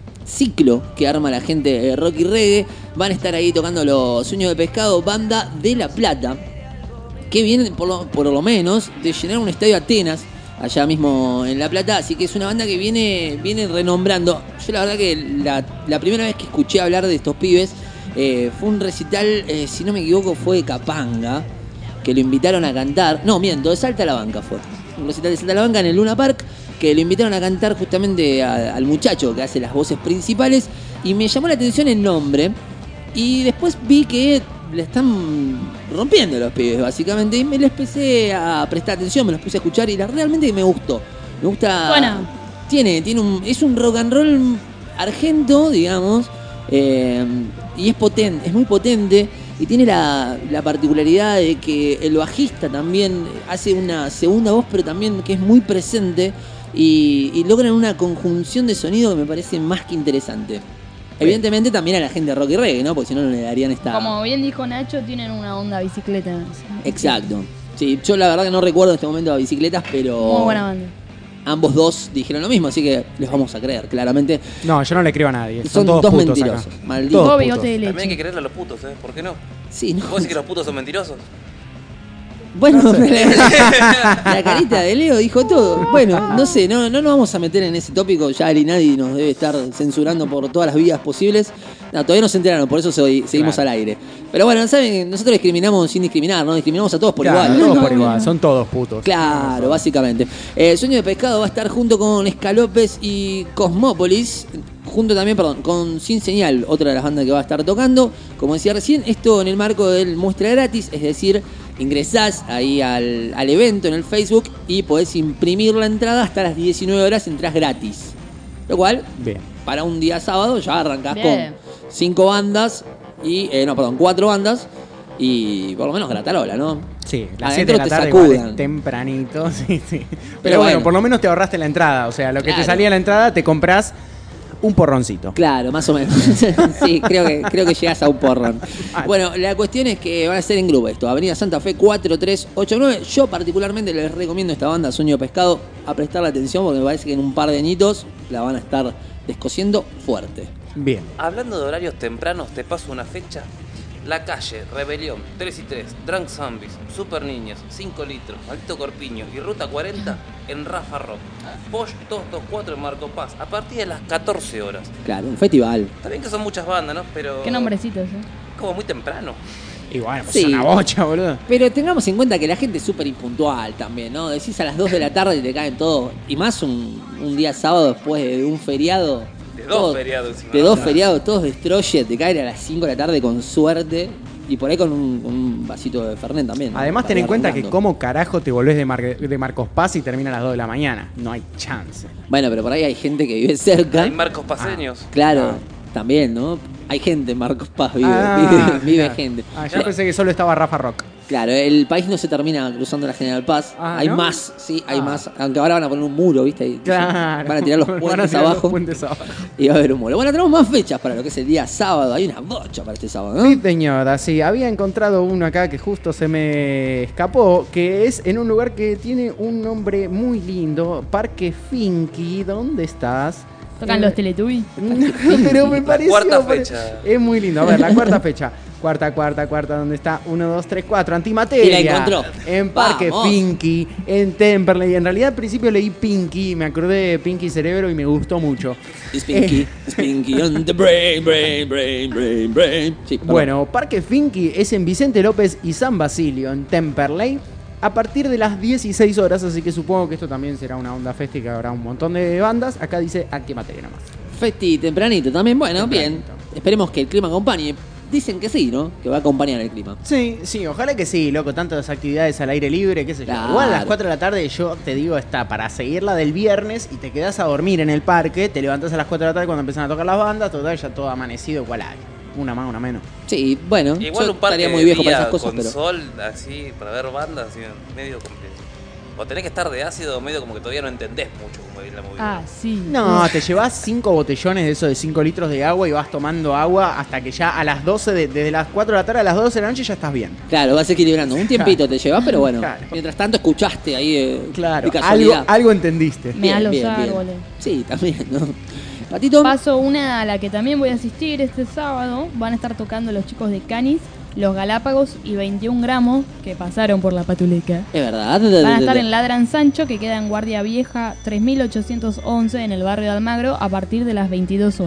ciclo que arma la gente de Rock y Reggae. Van a estar ahí tocando los Sueños de Pescado, banda de La Plata, que vienen por lo, por lo menos de llenar un estadio Atenas allá mismo en La Plata, así que es una banda que viene, viene renombrando. Yo la verdad que la, la primera vez que escuché hablar de estos pibes eh, fue un recital, eh, si no me equivoco, fue de Capanga, que lo invitaron a cantar. No, miento, de Salta a la Banca fue. Un recital de Salta a la Banca en el Luna Park, que lo invitaron a cantar justamente a- al muchacho que hace las voces principales. Y me llamó la atención el nombre. Y después vi que le están rompiendo los pibes, básicamente. Y me les empecé a prestar atención, me los puse a escuchar y la, realmente me gustó. Me gusta. Bueno. Tiene, tiene un. Es un rock and roll argento, digamos. eh, y es potente, es muy potente. Y tiene la, la particularidad de que el bajista también hace una segunda voz, pero también que es muy presente. Y, y logran una conjunción de sonido que me parece más que interesante. Evidentemente también a la gente de rock y reggae, ¿no? Porque si no, no le darían esta... Como bien dijo Nacho, tienen una onda bicicleta. Exacto. Sí, yo la verdad que no recuerdo en este momento a bicicletas, pero... Muy buena banda. Ambos dos dijeron lo mismo, así que les vamos a creer, claramente. No, yo no le creo a nadie. Son, Son todos dos putos mentirosos, acá. malditos. Todos Todo putos. bigote de También hay que leche. creerle a los putos, ¿eh? ¿Por qué no? Sí, no. ¿Vos decís que los putos son mentirosos? Bueno, la, la carita de Leo dijo todo. Bueno, no sé, no, no nos vamos a meter en ese tópico. Ya Ali nadie nos debe estar censurando por todas las vías posibles. No, todavía no se enteraron, por eso soy- seguimos Claro. al aire. Pero bueno, saben, nosotros discriminamos sin discriminar, ¿no? Discriminamos a todos por Claro, igual. todos por igual. Son todos putos. Claro, básicamente. Eh, Sueño de Pescado va a estar junto con Escalopes y Cosmópolis. Junto también, perdón, con Sin Señal, otra de las bandas que va a estar tocando. Como decía recién, esto en el marco del muestra gratis, es decir, ingresás ahí al, al evento en el Facebook y podés imprimir la entrada hasta las diecinueve horas, entras gratis. Lo cual, Bien. para un día sábado ya arrancás Bien. con cinco bandas y, eh, no, perdón, cuatro bandas y por lo menos gratarola, ¿no? Sí, las Adentro siete de la te tarde sacudan. igual es tempranito, sí, sí. Pero, Pero bueno, bueno. por lo menos te ahorraste la entrada. O sea, lo que Claro. te salía la entrada, te compras un porroncito. Claro, más o menos. Sí, creo que, creo que llegas a un porrón. Bueno, la cuestión es que van a ser en grupo esto. Avenida Santa Fe cuatro tres ocho nueve. Yo particularmente les recomiendo esta banda, Sueño de Pescado, a prestarle atención porque me parece que en un par de añitos la van a estar descosiendo fuerte. Bien. Hablando de horarios tempranos, te paso una fecha. La Calle, Rebelión, tres y tres, Drunk Zombies, Super Niños, cinco litros, Maldito Corpiño y Ruta cuarenta en Rafa Rock. Posh dos dos cuatro en Marco Paz, a partir de las catorce horas. Claro, un festival. Está bien que son muchas bandas, ¿no? Pero... Qué nombrecitos, eh. Como muy temprano. Y bueno, pues Sí. es una bocha, boludo. Pero tengamos en cuenta que la gente es súper impuntual también, ¿no? Decís a las dos de la tarde y te caen todos. Y más un, un día sábado después de un feriado. De dos todos- feriados encima, De ¿no? dos Claro. feriados, todos destroyer, te caen a las cinco de la tarde con suerte. Y por ahí con un, un vasito de Fernet también, ¿no? Además, Para ten en ir cuenta que arrancando. cómo carajo te volvés de, Mar- de Marcos Paz y termina a las dos de la mañana. No hay chance. Bueno, pero por ahí hay gente que vive cerca. Hay marcos paseños. Claro, Ah. también, ¿no? Hay gente en Marcos Paz, vive, Ah, vive, vive claro. gente. Ah, yo pensé que solo estaba Rafa Rock. Claro, el país no se termina cruzando la General Paz. Ah, hay ¿no? más, sí, hay Ah. más. Aunque ahora van a poner un muro, ¿viste? Y- Claro. Van a tirar los Van a puentes tirar los abajo. puentes abajo. Y va a haber un muro. Bueno, tenemos más fechas para lo que es el día sábado. Hay una bocha para este sábado, ¿no? Sí, señora, sí. Había encontrado uno acá que justo se me escapó, que es en un lugar que tiene un nombre muy lindo, Parque Finky. ¿Dónde estás? Tocan Eh, los Teletubbies. Pero me La pareció... cuarta pare- fecha. Es muy lindo. A ver, la cuarta fecha. Cuarta, cuarta, cuarta, ¿dónde está? Uno, dos, tres, cuatro. Antimateria. Y la encontró. En Parque Vamos. Finky, en Temperley. En realidad al principio leí Pinky, me acordé de Pinky Cerebro y me gustó mucho. It's Pinky, Eh. it's Pinky on the brain, brain, brain, brain, brain. Sí, perdón. Bueno, Parque Finky es en Vicente López y San Basilio, en Temperley, a partir de las dieciséis horas, así que supongo que esto también será una onda festi, que habrá un montón de bandas. Acá dice Antimateria nomás. Festi tempranito también. Bueno, bien. Tempranito. Esperemos que el clima acompañe. Dicen que sí, ¿no? Que va a acompañar el clima. Sí, sí, ojalá que sí, loco, tantas actividades al aire libre, qué sé yo. Claro. Igual a las cuatro de la tarde yo te digo está para seguir la del viernes y te quedás a dormir en el parque, te levantás a las cuatro de la tarde cuando empiezan a tocar las bandas, total ya todo amanecido igual hay. Una más, una menos. Sí, bueno. Igual yo un parque estaría muy viejo de para día esas cosas, con pero. sol, así, para ver bandas, así, medio como que... O tenés que estar de ácido, medio como que todavía no entendés mucho cómo es la movida. Ah, sí. No, te llevas cinco botellones de eso de cinco litros de agua y vas tomando agua hasta que ya a las doce, de- desde las cuatro de la tarde a las doce de la noche ya estás bien. Claro, vas equilibrando. Un tiempito te llevas, pero bueno. Claro. Mientras tanto escuchaste ahí. eh, Claro, de algo, casualidad. algo entendiste. Me da los bien, bien. árboles. Sí, también, ¿no? Patito. Paso una a la que también voy a asistir este sábado. Van a estar tocando los chicos de Canis, los Galápagos y veintiún gramos que pasaron por la Patuleca. Es verdad. Van a estar en Ladran Sancho, que queda en Guardia Vieja tres mil ochocientos once en el barrio de Almagro, a partir de las veintidós horas.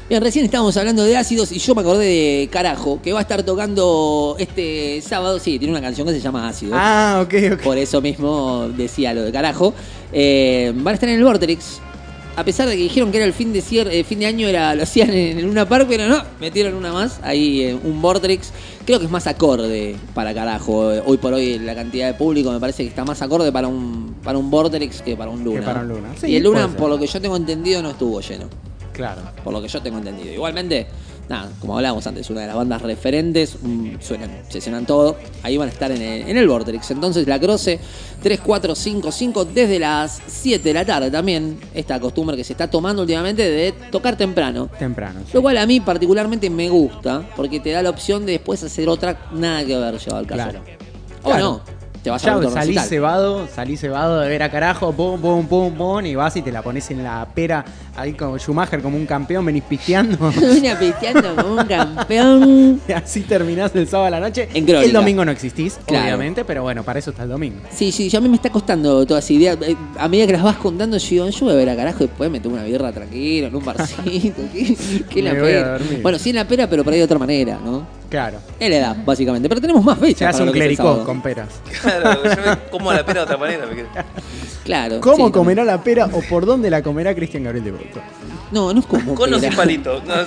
Bien, recién estábamos hablando de ácidos y yo me acordé de Carajo, que va a estar tocando este sábado. Sí, tiene una canción que se llama Ácido. Ah, ok, ok. Por eso mismo decía lo de Carajo. Eh, van a estar en el Vorterix. A pesar de que dijeron que era el fin de cierre, eh, fin de año, era, lo hacían en el Luna Park, pero no, metieron una más. Ahí eh, un Vorterix. Creo que es más acorde para Carajo. Eh, hoy por hoy la cantidad de público me parece que está más acorde para un para un Vorterix que para un Luna. Que para un Luna. Sí, y el Luna, puede ser. por lo que yo tengo entendido, no estuvo lleno. Claro. Por lo que yo tengo entendido. Igualmente, nada, como hablábamos antes, una de las bandas referentes, um, suenan, se suenan todo. Ahí van a estar en el, en el Vorterix. Entonces, la Croce tres cuatro cinco cinco desde las siete de la tarde también. Esta costumbre que se está tomando últimamente de tocar temprano. Temprano. Sí. Lo cual a mí particularmente me gusta, porque te da la opción de después hacer otra, nada que ver, llevado al caso. Claro. O Claro. no, te vas a Ya otro salís recital. cebado, salís cebado de ver a Carajo, pum, pum, pum, pum, y vas y te la pones en la pera, ahí como Schumacher, como un campeón, venís pisteando. Vine pisteando como un campeón. Y así terminás el sábado a la noche. En Crónica. El domingo no existís, Claro. obviamente, pero bueno, para eso está el domingo. Sí, sí, yo a mí me está costando toda esa idea. Eh, A medida que las vas contando, yo digo, yo voy a ver a Carajo y después me tomo una birra tranquilo, en un barcito. ¿Qué, qué la Me voy a pera? dormir. Bueno, sí en la pera, pero por ahí de otra manera, ¿no? Claro. Es la edad, básicamente. Pero tenemos más fechas. Se hace para un lo que es el clericó sábado. con peras. Claro, yo me como la pera de otra manera. Me quedo. Claro. ¿Cómo sí, comerá la pera o por dónde la comerá Cristian Gabriel de Boto? No, no es como. Con o pera. sin palito. No,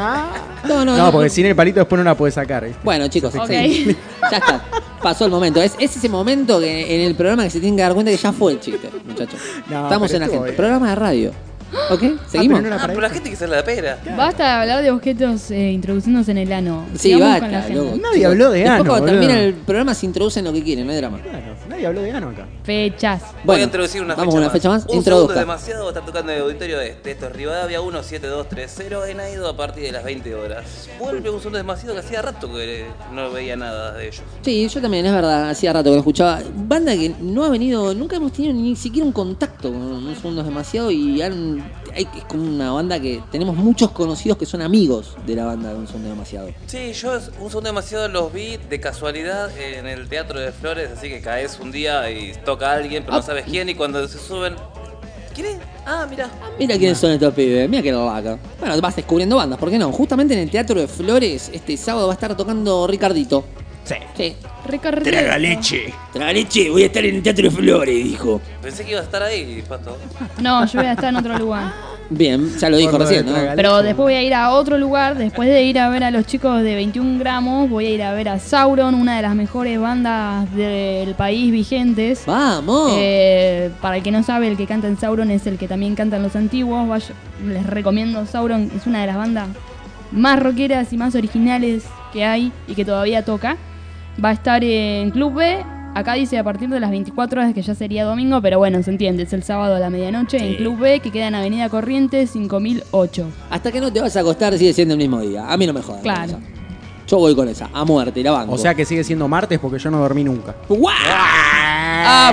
No, no, No, porque sin el palito después no la puedes sacar. ¿viste? Bueno, chicos, Ok. sí. Ya está. Pasó el momento. Es, es ese momento que en el programa que se tienen que dar cuenta que ya fue el chiste, muchachos. No, Estamos pero en la estuvo gente. bien. Programa de radio. ¿Ok? Ah, ¿Seguimos? pero no era Ah, para pero la esto. gente que sale la pera. Basta de hablar de objetos eh, introduciéndose en el ano. Sí, Sigamos con la basta, agenda. loco. Nadie Chicos, habló de después ano, cuando boludo. termina el programa se introducen lo que quieren, no hay drama. Claro, nadie habló de ano acá. Fechas. Voy Bueno, a introducir una vamos fecha con una más. fecha más. Un segundo Introduzca. es demasiado, va a estar tocando el auditorio este. Esto es Rivadavia uno siete dos tres cero en Aido a partir de las veinte horas. Vuelve un segundo demasiado que hacía rato que no veía nada de ellos. Sí, yo también, es verdad, hacía rato que lo escuchaba. Banda que no ha venido, nunca hemos tenido ni siquiera un contacto con Un Segundo es Demasiado y han, hay, es como una banda que tenemos muchos conocidos que son amigos de la banda de Un Segundo es Demasiado. Sí, yo un segundo demasiado los vi de casualidad en el Teatro de Flores, así que caes un día y toca a alguien, pero Ah. no sabes quién, y cuando se suben... ¿Quién es? Ah, mira. Mira quiénes son estos pibes, mira que lo vaca. Bueno, vas descubriendo bandas, ¿por qué no? Justamente en el Teatro de Flores, este sábado va a estar tocando Ricardito. Sí. Sí. Ricardo. Traga leche. Traleche, voy a estar en el Teatro de Flores, dijo. Pensé que iba a estar ahí, Pato. No, yo voy a estar en otro lugar. Bien, ya lo dijo Por lo recién, de ¿no? tragar. Pero después voy a ir a otro lugar. Después de ir a ver a los chicos de veintiún gramos, voy a ir a ver a Sauron, una de las mejores bandas del país vigentes. Vamos. Eh, para el que no sabe, el que canta en Sauron es el que también canta en los antiguos. Vaya- les recomiendo Sauron, es una de las bandas más rockeras y más originales que hay y que todavía toca. Va a estar en Club B. Acá dice a partir de las veinticuatro horas, que ya sería domingo, pero bueno, se entiende, es el sábado a la medianoche en Club B, que queda en Avenida Corrientes cinco mil ocho. Hasta que no te vas a acostar sigue siendo el mismo día. A mí no me jodan. con Claro. esa. Yo voy con esa, a muerte, la banco. O sea que sigue siendo martes porque yo no dormí nunca. ¡Guau! ¡Ah,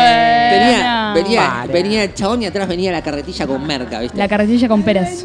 Venía, bueno! venía, Para. venía el chabón y atrás venía la carretilla con merca, ¿viste? La carretilla con peras.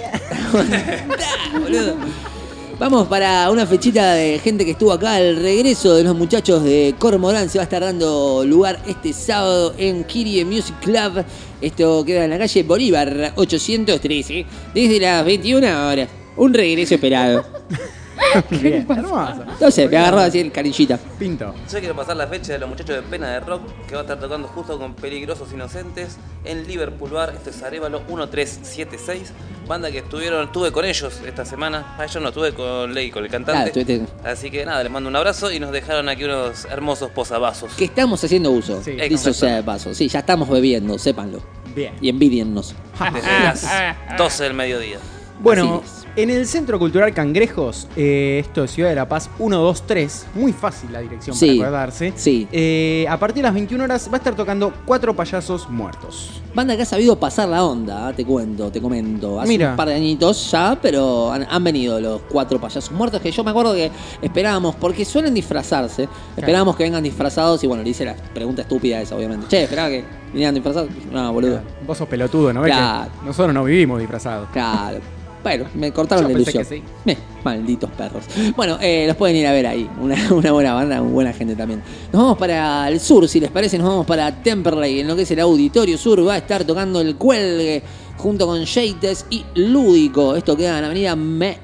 Da, boludo. Vamos para una fechita de gente que estuvo acá. El regreso de los muchachos de Cormorán se va a estar dando lugar este sábado en Kirie Music Club. Esto queda en la calle Bolívar ochocientos trece, desde las veintiuna horas. Un regreso esperado. Bien, hermoso. No sé, me agarró así el carillita. Pinto. Yo quiero pasar la fecha de los muchachos de Pena de Rock, que va a estar tocando justo con Peligrosos Inocentes en Liverpool Bar. Esto es Arévalo uno tres siete seis. Banda que estuvieron, estuve con ellos esta semana. Ah, yo no, estuve con Ley, con el cantante. Claro, estuviste- Así que nada, les mando un abrazo y nos dejaron aquí unos hermosos posavasos. Que estamos haciendo uso. Sí. Dicho sea de paso. Sí, ya estamos bebiendo, sépanlo. Bien. Y envidiennos. Desde las doce del mediodía. Bueno, Así es. en el Centro Cultural Cangrejos, eh, esto es Ciudad de la Paz ciento veintitrés, muy fácil la dirección Sí, para acordarse. sí. Eh, a partir de las veintiuna horas va a estar tocando Cuatro Payasos Muertos. Banda que ha sabido pasar la onda, ah, te cuento, te comento. Hace Mira. un par de añitos ya, pero han, han venido los cuatro payasos muertos que yo me acuerdo que esperábamos, porque suelen disfrazarse. Esperábamos que vengan disfrazados y bueno, le hice la pregunta estúpida esa, obviamente. Che, esperaba que vinieran disfrazados. No, boludo. Vos sos pelotudo, ¿no ves? Claro. que nosotros no vivimos disfrazados. Claro. Bueno, me cortaron Yo la pensé ilusión. que sí. Eh, malditos perros. Bueno, eh, los pueden ir a ver ahí. Una, una buena banda, una buena gente también. Nos vamos para el sur, si les parece, nos vamos para Temperley, en lo que es el Auditorio Sur. Va a estar tocando El Cuelgue junto con Shades y Lúdico. Esto queda en la avenida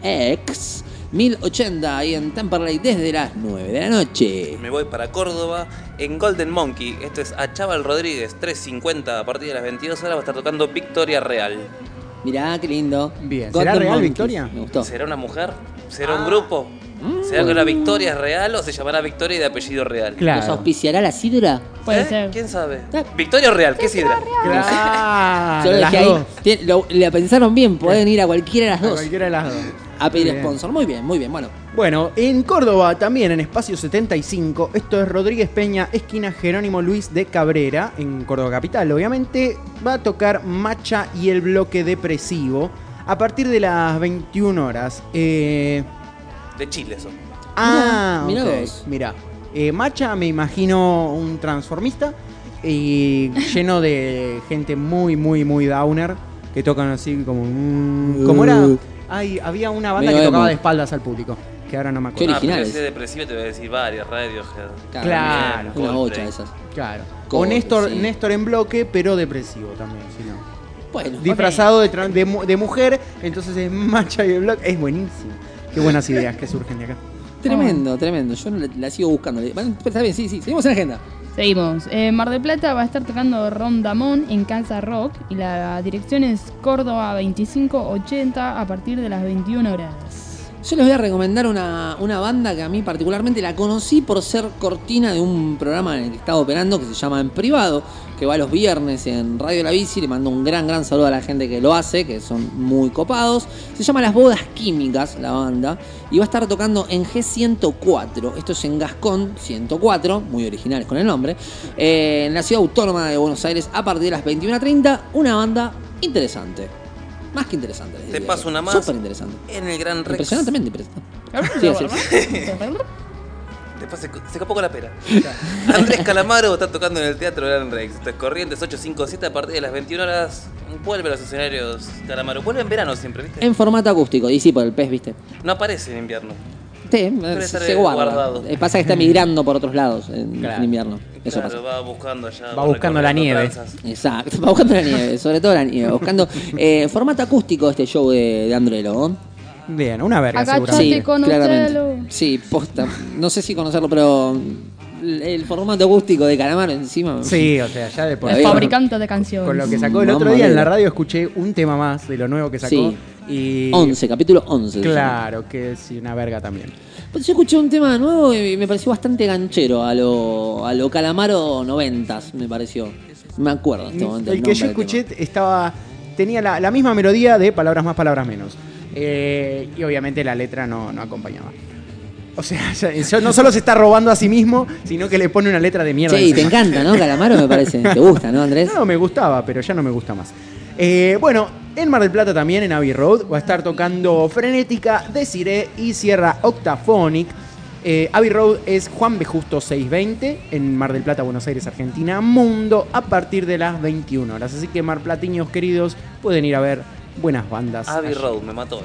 Mex mil ochenta, ahí en Temperley, desde las nueve de la noche. Me voy para Córdoba en Golden Monkey. Esto es a Chaval Rodríguez, tres cincuenta. A partir de las veintidós horas va a estar tocando Victoria Real. Mirá, qué lindo. Bien. Golden ¿Será real, Monkeys, Victoria? Me gustó. ¿Será una mujer? ¿Será Ah. un grupo? ¿Será que la Victoria es real o se llamará Victoria y de apellido real? ¿Nos Claro. auspiciará la sidra? Puede ¿Eh? ser. ¿Quién sabe? Ah. Victoria o Real, ¿qué sidra? Claro. Yo lo las dejé ahí. dos. Tien- lo- le pensaron bien, pueden ir a cualquiera de las A dos. cualquiera de las dos. A pedir Muy bien. sponsor. Muy bien, muy bien. Bueno, Bueno, en Córdoba también en Espacio setenta y cinco, esto es Rodríguez Peña, esquina Jerónimo Luis de Cabrera, en Córdoba Capital. Obviamente va a tocar Macha y el Bloque Depresivo a partir de las veintiuna horas. Eh, De Chile son. ah, Mirá, mirá ok, vos. mirá. Eh, Macha me imagino un transformista y lleno de gente muy, muy, muy downer que tocan así como... mm, ¿Cómo era? Ay, había una banda Medio que tocaba emo. de espaldas al público, que ahora no me Qué acuerdo. Ah, pero originales. si es depresivo te voy a decir varias, Radiohead. Claro. una Coldplay. bocha de esas. Claro. O Coldplay, Néstor, sí. Néstor en bloque, pero depresivo también, si no. Bueno, Disfrazado de, tra- de, mu- de mujer, entonces es Macha y el bloque. Es buenísimo. Qué buenas ideas que surgen de acá. tremendo, tremendo. Yo la, la sigo buscando. Bueno, está bien, sí, sí. Seguimos en la agenda. Seguimos. En Mar del Plata va a estar tocando Rondamón en Casa Rock y la dirección es Córdoba veinticinco ochenta a partir de las veintiuna horas. Yo les voy a recomendar una, una banda que a mí particularmente la conocí por ser cortina de un programa en el que estaba operando que se llama En Privado, que va los viernes en Radio La Bici. Le mando un gran, gran saludo a la gente que lo hace, que son muy copados. Se llama Las Bodas Químicas, la banda, y va a estar tocando en G ciento cuatro. Esto es en Gascón ciento cuatro, muy originales con el nombre, eh, en la ciudad autónoma de Buenos Aires a partir de las veintiuna treinta. Una banda interesante. Más que interesante. les Te diría paso yo. una más. Súper interesante. En el Gran Rex. Impresionantemente interesante. Sí, así es. Después se, se escapó con la pera. Andrés Calamaro está tocando en el Teatro Gran Rex. Esto es Corrientes ochocientos cincuenta y siete a partir de las veintiuna horas. Vuelve a los escenarios Calamaro. Vuelve en verano siempre, ¿viste? En formato acústico, y sí, por el pez, ¿viste? No aparece en invierno. Sí, Suele se, estar se guarda. guardado. Eh, Pasa que está migrando por otros lados en, Claro. en invierno. Eso Claro, pasa. va buscando allá. Va buscando la recorriendo nieve. tranzas. Exacto, va buscando la nieve, sobre todo la nieve. Buscando eh, formato acústico este show de, de Andrelo, ¿no? Bien, una verga Agachate seguramente. con- claramente. conocelo. Sí, posta. No sé si conocerlo, pero el, el formato acústico de Calamaro encima. Sí, o sea, ya de por La El verdad. fabricante de canciones. Con lo que sacó el Mamma otro día en la mía. radio escuché un tema más de lo nuevo que sacó. Sí. Y once, capítulo once. se llama. Claro, que es una verga también. Pues yo escuché un tema nuevo y me pareció bastante ganchero a lo, a lo Calamaro noventas, me pareció. Me acuerdo en este momento. El que yo nombre del escuché estaba tenía la, la misma melodía de palabras más, palabras menos. Eh, y obviamente la letra no, no acompañaba. O sea, ya- eso no solo se está robando a sí mismo, sino que le pone una letra de tema. mierda. Sí, te encima. encanta, ¿no? Calamaro me parece. ¿Te gusta, no, Andrés? No, me gustaba, pero ya no me gusta más. Eh, bueno, en Mar del Plata también, en Abbey Road, va a estar tocando Frenética, Desiree y Sierra Octaphonic. Eh, Abbey Road es Juan B. Justo seiscientos veinte, en Mar del Plata, Buenos Aires, Argentina, Mundo, a partir de las veintiuna horas. Así que marplatiños queridos, pueden ir a ver buenas bandas. Abbey allí. Road, me mató. Eh.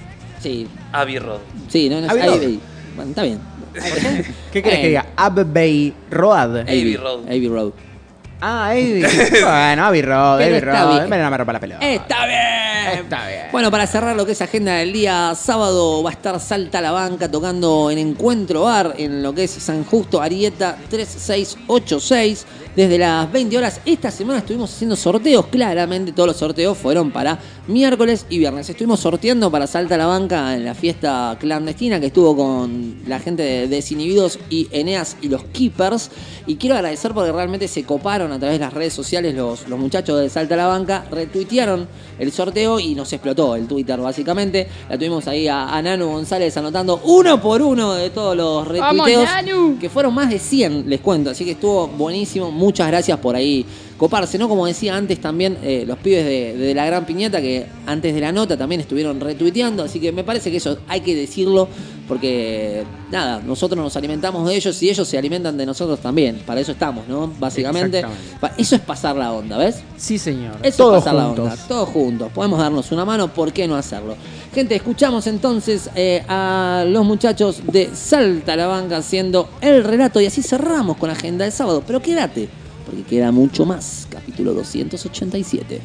Sí, Abbey Road. sí, no, no Abbey ahí- Road. ahí. Bueno, está bien. ¿Qué querés Eh. que diga? Abbey Road. Abbey Road. Abbey Road. Ah, Abbey. Bueno, Abbey Road, Pero Abbey está Road. bien. Me la para la pelota. ¡Está bien! Está bien. Bueno, para cerrar lo que es agenda del día sábado, va a estar Salta a la Banca tocando en Encuentro Bar, en lo que es San Justo, Arieta tres seis ocho seis, desde las veinte horas. Esta semana estuvimos haciendo sorteos, claramente todos los sorteos fueron para miércoles y viernes. Estuvimos sorteando para Salta a la Banca en la fiesta clandestina que estuvo con la gente de Desinhibidos y Eneas y los Keepers. Y quiero agradecer porque realmente se coparon a través de las redes sociales los, los muchachos de Salta a la Banca, retuitearon el sorteo y nos explotó el Twitter básicamente. La tuvimos ahí a, a Nanu González anotando uno por uno de todos los retuiteos. ¡Vamos, Nanu! Que fueron más de cien, les cuento. Así que estuvo buenísimo. Muchas gracias por ahí coparse, ¿no? Como decía antes también, eh, los pibes de, de La Gran Piñata que antes de la nota también estuvieron retuiteando. Así que me parece que eso hay que decirlo porque nada, nosotros nos alimentamos de ellos y ellos se alimentan de nosotros también. Para eso estamos, ¿no? Básicamente. Pa- Eso es pasar la onda, ¿ves? Sí, señor. Eso Todos es pasar juntos. la onda. Todos juntos. Podemos darnos una mano, ¿por qué no hacerlo? Gente, escuchamos entonces eh, a los muchachos de Salta la Banca haciendo el relato y así cerramos con la agenda del sábado. Pero quédate, porque queda mucho más. Capítulo doscientos ochenta y siete.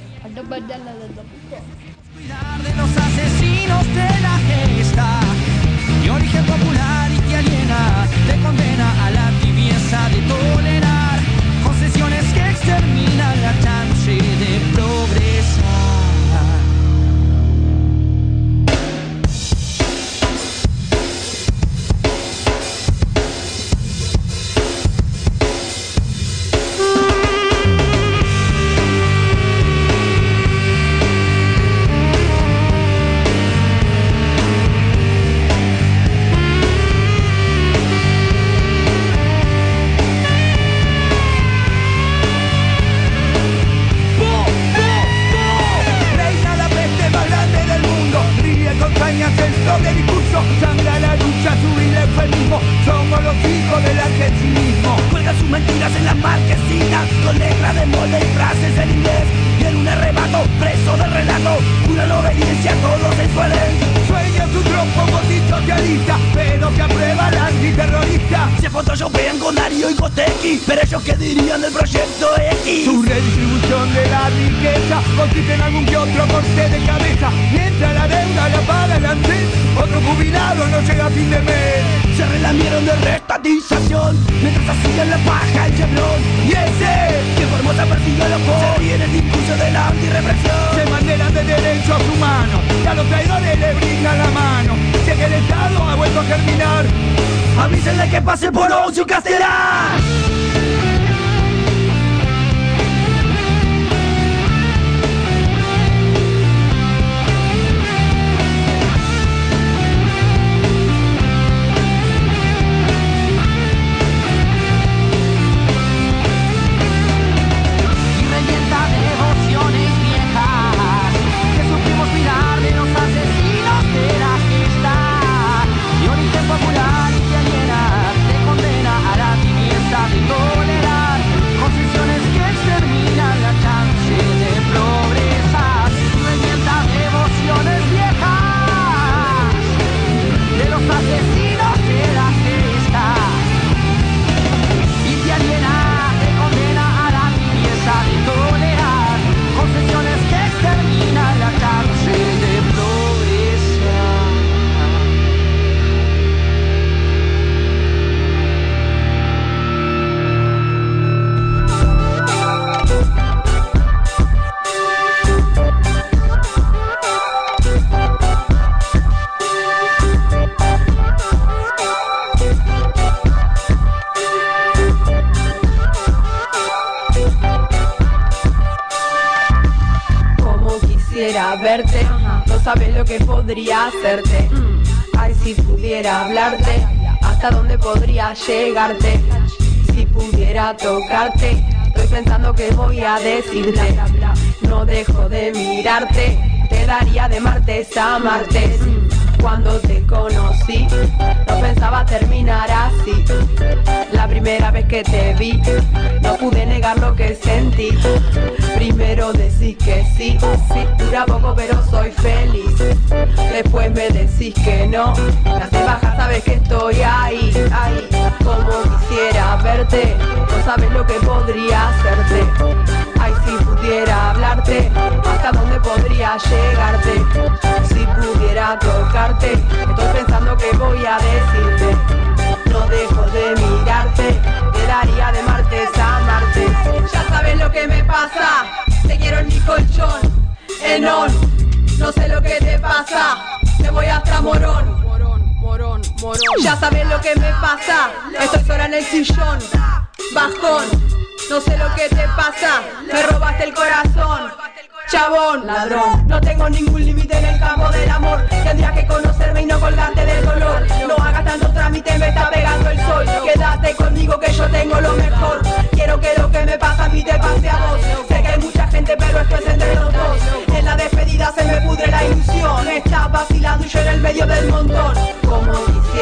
Cuidar de los asesinos de la gesta, de origen popular y que aliena, te condena a la tibieza de tolerar concesiones que exterminan la chance de progresar. De discurso, sangra la lucha, subir el eufemismo. Somos los hijos del argentinismo. Cuelgan sus mentiras en las marquesinas, con letras de molde y frases en inglés. Y en un arrebato, preso del relato, una la obediencia, todos se suelen. Sueña su tropo socialista, pero que aprueba la antiterrorista. Se photoshopean con Darío y Kosteki, pero ellos qué dirían del proyecto X. Su redistribución de la riqueza consiste en algún que otro corte de cabeza. Mientras la deuda la paga el ANSES, otro jubilado no llega a fin de mes. Se relamieron de restatización mientras hacían la paja el Chevron. Y ese que Formosa persiguió a los pobres se ríe en el discurso de la antirrepresión. Se mandelan de derechos humanos y a los traidores le brindan la mano. Si es que el Estado ha vuelto a germinar, avísenle que pase por Oncio Castelar. Popular y que aliena, te condena a la tibieza de tolerar concesiones que exterminan la chance de progresar. Revienta devociones viejas de los asesinos de la gesta y te aliena, te condena a la tibieza de tolerar concesiones que exterminan la chance de progresar. Verte, no sabes lo que podría hacerte. Ay, si pudiera hablarte, hasta dónde podría llegarte. Si pudiera tocarte, estoy pensando que voy a decirte. No dejo de mirarte, te daría de martes a martes. Cuando te conocí, no pensaba terminar así. La primera vez que te vi, no pude negar lo que sentí. Primero decís que sí, sí, dura poco pero soy feliz. Después me decís que no, las de baja sabes que estoy ahí, ahí. Como quisiera verte, no sabes lo que podría hacerte. Ay, si pudiera hablarte, hasta dónde podría llegarte. Si pudiera tocarte, estoy pensando que voy a decirte. No dejo de mirarte, te daría de martes a martes. Ya sabes lo que me pasa, te quiero en mi colchón, en on. No sé lo que te pasa, me voy hasta Morón. Morón, Morón, Morón. Ya sabes lo que me pasa, estoy sola en el sillón, bajón. No sé lo que te pasa, me robaste el corazón. Chabón, ladrón, no tengo ningún límite en el campo del amor. Tendrías que conocerme y no colgarte del dolor. No hagas tanto trámite, me está pegando el sol. Quédate conmigo que yo tengo lo mejor. Quiero que lo que me pasa a mí te pase a vos. Sé que hay mucha gente pero esto es entre los dos. En la despedida se me pudre la ilusión. Estás vacilando y yo en el medio del montón. Como quisiera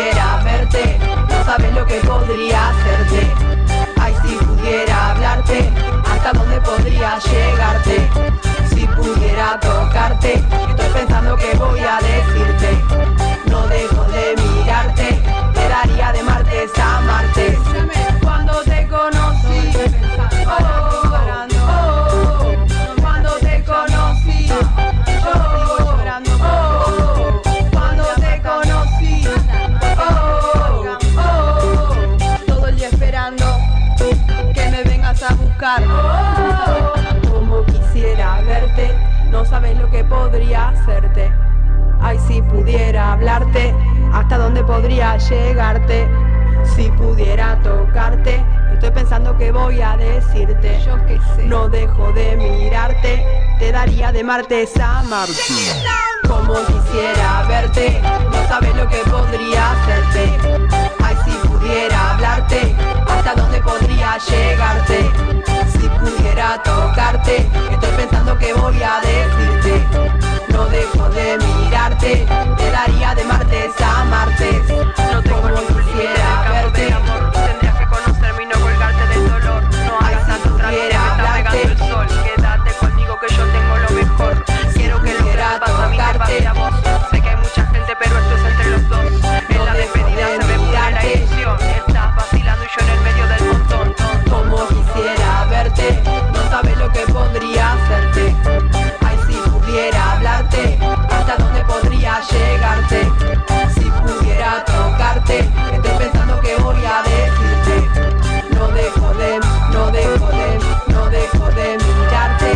llegarte. Estoy pensando que voy a decirte. No dejo de mirarte. Te daría de martes a martes. Cuando te conocí, oh, oh, cuando te conocí, yo sigo llorando. Oh, cuando te conocí, oh, oh, todo el día esperando que me vengas a buscar. Oh, como quisiera verte, no sabes lo que podría hacerte. Ay, si pudiera hablarte, hasta dónde podría llegarte. Si pudiera tocarte, estoy pensando que voy a decirte. Yo qué sé, no dejo de mirarte. Te daría de martes a martes. Como quisiera verte, no sabes lo que podría hacerte. Ay, si pudiera hablarte, hasta dónde podría llegarte. Si pudiera tocarte, estoy pensando que voy a decirte. No dejo de mirarte, te daría de martes a martes. No tengo como quisiera verte. Tendrías que conocerme y no colgarte del dolor. No hagas tanto trato, me está pegando el sol. Quédate conmigo que yo tengo lo mejor. Quiero que lo que te pasa a mí te pase a vos. Sé que hay mucha gente pero esto es entre los dos. En la despedida se me pudre la ilusión. Estás vacilando y yo en el medio del montón. Como quisiera verte, no sabes lo que podría hacerte. Ay, si pudiera hablarte, hasta dónde podría llegarte. Si pudiera tocarte, estoy pensando que voy a decirte. No dejo de, no dejo de, no dejo de mirarte.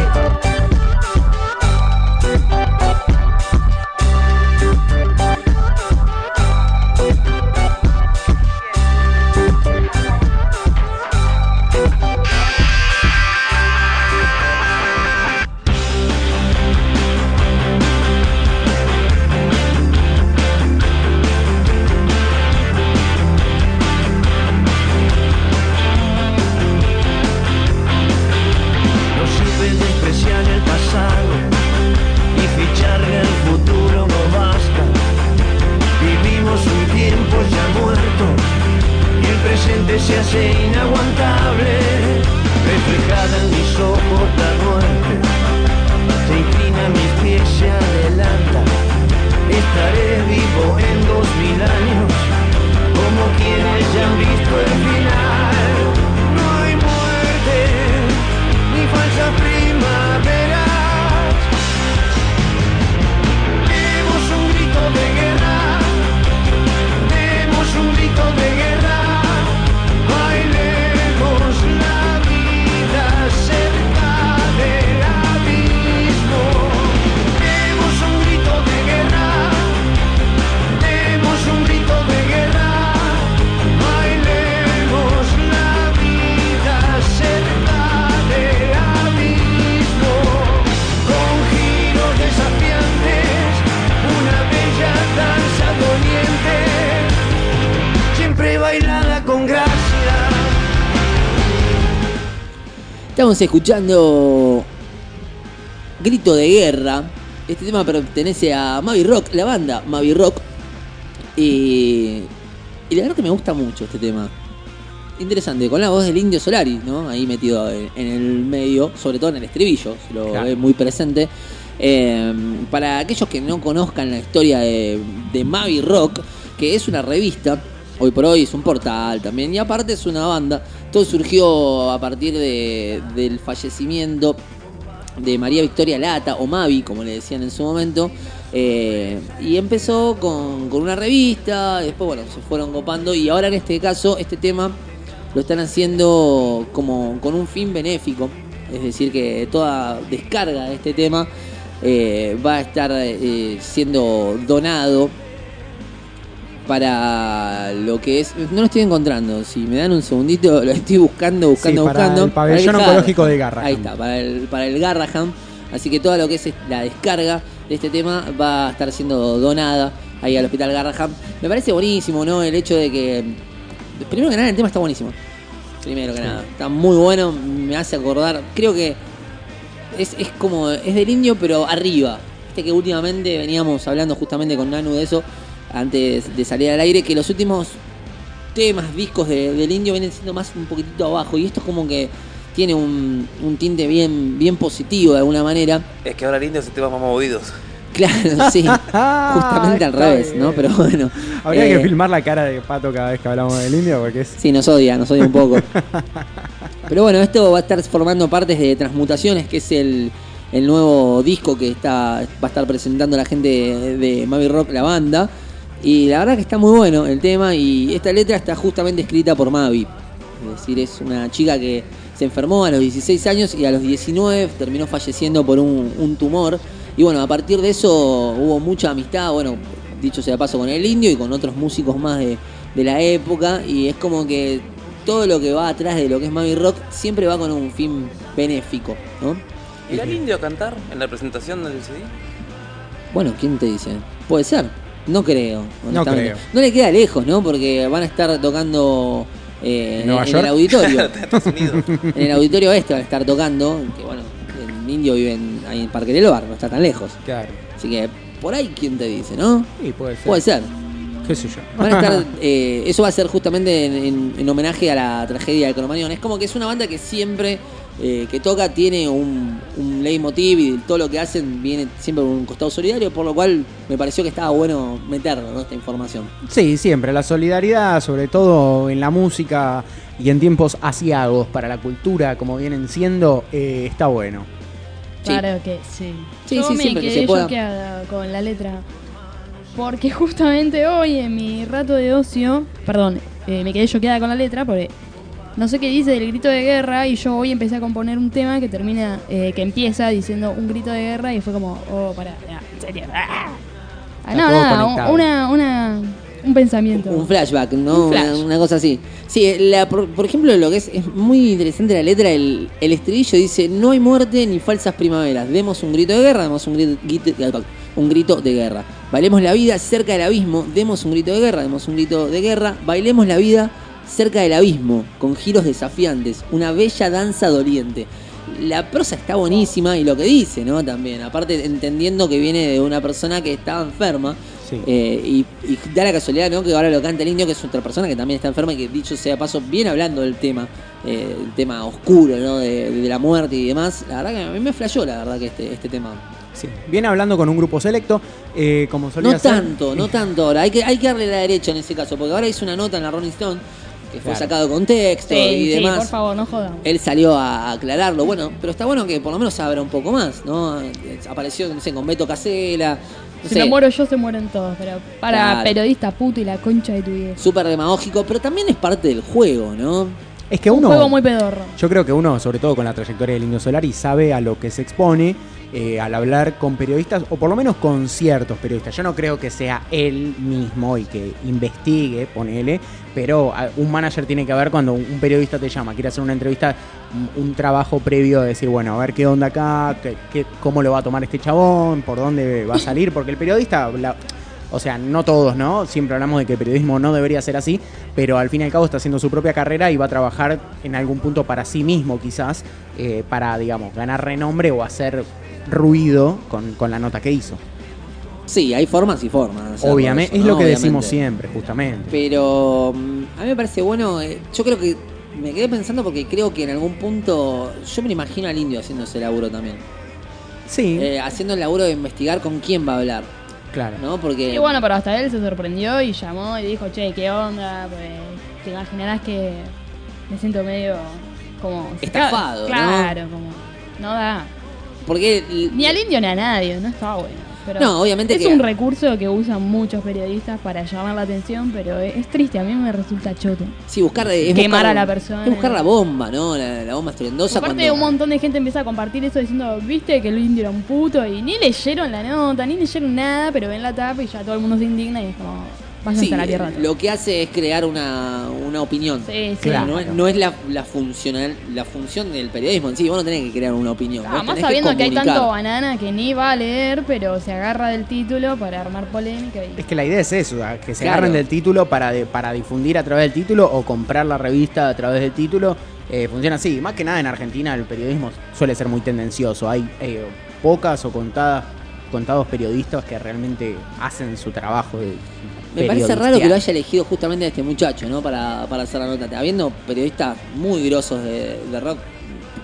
Se hace inaguantable, reflejada en mis ojos la muerte, se inclina mis pies, se adelanta, estaré vivo en dos mil años, como quienes ya han visto el final. No hay muerte, ni falsa primavera, demos un grito de guerra, demos un grito de guerra. Estamos escuchando Grito de Guerra. Este tema pertenece a Mavi Rock, la banda Mavi Rock. Y, y la verdad que me gusta mucho este tema. Interesante, con la voz del Indio Solari, ¿no? Ahí metido en, en el medio, sobre todo en el estribillo, se lo Claro. ve muy presente. Eh, para aquellos que no conozcan la historia de, de Mavi Rock, que es una revista, hoy por hoy es un portal también, y aparte es una banda. Todo surgió a partir de, del fallecimiento de María Victoria Lata, o Mavi, como le decían en su momento. Eh, y empezó con, con una revista, después bueno, se fueron copando, y ahora en este caso, este tema lo están haciendo como con un fin benéfico. Es decir, que toda descarga de este tema eh, va a estar eh, siendo donado para lo que es... No lo estoy encontrando, si me dan un segundito, lo estoy buscando, buscando, Sí, para buscando. el pabellón Para el oncológico de Garraham. Ahí está, para el, para el Garraham. Así que todo lo que es la descarga de este tema va a estar siendo donada ahí al Hospital Garraham. Me parece buenísimo, ¿no? El hecho de que... Primero que nada, el tema está buenísimo. Primero que sí. nada, está muy bueno, me hace acordar... Creo que es, es como... Es del Indio, pero arriba. Viste que últimamente veníamos hablando justamente con Nanu de eso, antes de salir al aire, que los últimos temas, discos de, del Indio vienen siendo más un poquitito abajo, y esto es como que tiene un, un tinte bien, bien positivo de alguna manera. Es que ahora el indio es el tema más movidos. Claro, sí, justamente al Está revés, bien. ¿no? Pero bueno. Habría eh, que filmar la cara de Pato cada vez que hablamos del indio porque es... Sí, nos odia, nos odia un poco. Pero bueno, esto va a estar formando partes de Transmutaciones, que es el, el nuevo disco que está va a estar presentando la gente de, de Mavi Rock, la banda. Y la verdad que está muy bueno el tema, y esta letra está justamente escrita por Mavi. Es decir, es una chica que se enfermó a los dieciséis años y a los diecinueve terminó falleciendo por un, un tumor. Y bueno, a partir de eso hubo mucha amistad, bueno, dicho sea de paso, con el indio y con otros músicos más de, de la época. Y es como que todo lo que va atrás de lo que es Mavi Rock siempre va con un fin benéfico, ¿no? ¿Irá el indio a cantar en la presentación del C D? Bueno, ¿quién te dice? Puede ser, no creo. No creo. No le queda lejos, ¿no? Porque van a estar tocando eh, en, ¿Nueva en York? el auditorio. Estados Unidos. En el auditorio este van a estar tocando, que bueno, el indio vive en, ahí en Parque del Bar, no está tan lejos. Claro. Así que por ahí, ¿quién te dice, no? Sí, puede ser. Puede ser. ¿Qué sé yo? Van a estar, eh, eso va a ser justamente en, en- en homenaje a la tragedia de Cromañón. Es como que es una banda que siempre eh, que toca tiene un, un leitmotiv, y todo lo que hacen viene siempre con un costado solidario, por lo cual me pareció que estaba bueno meterlo, ¿no? Esta información. Sí, siempre. La solidaridad, sobre todo en la música y en tiempos asiagos para la cultura, como vienen siendo, eh, está bueno. Sí. Claro que sí. Sí, Yo sí, me siempre que quedé se pueda. choqueada con la letra. Porque justamente hoy en mi rato de ocio, perdón, eh, me quedé choqueada con la letra porque no sé qué dice del grito de guerra, y yo hoy empecé a componer un tema que termina, eh, que empieza diciendo un grito de guerra, y fue como, oh, pará, ya, en serio. Ah, Ah, Está no, todo nada, conectado. una, una, un pensamiento. Un flashback, ¿no? Un flash. Una, una cosa así. Sí, la, por, por ejemplo, lo que es, es muy interesante la letra, el, el estribillo dice: no hay muerte ni falsas primaveras, demos un grito de guerra, demos un grito, grito- un grito de guerra. Bailemos la vida cerca del abismo, demos un grito de guerra, demos un grito de guerra, bailemos la vida cerca del abismo, con giros desafiantes, una bella danza doliente. La prosa está buenísima, y lo que dice, ¿no? También, aparte entendiendo que viene de una persona que estaba enferma. Sí. Eh, y, y da la casualidad, ¿no? Que ahora lo canta el indio, que es otra persona que también está enferma, y que, dicho sea de paso, viene hablando del tema, eh, el tema oscuro, ¿no? De, de la muerte y demás. La verdad que a mí me flashó, la verdad, que este, este tema. Sí. Viene hablando con un grupo selecto, eh, como solía No ser. tanto, no tanto ahora. Hay que, hay que darle la derecha en ese caso, porque ahora hizo una nota en la Rolling Stone que fue Claro. sacado de contexto Sí, y sí, demás. por favor, no jodamos. Él salió a aclararlo, bueno, pero está bueno que por lo menos abra un poco más, ¿no? Apareció, no sé, con Beto Casella. No Si sé, me muero yo, se mueren todos, pero para Claro. periodista puto y la concha de tu vida. súper demagógico, pero también es parte del juego, ¿no? Es que Un uno. juego muy pedorro. Yo creo que uno, sobre todo con la trayectoria del Indio Solari, sabe a lo que se expone eh, al hablar con periodistas, o por lo menos con ciertos periodistas. Yo no creo que sea él mismo y que investigue, ponele, pero a- un manager tiene que ver cuando un un periodista te llama, quiere hacer una entrevista, un, un trabajo previo de decir, bueno, a ver qué onda acá, qué, qué- cómo lo va a tomar este chabón, por dónde va a salir, porque el periodista... la- o sea, no todos, ¿no? Siempre hablamos de que el periodismo no debería ser así, pero al fin y al cabo está haciendo su propia carrera y va a trabajar en algún punto para sí mismo, quizás, eh, para, digamos, ganar renombre o hacer ruido con, con la nota que hizo. Sí, hay formas y formas. de hacerlo Obviamente, eso, es ¿no? lo que Obviamente. decimos siempre, justamente. Pero mm, a mí me parece bueno, eh, yo creo que me quedé pensando porque creo que en algún punto, yo me lo imagino al indio haciendo ese laburo también. Sí, Eh, haciendo el laburo de investigar con quién va a hablar, claro. ¿no? Porque... Y bueno, pero hasta él se sorprendió y llamó y dijo, che, ¿qué onda? Pues te imaginarás que me siento medio como... Estafado, ¿no? Claro, como... No da. Porque... l- Ni al indio ni a nadie, no está bueno. Pero No, obviamente es que- un recurso que usan muchos periodistas para llamar la atención, pero es, es triste, a mí me resulta choto. Sí, buscar... Es Quemar buscar- a la persona. Es buscar la bomba, ¿no? La, la bomba estruendosa. Aparte, cuando- un montón de gente empieza a compartir eso diciendo, viste que el indio era un puto, y ni leyeron la nota, ni leyeron nada, pero ven la tapa y ya todo el mundo se indigna y es como, váyanse Sí, a la tierra. lo que hace es crear una, una opinión. Sí, sí. Claro. No es, no es la, la, funcional, la función del periodismo en sí, vos no tenés que crear una opinión. vos Además tenés sabiendo que, hay comunicar. tanto banana que ni va a leer, pero se agarra del título para armar polémica. Y... Es que la idea es eso, ¿ah? Que se Claro. agarren del título para, de- para difundir a través del título o comprar la revista a través del título. Eh, funciona así. Más que nada en Argentina el periodismo suele ser muy tendencioso. Hay eh, pocas o contadas, contados periodistas que realmente hacen su trabajo de Me parece periodistear. raro que lo haya elegido justamente a este muchacho, ¿no? Para, para hacer la nota. Habiendo periodistas muy grosos de, de rock,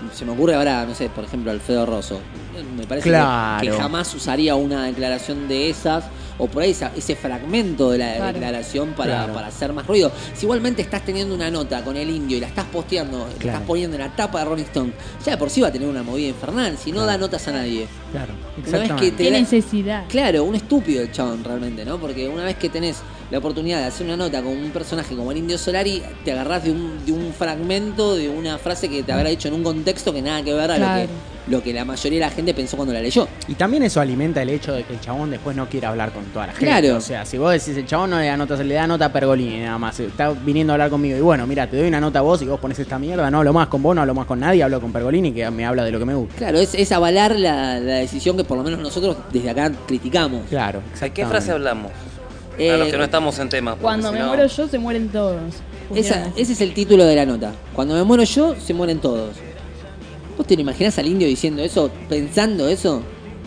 se me ocurre ahora, no sé, por ejemplo, Alfredo Rosso. Me parece Claro. que, que jamás usaría una declaración de esas, o por ahí esa- ese fragmento de la Claro. declaración para, Claro. para hacer más ruido. Si igualmente estás teniendo una nota con el Indio y la estás posteando, la Claro. estás poniendo en la tapa de Rolling Stone, ya de por sí va a tener una movida infernal, si no Claro. da notas a nadie. Claro, Una vez exactamente. que te Qué da- necesidad. Claro, un estúpido el chabón realmente, ¿no? Porque una vez que tenés la oportunidad de hacer una nota con un personaje como el Indio Solari, te agarrás de un, de un fragmento, de una frase que te habrá dicho en un contexto que nada que ver a Claro. lo, que, lo que la mayoría de la gente pensó cuando la leyó. Y también eso alimenta el hecho de que el chabón después no quiera hablar con toda la gente. Claro. O sea, si vos decís el chabón no le da nota, se le da nota a Pergolini nada más. Está viniendo a hablar conmigo. Y bueno, mira, te doy una nota a vos y vos pones esta mierda. No hablo más con vos, no hablo más con nadie, hablo con Pergolini que me habla de lo que me gusta. Claro, es, es avalar la, la decisión que por lo menos nosotros desde acá criticamos. Claro, ¿De exactamente. qué frase hablamos? Eh, A los que no estamos en tema. porque Cuando si me no- muero yo, se mueren todos. esa- Pusieron así. ese es el título de la nota. Cuando me muero yo, se mueren todos. ¿Vos te lo imaginás al Indio diciendo eso, pensando eso?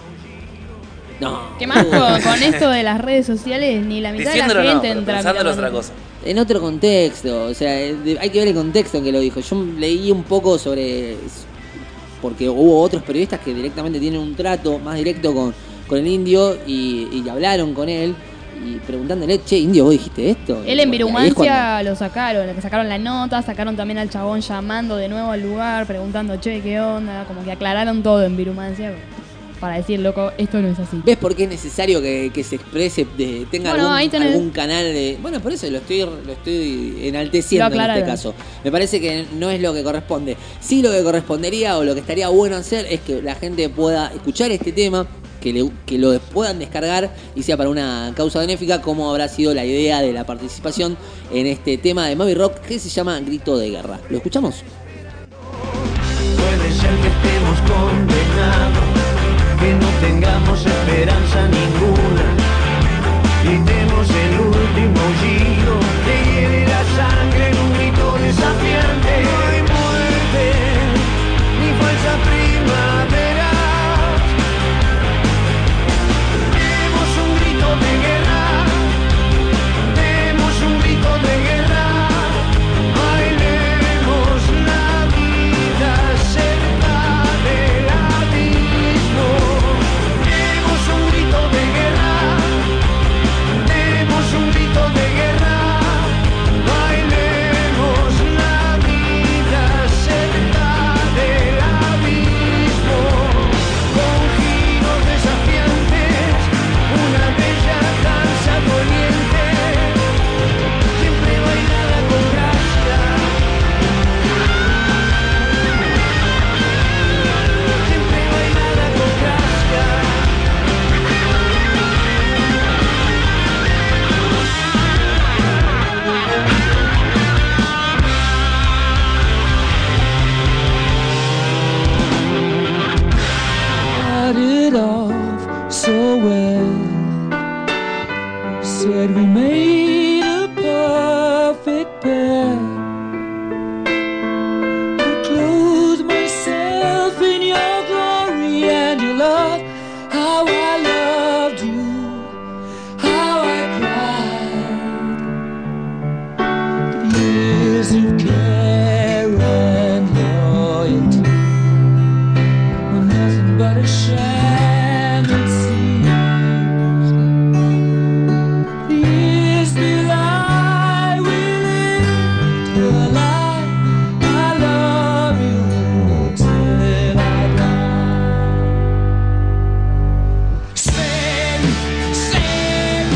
No. Que más con, con esto de las redes sociales, ni la mitad Diciéndolo de la no, gente pero entra pensándolo es mirando. otra cosa. En otro contexto, o sea, de- hay que ver el contexto en que lo dijo. Yo leí un poco sobre... Porque hubo otros periodistas que directamente tienen un trato más directo con, con el Indio y, y hablaron con él y preguntándole, che, Indio, ¿vos dijiste esto? Él en Y ahí es cuando- Virumancia lo sacaron, le sacaron la nota, sacaron también al chabón llamando de nuevo al lugar, preguntando, che, ¿qué onda? Como que aclararon todo en Virumancia para decir, loco, esto no es así. ¿Ves por qué es necesario que, que se exprese, de- tenga Bueno, algún, ahí tenés. algún canal de... Bueno, por eso lo estoy, lo estoy enalteciendo Lo en este aclararon. caso. Me parece que no es lo que corresponde. Sí, lo que correspondería o lo que estaría bueno hacer es que la gente pueda escuchar este tema, que, le- que lo puedan descargar y sea para una causa benéfica, como habrá sido la idea de la participación en este tema de Moby Rock que se llama Grito de Guerra. ¿Lo escuchamos? Puede ser que estemos condenados, que no tengamos esperanza ninguna, gritemos el último aullido, que hiere la sangre en un grito desafiante. No hay muerte, ni falsa primavera. Demos un grito de guerra, demos un grito de guerra, bailemos la vida cerca del abismo. Demos un grito de guerra, demos un grito de guerra, bailemos la vida cerca del abismo. Con giros desafiantes, una bella danza doliente, siempre bailada con gracia, siempre bailada con gracia. Started off so well. Said we made a perfect pair. I clothed myself in your glory and your love. How I loved you, how I cried. Years of care and loyalty were nothing but a sham, it seems. The years that I will live till I, I love you till I die. Save, save,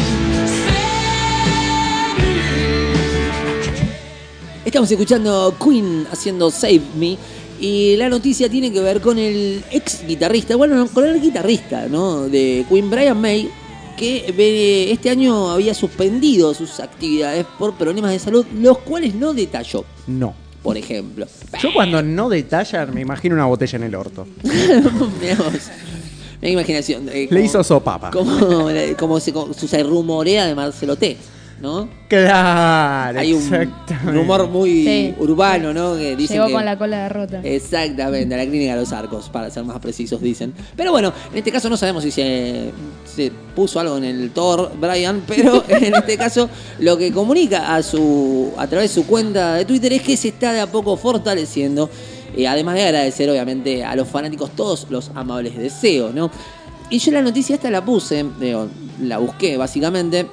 save me. Estamos escuchando Queen haciendo Save Me y la noticia tiene que ver con el ex guitarrista, bueno, no, con el guitarrista, ¿no? De Queen, Brian May, que eh, este año había suspendido sus actividades por problemas de salud, los cuales no detalló, No. por ejemplo. Yo cuando no detallan me imagino una botella en el orto. Mirá vos. Mirá qué imaginación. eh, Le como- hizo sopapa. Como, como se, como se rumorea de Marcelo T, ¿no? Claro, Hay un exactamente. rumor muy Sí. urbano, ¿no? Que dicen Llegó que... con la cola rota. Exactamente, a la clínica de los arcos, para ser más precisos, dicen. Pero bueno, en este caso no sabemos si se, se puso algo en el Thor, Brian, pero en este caso lo que comunica a su a través de su cuenta de Twitter es que se está de a poco fortaleciendo. Eh, además de agradecer, obviamente, a los fanáticos todos los amables deseos, ¿no? Y yo la noticia esta la puse, digo, la busqué básicamente,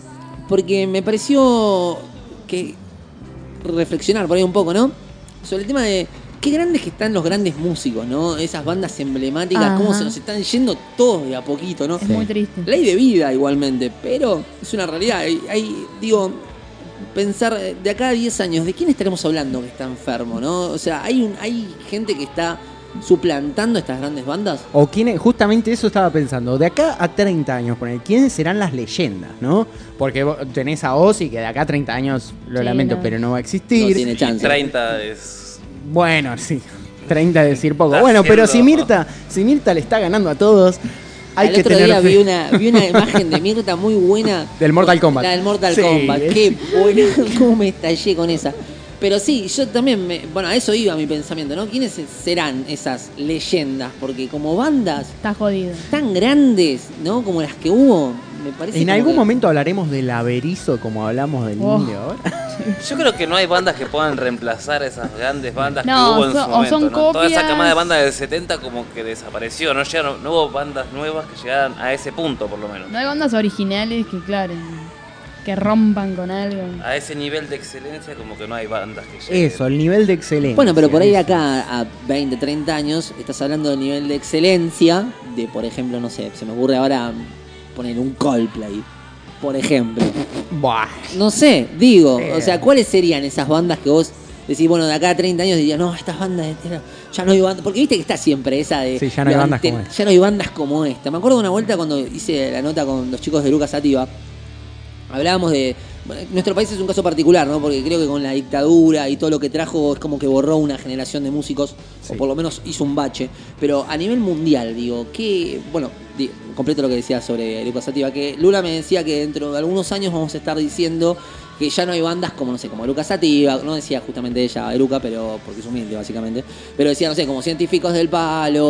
porque me pareció que reflexionar por ahí un poco, ¿no? Sobre el tema de qué grandes que están los grandes músicos, ¿no? Esas bandas emblemáticas, Ajá. cómo se nos están yendo todos de a poquito, ¿no? Es muy triste. Ley de vida igualmente, pero es una realidad. Hay, hay, digo, pensar de acá a diez años, ¿de quién estaremos hablando que está enfermo, no? O sea, hay un, hay gente que está suplantando estas grandes bandas. O quiénes, justamente eso estaba pensando. De acá a treinta años, poner, ¿quiénes serán las leyendas, no? Porque vos tenés a Ozzy, que de acá a treinta años, lo Sí, lamento, no. pero no va a existir. No tiene chance. treinta es... Bueno, sí. treinta es decir poco. Está Bueno, pero si haciendo- Mirta, si Mirta le está ganando a todos, hay El que otro tener día fe. vi una, vi una imagen de Mirta muy buena. Del Mortal Kombat. La del Mortal Sí. Kombat. Qué buena. Cómo me estallé con esa. Pero sí, yo también, me, bueno, a eso iba mi pensamiento, ¿no? ¿Quiénes serán esas leyendas? Porque como bandas Está jodido. tan grandes, ¿no? Como las que hubo, me parece En como algún que- momento hablaremos del Averizo, como hablamos del Oh. indio ahora. Yo creo que no hay bandas que puedan reemplazar esas grandes bandas No, que hubo en so- su o momento. son ¿no? Toda esa copias. camada de bandas del setenta como que desapareció. No, llegaron, no hubo bandas nuevas que llegaran a ese punto, por lo menos. No hay bandas originales que, claro, que rompan con algo. A ese nivel de excelencia como que no hay bandas que lleguen. Eso, el nivel de excelencia. Bueno, pero por ahí de eso. acá a veinte, treinta años estás hablando del nivel de excelencia de, por ejemplo, no sé, se me ocurre ahora poner un Coldplay, por ejemplo. Buah. No sé, digo, Eh. o sea, ¿cuáles serían esas bandas que vos decís, bueno, de acá a treinta años dirías, no, estas bandas, ya- ya no hay bandas, porque viste que está siempre esa de... Sí, ya no hay bandas levante- como esta. Ya no hay bandas como esta. Me acuerdo de una vuelta cuando hice la nota con los chicos de Lucas Sativa, hablábamos de... bueno, nuestro país es un caso particular, ¿no? Porque creo que con la dictadura y todo lo que trajo es como que borró una generación de músicos, Sí. o por lo menos hizo un bache. Pero a nivel mundial, digo, que... Bueno, di- completo lo que decía sobre Lucas Sativa, que Lula me decía que dentro de algunos años vamos a estar diciendo que ya no hay bandas como, no sé, como Lucas Sativa, no decía justamente ella, Eruca, pero porque es humilde básicamente, pero decía, no sé, como Científicos del Palo,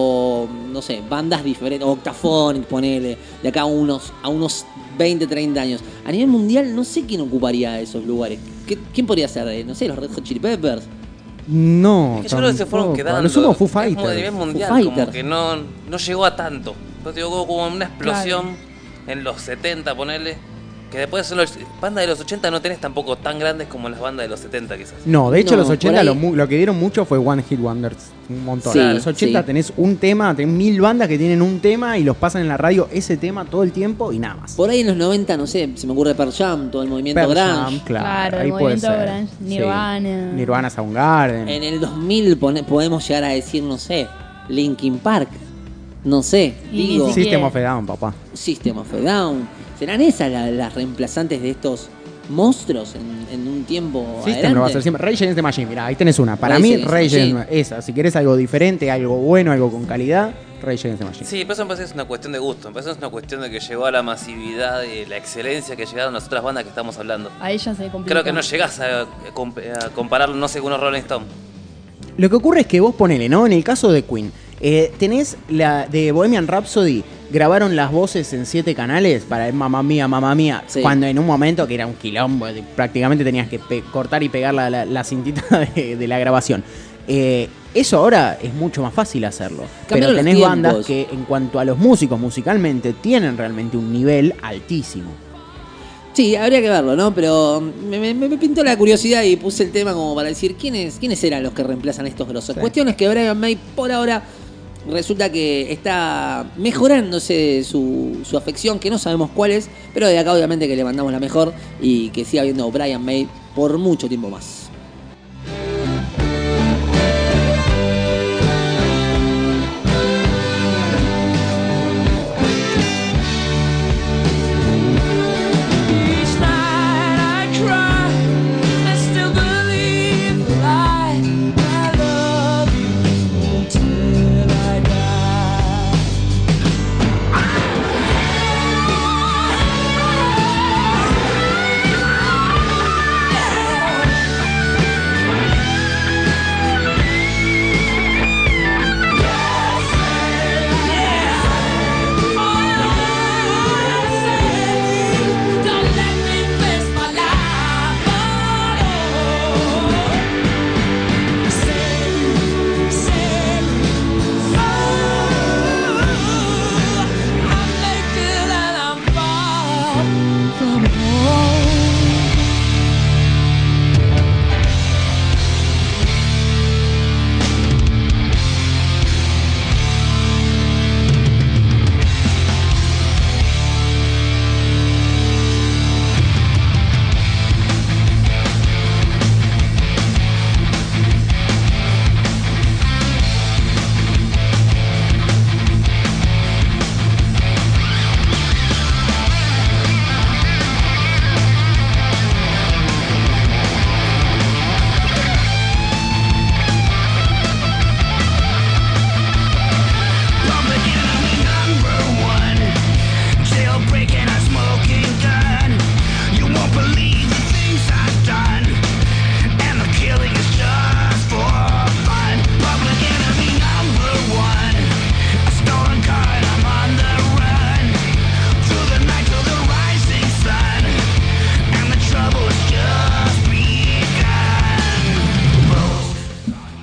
o no sé, bandas diferentes, Octaphonic, ponele, de acá a unos, a unos veinte, treinta años. A nivel mundial no sé quién ocuparía esos lugares. ¿Qué- ¿Quién podría ser? Eh, No sé, los Red Hot Chili Peppers. No, Es que yo creo que se fueron tampoco. quedando. Lo sumo Foo Es como a Fighters. nivel mundial, Foo como Fighters. que no, no llegó a tanto. Entonces digo, como una explosión en los setenta, ponele. Que después son los bandas de los ochenta no tenés tampoco tan grandes como las bandas de los setenta quizás. No, de hecho No, los ochenta por lo, ahí- mu- lo que dieron mucho fue One Hit Wonders. Un montón. Sí, En los ochenta sí. tenés un tema, tenés mil bandas que tienen un tema y los pasan en la radio ese tema todo el tiempo y nada más. Por ahí en los noventa, no sé, se me ocurre Pearl Jam, todo el movimiento Pearl grunge. Jam, claro, Claro, el ahí puede movimiento ser. grunge, Sí. Nirvana. Nirvana Soundgarden. En el dos mil pone- podemos llegar a decir, no sé, Linkin Park. No sé, Y digo, ni System siquiera. of a Down, papá. System of a Down. ¿Serán esas la- las reemplazantes de estos monstruos en, en un tiempo System adelante? lo va a hacer siempre. Rage Against the Machine, mirá, ahí tenés una. Para Rage mí, Against the Rage Machine. Against- esa. Si querés algo diferente, algo bueno, algo con calidad, Rage Against the Machine. Sí, pero eso me parece que es una cuestión de gusto. Me parece que es una cuestión de que llegó a la masividad y la excelencia que llegaron las otras bandas que estamos hablando. A ella se complica. Creo que no llegás a, comp- a compararlo, no sé, con unos Rolling Stones. Lo que ocurre es que vos ponele, ¿no? En el caso de Queen, eh, tenés la de Bohemian Rhapsody, grabaron las voces en siete canales para el Mamma Mía, Mamma Mía, Sí. cuando en un momento que era un quilombo, de- prácticamente tenías que pe- cortar y pegar la, la- la cintita de, de la grabación. Eh, eso ahora es mucho más fácil hacerlo. Cambiaron Pero tenés los bandas tiempos. que en cuanto a los músicos musicalmente tienen realmente un nivel altísimo. Sí, habría que verlo, ¿no? Pero me, me- me pintó la curiosidad y puse el tema como para decir quiénes quiénes eran los que reemplazan a estos grosos. Sí. Cuestión es que Brian May por ahora resulta que está mejorándose su, su afección, que no sabemos cuál es, pero de acá obviamente que le mandamos la mejor y que siga viendo Brian May por mucho tiempo más. Each night I cry, I still believe the lie. I love you until I die.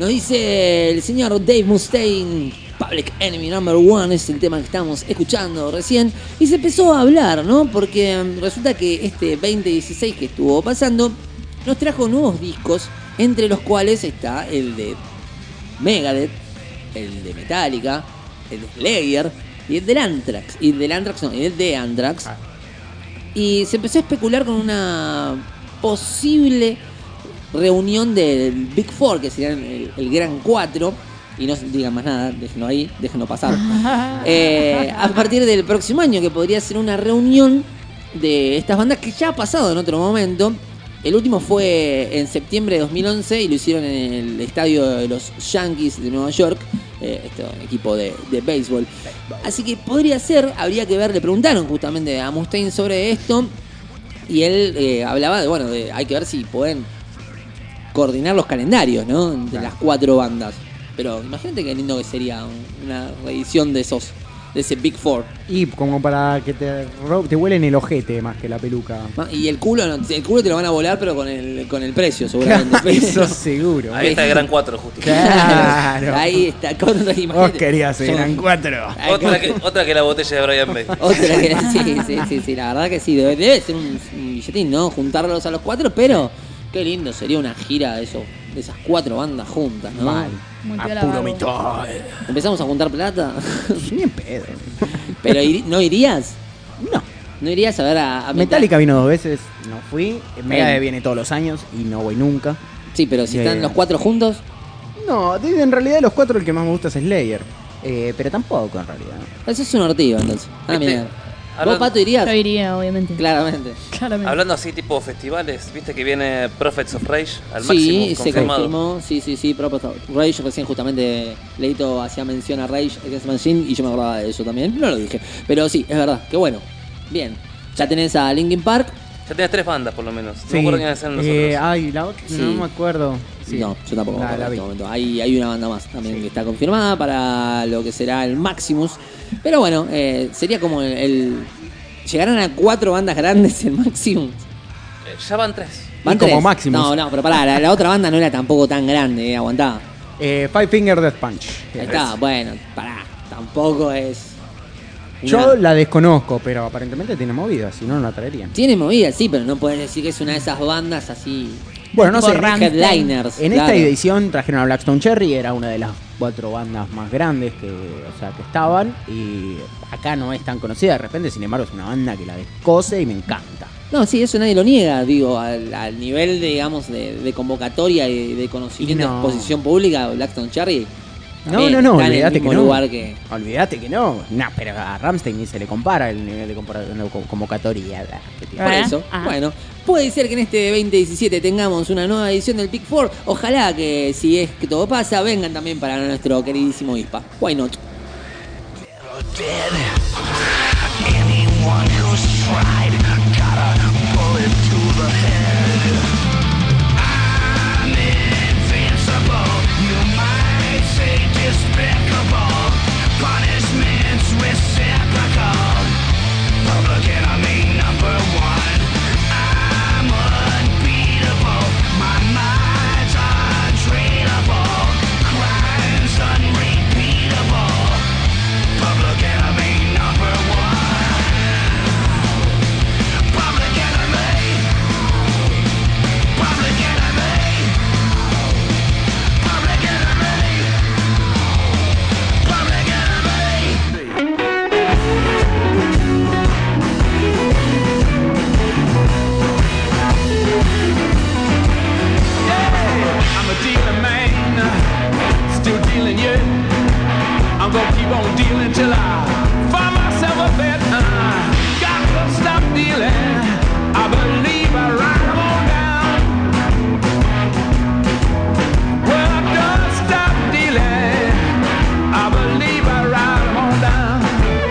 Nos dice el señor Dave Mustaine, Public Enemy Number One es el tema que estamos escuchando recién. Y se empezó a hablar, ¿no? Porque resulta que este veinte dieciséis que estuvo pasando nos trajo nuevos discos, entre los cuales está el de Megadeth, el de Metallica, el de Slayer y el del Anthrax. Y el del Anthrax no, y el de Anthrax. Y se empezó a especular con una posible reunión del Big Four, que serían el, el Gran Cuatro. Y no digan más nada, déjenlo ahí, déjenlo pasar. Eh, a partir del próximo año, que podría ser una reunión de estas bandas que ya ha pasado en otro momento. El último fue en septiembre de dos mil once y lo hicieron en el estadio de los Yankees de Nueva York, eh, este equipo de, de béisbol. Así que podría ser, habría que ver, le preguntaron justamente a Mustaine sobre esto y él eh, hablaba de, bueno, de, hay que ver si pueden coordinar los calendarios, ¿no? De las cuatro bandas. Pero imagínate qué lindo que sería una reedición de esos, de ese Big Four. Y como para que te, ro- te huelen el ojete más que la peluca. Y el culo, no, el culo te lo van a volar, pero con el, con el precio, seguramente. Eso seguro. Ahí está el Gran cuatro, justo. Claro. Ahí está. Contra, Vos querías el Gran cuatro. Otra que, otra que la botella de Brian May. Otra que, sí, sí, sí, sí, la verdad que sí. Debe, debe ser un, un billetín, ¿no? Juntarlos a los cuatro, pero qué lindo sería una gira de, eso, de esas cuatro bandas juntas, ¿no? Mal. A puro mitad. ¿Empezamos a juntar plata? Ni en pedo. ¿Pero ir, no irías? No. ¿No irías a ver a, a Metallica vino dos veces, no fui. Megadeth viene todos los años y no voy nunca. Sí, pero si Eh, están los cuatro juntos. No, de- en realidad de los cuatro el que más me gusta es Slayer. Eh, pero tampoco en realidad. Eso es un ortigo, entonces. Ah, Este, mira. ¿Vos, hablando- Pato, irías? Yo iría, obviamente. Claramente. Claramente. Hablando así tipo festivales, viste que viene Prophets of Rage al Sí, máximo se confirmado. confirmó. Sí, sí, sí. Prophets of Rage, recién justamente Leito hacía mención a Rage Against the Machine y yo me acordaba de eso también. No lo dije. Pero sí, es verdad. Qué bueno. Bien. Ya tenés a Linkin Park. Ya tenés tres bandas por lo menos. No Sí. me acuerdo quiénes eran nosotros. Eh, ay, la otra, Sí. no me acuerdo. Sí. No, yo tampoco me La- acuerdo la en vi. este momento. Hay, hay una banda más también que está confirmada para lo que será el Maximus. Pero bueno, eh, sería como el, el- llegarán a cuatro bandas grandes el Maximus. Eh, ya van tres. ¿Van como tres? Maximus. No, no, pero pará, la, la otra banda no era tampoco tan grande, eh, aguantá. Eh, Five Finger Death Punch. Ahí está, bueno, pará, tampoco es... Yo una- la desconozco, pero aparentemente tiene movida, si no, no la traerían. Tiene movida, sí, pero no puedes decir que es una de esas bandas así... Bueno, no sé, tipo headliners. En claro. esta edición trajeron a Blackstone Cherry, era una de las cuatro bandas más grandes que, o sea, que estaban, y acá no es tan conocida de repente, sin embargo es una banda que la descose y me encanta. No, sí, eso nadie lo niega, digo, al, al nivel, de, digamos, de, de convocatoria y de conocimiento Y de no. exposición pública, Blackstone Cherry. No, también no, no, está en el olvídate que mismo no. lugar que... Olvídate que no. Nah, pero a Rammstein ni se le compara el nivel de compara- de co- convocatoria. da, que tiene. Por Ah, eso, ah. bueno, puede ser que en este veinte diecisiete tengamos una nueva edición del Big Four. Ojalá que, si es que todo pasa, vengan también para nuestro queridísimo I S P A. Why not? Anyone who's tried got a bullet to the head. I'm invincible. You might say despicable. Punishment's reciprocal. Public enemy number one. I'm unbeatable. My mind's untrainable. Crimes unrepeatable. Public enemy number one. Public enemy. Public enemy. Public enemy. Public enemy. I'm a dealing man, still dealing yet. I'm gonna keep on dealing till I find myself a bed. Uh, got to stop dealing. I believe I write 'em all down. Well, I don't stop dealing. I believe I write 'em all down.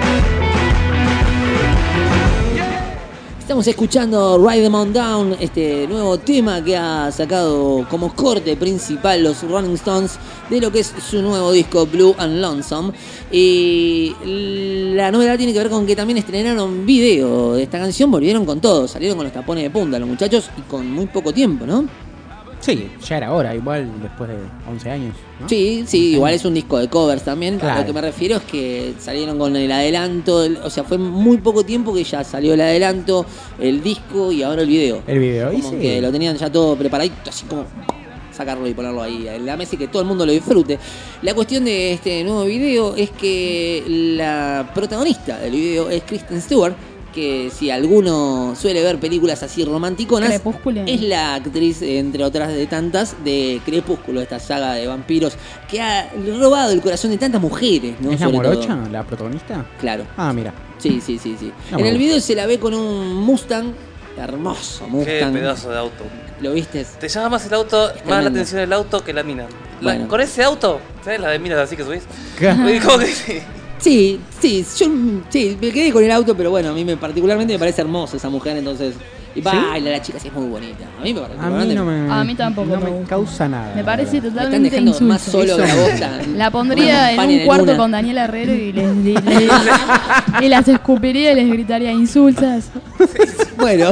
Estamos escuchando Ride Them On Down, este nuevo tema que ha sacado como corte principal los Rolling Stones de lo que es su nuevo disco Blue and Lonesome. Y la novedad tiene que ver con que también estrenaron video de esta canción, volvieron con todo, salieron con los tapones de punta los muchachos y con muy poco tiempo, ¿no? Sí, ya era hora, igual después de once años, ¿no? Sí, sí, igual es un disco de covers también. A Claro. lo que me refiero es que salieron con el adelanto, el- o sea, fue muy poco tiempo que ya salió el adelanto, el disco y ahora el video. El video, y Como sí. que lo tenían ya todo preparadito, así como sacarlo y ponerlo ahí en la mesa y que todo el mundo lo disfrute. La cuestión de este nuevo video es que la protagonista del video es Kristen Stewart, que si alguno suele ver películas así romanticonas, Crepúsculo. es la actriz, entre otras de tantas, de Crepúsculo, esta saga de vampiros, que ha robado el corazón de tantas mujeres, ¿no? ¿Es la Sobre todo. morocha, la protagonista? Claro. Ah, mira. Sí, sí, sí, sí. No en me el gusta. video se la ve con un Mustang, hermoso Qué Mustang. pedazo de auto. ¿Lo viste? Te llama más el auto, más la tremendo. atención el auto que la mina. La- Bueno. Con ese auto, ¿sabes la de minas así que subís? Claro. Y como que sí. Sí, sí, yo sí, me quedé con el auto, pero bueno, a mí me, particularmente me parece hermosa esa mujer, entonces... Y baila, la chica sí es muy bonita. A mí me parece A mí no me, A mí tampoco no me me gusta. causa nada. Me parece la verdad. Me están totalmente dejando insulso. más solo que la bosta. La pondría en un cuarto con Daniel Herrero y les, y les- y las escupiría y les gritaría insultas. Bueno,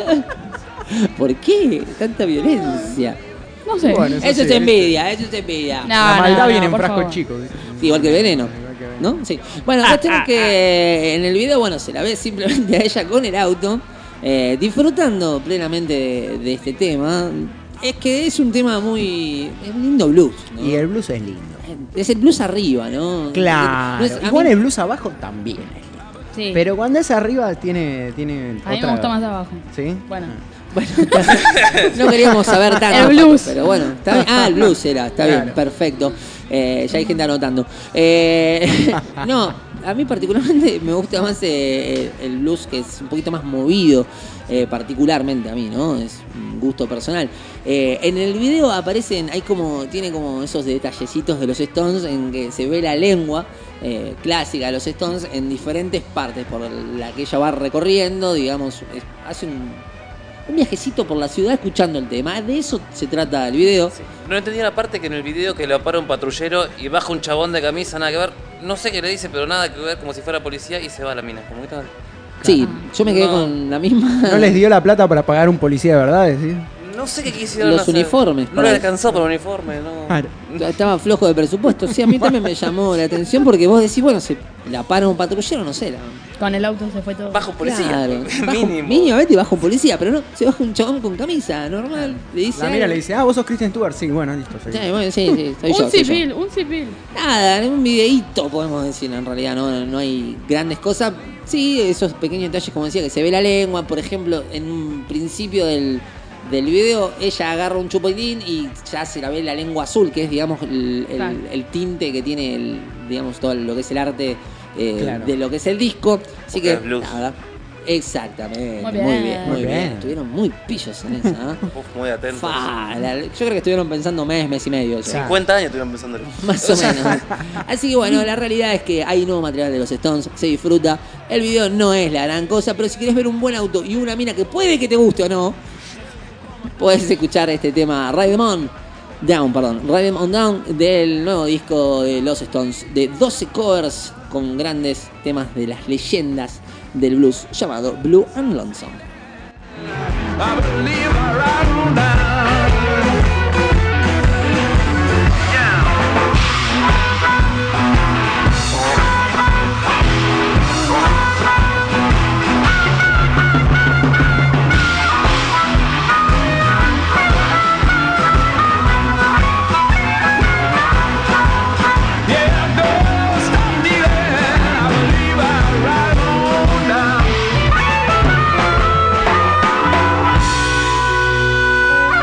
¿por qué tanta violencia? No sé. Bueno, eso Eso sí, es envidia, eso es envidia. No, La no, maldad no, viene en por frascos favor. chicos. Sí, igual que el veneno. Igual que veneno. ¿No? Sí. Bueno, la cuestión es que en el video, bueno, se la ve simplemente a ella con el auto, eh, disfrutando plenamente de, de este tema. Es que es un tema muy... Es un lindo blues, ¿no? Y el blues es lindo. Es el blues arriba, ¿no? Claro. No es- a Igual mí- el blues abajo también es lindo. Sí. Pero cuando es arriba tiene, tiene a mí otra... me gusta más abajo. ¿Sí? Bueno. Bueno, no queríamos saber tanto. El blues. Pero bueno, está bien. Ah, el blues era, está bien, Claro. perfecto. Eh, ya hay gente anotando. Eh, no, a mí particularmente me gusta más eh, el blues, que es un poquito más movido, eh, particularmente a mí, ¿no? Es un gusto personal. Eh, en el video aparecen, hay como, tiene como esos detallecitos de los Stones en que se ve la lengua eh, clásica de los Stones en diferentes partes por la que ella va recorriendo, digamos, es- hace un un viajecito por la ciudad escuchando el tema. De eso se trata el video. Sí. No entendía la parte que en el video que lo para un patrullero y baja un chabón de camisa, nada que ver. No sé qué le dice, pero nada que ver, como si fuera policía y se va a la mina. Como que tal. Sí, yo me quedé No. con la misma. ¿No les dio la plata para pagar un policía de verdad? ¿Sí? No sé qué quisieron Los hacer. uniformes, No para- le alcanzó por el uniforme, no. Claro. Estaba flojo de presupuesto. Sí, a mí también me llamó la atención porque vos decís, bueno, se la para un patrullero, no sé. La... Con el auto se fue todo. Bajo un policía. Claro. Bajo- Mínimo. Mínimamente baja un policía, pero no, se baja un chabón con camisa, normal. Le dice. La mira "Ay". le dice, ah, vos sos Kristen Stewart. Sí, bueno, listo. soy Sí, yo. bueno, sí, sí, soy yo, Un soy yo. civil, un civil. Nada, en un videíto podemos decir, en realidad no, no hay grandes cosas. Sí, esos pequeños detalles, como decía, que se ve la lengua, por ejemplo, en un principio del, del video, ella agarra un chupetín y ya se la ve la lengua azul, que es, digamos, el, el- Claro. el tinte que tiene, el, digamos, todo lo que es el arte eh, Claro. de lo que es el disco. Así Porque que, es blues. nada, exactamente, Muy muy bien. bien, muy Muy bien. bien. Estuvieron muy pillos en esa. ¿eh? Uf, muy atentos. Fa, la- yo creo que estuvieron pensando mes, mes y medio. o sea. cincuenta años estuvieron pensando. Más o menos. Así que bueno, la realidad es que hay nuevo material de los Stones, se disfruta. El video no es la gran cosa, pero si quieres ver un buen auto y una mina que puede que te guste o no, puedes escuchar este tema Ride 'Em On Down, perdón, Ride 'Em On Down del nuevo disco de los Stones, de doce covers con grandes temas de las leyendas del blues llamado Blue and Lonesome. I believe I ride on down. Yeah, don't stop dealing. I believe I ride on down.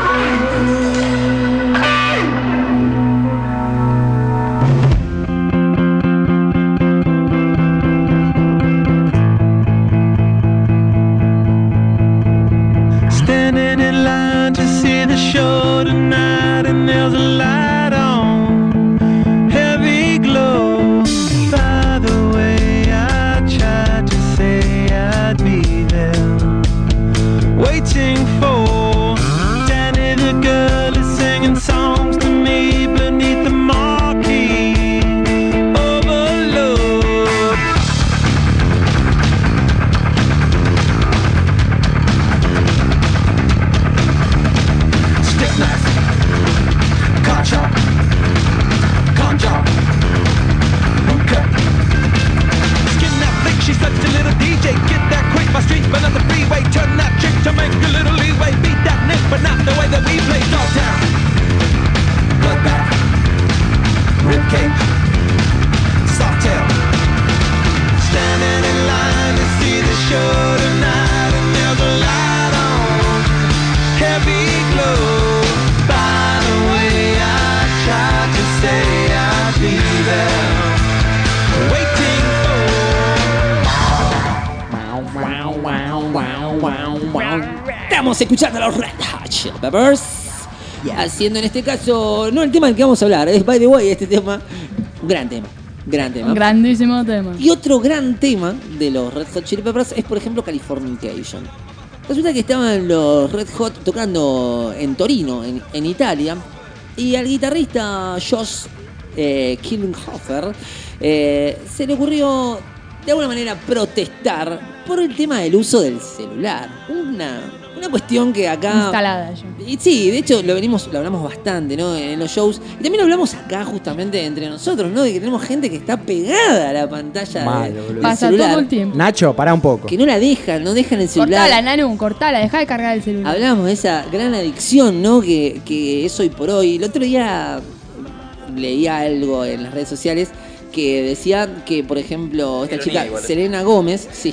Estamos escuchando a los Red Hot Chili Peppers. Haciendo en este caso, no el tema del que vamos a hablar, es by the way, este tema, gran tema, gran tema. Un grandísimo tema. Y otro gran tema de los Red Hot Chili Peppers es, por ejemplo, Californication. Resulta que estaban los Red Hot tocando en Torino, en, en Italia, y al guitarrista Josh eh, Klinghoffer eh, se le ocurrió de alguna manera protestar por el tema del uso del celular. Una, una cuestión que acá... Instalada ya. Y sí, de hecho lo venimos, lo hablamos bastante, ¿no? En los shows. Y también lo hablamos acá justamente entre nosotros, ¿no? De que tenemos gente que está pegada a la pantalla Malo, de- boludo. del Pasa celular. todo el tiempo. Nacho, pará un poco. Que no la dejan, no dejan el celular. Cortala, Nanu, cortala, dejá de cargar el celular. Hablamos de esa gran adicción, ¿no? Que, que es hoy por hoy. El otro día leía algo en las redes sociales que decía que, por ejemplo, esta Ironía chica, igual, ¿eh? Selena Gómez, sí,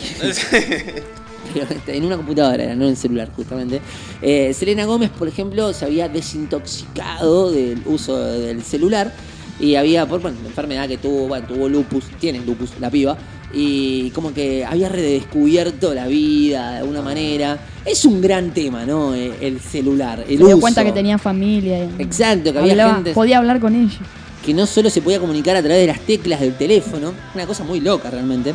pero en una computadora era, no en el celular, justamente. Eh, Selena Gómez, por ejemplo, se había desintoxicado del uso del celular y había, por bueno, la enfermedad que tuvo, bueno, tuvo lupus, tiene lupus la piba, y como que había redescubierto la vida de alguna manera. Es un gran tema, ¿no? El, el celular, el Se dio uso. cuenta que tenía familia. y- Exacto, que había hablaba- gente Podía hablar con ella. que no solo se podía comunicar a través de las teclas del teléfono, una cosa muy loca realmente.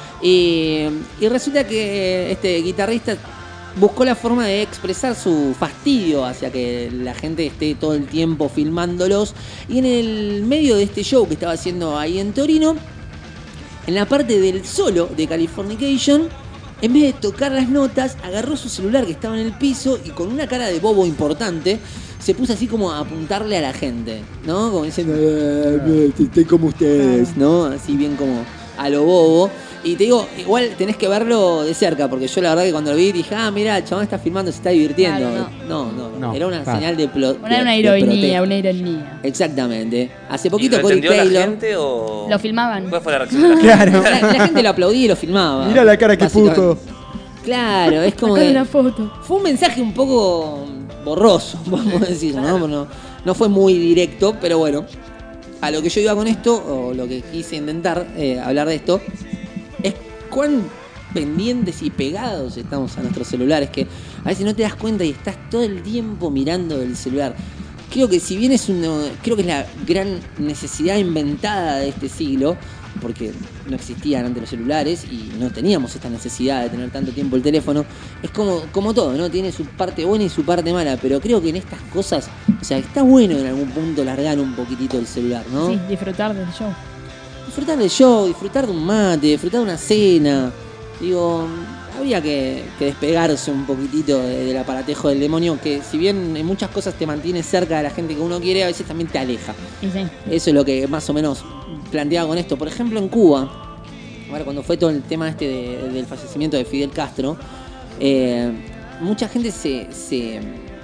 Y, y resulta que este guitarrista buscó la forma de expresar su fastidio hacia que la gente esté todo el tiempo filmándolos. Y en el medio de este show que estaba haciendo ahí en Torino, en la parte del solo de Californication, en vez de tocar las notas, agarró su celular que estaba en el piso y con una cara de bobo importante se puso así como a apuntarle a la gente, ¿no? Como diciendo, "Eh, estoy como ustedes", ¿no? Así bien como a lo bobo. Y te digo, igual tenés que verlo de cerca, porque yo la verdad que cuando lo vi dije, ah, mira, el chabón está filmando, se está divirtiendo. Claro, no. No, no, No, era una claro. señal de plot. Una, una ironía, una ironía. Exactamente. Hace ¿Y poquito lo Corey entendió la Taylor. gente o...? Lo filmaban. ¿Cuál fue la reacción de la gente? Claro. La, la gente lo aplaudía y lo filmaba. Mira la cara que básicamente. puto. Claro, es como Sacale que una foto. fue un mensaje un poco borroso, vamos a decir, ¿no? No, no fue muy directo, pero bueno. A lo que yo iba con esto, o lo que quise intentar eh, hablar de esto, es cuán pendientes y pegados estamos a nuestros celulares, que a veces no te das cuenta y estás todo el tiempo mirando el celular. Creo que si bien es una, creo que es la gran necesidad inventada de este siglo, porque no existían antes los celulares y no teníamos esta necesidad de tener tanto tiempo el teléfono, es como, como todo, ¿no? Tiene su parte buena y su parte mala, pero creo que en estas cosas, o sea, está bueno en algún punto largar un poquitito el celular, ¿no? Sí, disfrutar del show. Disfrutar del show, disfrutar de un mate, disfrutar de una cena. Digo, habría que, que despegarse un poquitito de- del aparatejo del demonio, que si bien en muchas cosas te mantiene cerca de la gente que uno quiere, a veces también te aleja. Y sí. Eso es lo que más o menos planteaba con esto. Por ejemplo, en Cuba, ahora cuando fue todo el tema este de- del fallecimiento de Fidel Castro, eh, mucha gente se, se,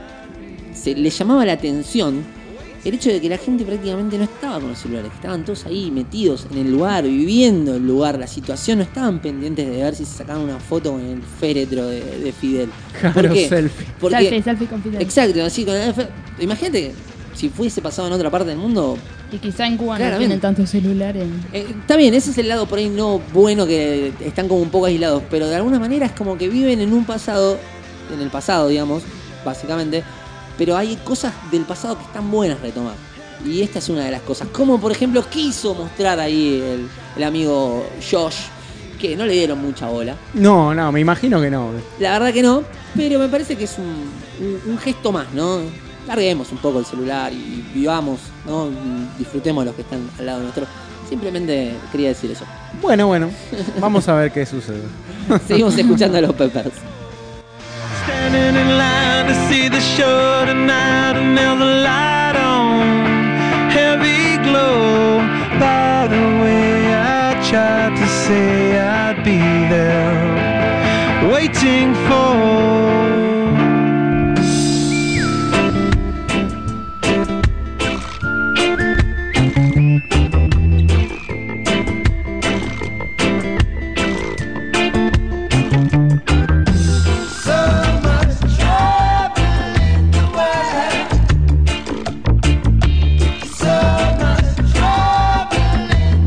se le llamaba la atención el hecho de que la gente prácticamente no estaba con los celulares, que estaban todos ahí metidos en el lugar, viviendo el lugar, la situación, no estaban pendientes de ver si se sacaban una foto con el féretro de, de Fidel. Claro, ¿Por qué? selfie. Porque, Selfie, selfie con Fidel. exacto, así con el fe- imagínate que si fuese pasado en otra parte del mundo, Y quizá en Cuba no Claramente. tienen tantos celulares. eh, está bien, ese es el lado por ahí no bueno, que están como un poco aislados, pero de alguna manera es como que viven en un pasado, en el pasado, digamos, básicamente, pero hay cosas del pasado que están buenas retomar. Y esta es una de las cosas. Como por ejemplo quiso mostrar ahí el, el amigo Josh, que no le dieron mucha bola. No, no, me imagino que no. La verdad que no, pero me parece que es un, un, un gesto más, ¿no? Larguemos un poco el celular y vivamos, ¿no? Disfrutemos de los que están al lado nuestro. Simplemente quería decir eso. Bueno, bueno, vamos a ver qué sucede. Seguimos escuchando a los Peppers. Standing in line to see the show tonight, and now the light on, heavy glow. By the way, I tried to say I'd be there, waiting for.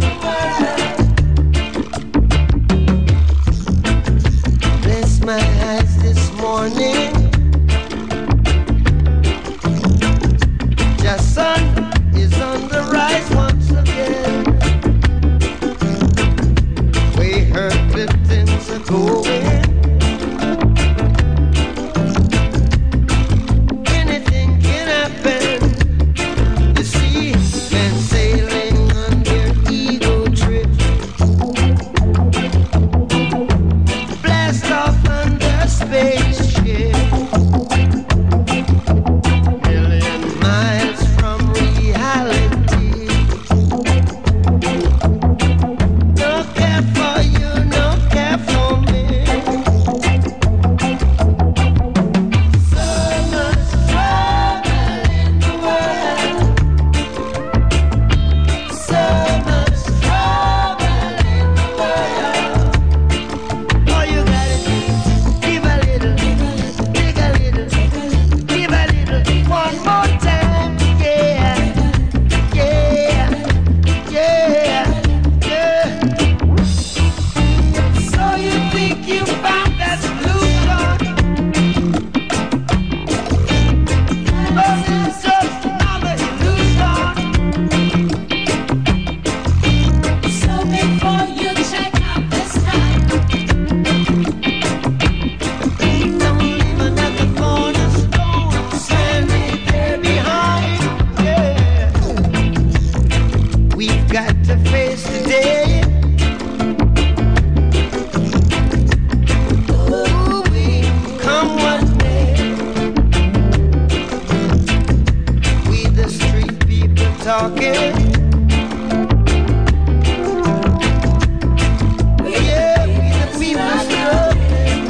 Bless my yesterday. Ooh, we come what may. We the street people talking. Yeah, we the people struggling.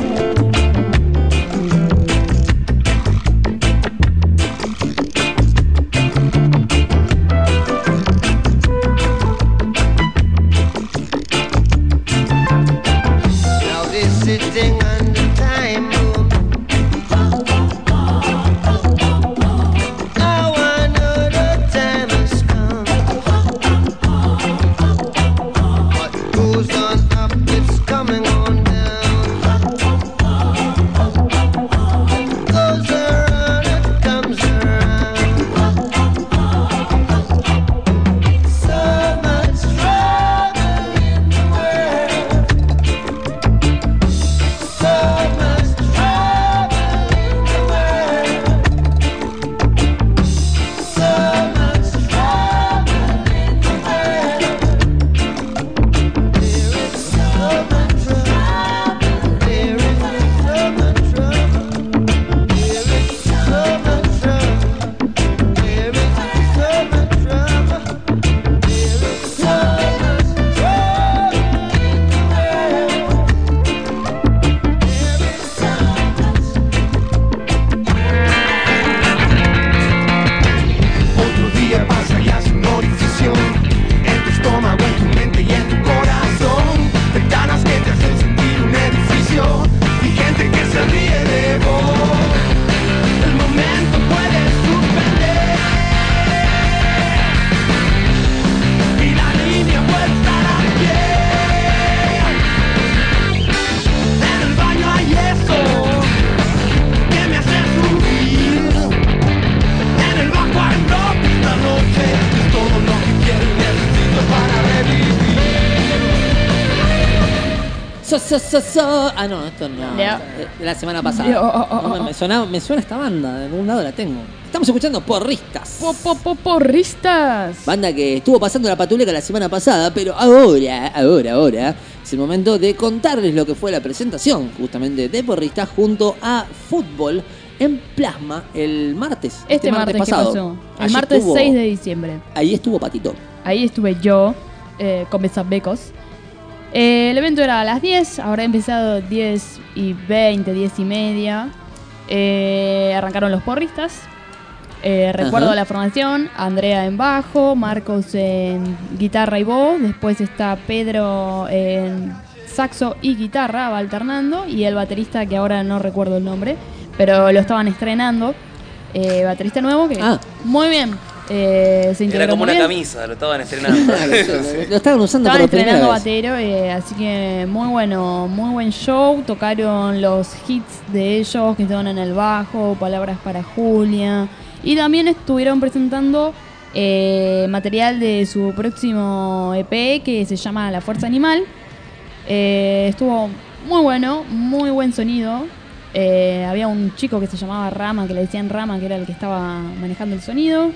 Now they're sitting under time boom. Now I know the time has come. What goes on up, it's coming on down. Goes around, it comes around. So much trouble in the world. So much trouble in the world. So much trouble in the world. There is so much trouble. There is so much trouble. There is so much trouble. There is so much trouble. There is so much trouble in the world. Otro día pasa y hace un orificio en tu estómago, en tu mente y en tu corazón. Ventanas que te hacen sentir un edificio y gente que se ríe de vos. El momento puede suspender y la línea puede estar a pie. En el baño hay eso que me hace subir. En el bajo hay rock esta noche, es todo lo que quiero y necesito para revivir. So, so, so, so. Ah, no, esto no. Leo. De la semana pasada. Leo, oh, oh, No, me, oh. me suena, me suena esta banda, de algún lado la tengo. Estamos escuchando Porristas. Po, po, po, porristas. Banda que estuvo pasando la patuleca la semana pasada, pero ahora, ahora, ahora es el momento de contarles lo que fue la presentación justamente de Porristas junto a Fútbol en Plasma el martes. Este, martes, ¿qué pasado. pasó? El Allí martes estuvo- seis de diciembre. Ahí estuvo Patito. Ahí estuve yo eh, con Besabecos. Eh, el evento era a las diez, habrá empezado diez y veinte, diez y media. Eh, arrancaron los porristas. Eh, recuerdo Ajá. la formación: Andrea en bajo, Marcos en guitarra y voz. Después está Pedro en saxo y guitarra, va alternando. Y el baterista, que ahora no recuerdo el nombre, pero lo estaban estrenando. Eh, baterista nuevo que Ah. muy bien. Eh, se integró Era como muy una bien. camisa, lo estaban estrenando. Lo estaban usando Estaban por primera estrenando vez. batero, eh, así que muy bueno, muy buen show. Tocaron los hits de ellos que estaban en el bajo, Palabras para Julia. Y también estuvieron presentando eh, material de su próximo E P que se llama La Fuerza Animal. Eh, estuvo muy bueno, muy buen sonido. Eh, había un chico que se llamaba Rama, que le decían Rama, que era el que estaba manejando el sonido.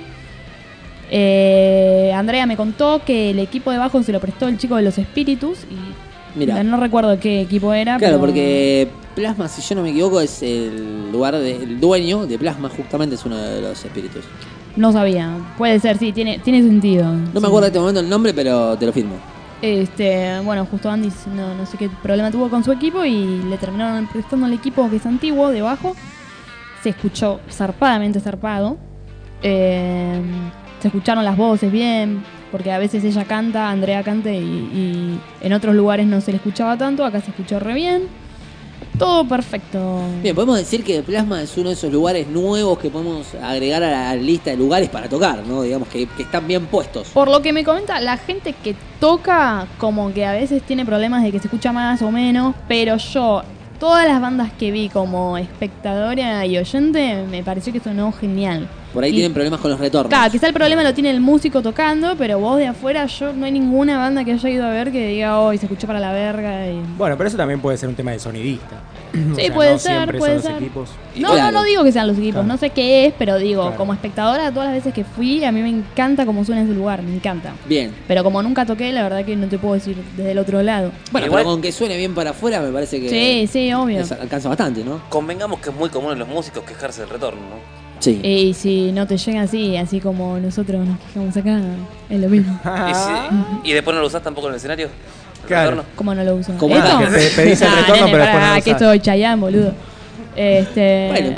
Eh, Andrea me contó que el equipo de bajo se lo prestó el chico de los Espíritus y Mira. no recuerdo qué equipo era. Claro, pero porque Plasma, si yo no me equivoco, es el lugar de, el dueño de Plasma, justamente es uno de los espíritus. no sabía. Puede ser, sí, tiene, tiene sentido. No me acuerdo en este momento el nombre, pero te lo firmo. Este, bueno, justo Andy no, no sé qué problema tuvo con su equipo y le terminaron prestando el equipo que es antiguo de bajo. Se escuchó zarpadamente zarpado. Eh, se escucharon las voces bien, porque a veces ella canta, Andrea canta y, y en otros lugares no se le escuchaba tanto, acá se escuchó re bien. Todo perfecto. Bien, podemos decir que Plasma es uno de esos lugares nuevos que podemos agregar a la lista de lugares para tocar, ¿no? Digamos que, que están bien puestos. Por lo que me comenta, la gente que toca como que a veces tiene problemas de que se escucha más o menos, pero yo, todas las bandas que vi como espectadora y oyente, me pareció que sonó genial. Por ahí Y- tienen problemas con los retornos. Claro, quizá el problema lo tiene el músico tocando, pero vos de afuera, yo no hay ninguna banda que haya ido a ver que diga, hoy se escuchó para la verga. Y... Bueno, pero eso también puede ser un tema de sonidista. O Sí, sea, puede no ser, siempre puede son ser. los equipos. No, Claro. no, no digo que sean los equipos, Claro. no sé qué es, pero digo, Claro. como espectadora, todas las veces que fui, a mí me encanta cómo suena ese lugar, me encanta. Bien. Pero como nunca toqué, la verdad que no te puedo decir desde el otro lado. Bueno, Igual- pero con que suene bien para afuera me parece que Sí, sí, obvio. les alcanza bastante, ¿no? Convengamos que es muy común en los músicos quejarse del retorno, ¿no? Sí. Y si no te llega así, así como nosotros nos quejamos acá, es lo mismo. Y, si- y después no lo usás tampoco en el escenario. ¿El Claro. retorno? ¿Cómo no lo uso? ¿Cómo ¿Esto? no? Que pe- pedís el Nah, retorno, nene, pero después no pará, lo que usás. soy Chayanne, boludo. Este... Bueno,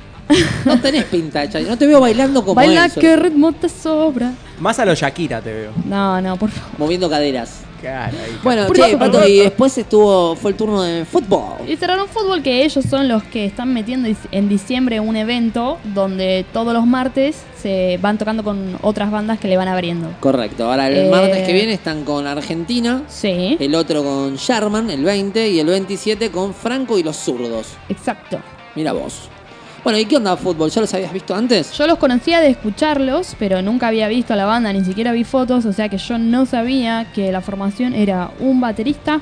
no tenés pinta, Chay. No te veo bailando como Baila él, que ritmo te sobra. Más a los Shakira te veo. No, no, por favor. moviendo caderas. Claro, ahí. Bueno, Por che, favor. Pato, y después estuvo fue el turno de fútbol. Y cerraron fútbol, que ellos son los que están metiendo en diciembre un evento donde todos los martes se van tocando con otras bandas que le van abriendo. Correcto. Ahora el Eh, martes que viene están con Argentina, Sí, el otro con Sherman, el veinte, y el veintisiete con Franco y los Zurdos. exacto. Mira vos. Bueno, ¿y qué onda fútbol? ¿Ya los habías visto antes? Yo los conocía de escucharlos, pero nunca había visto a la banda, ni siquiera vi fotos, o sea que yo no sabía que la formación era un baterista,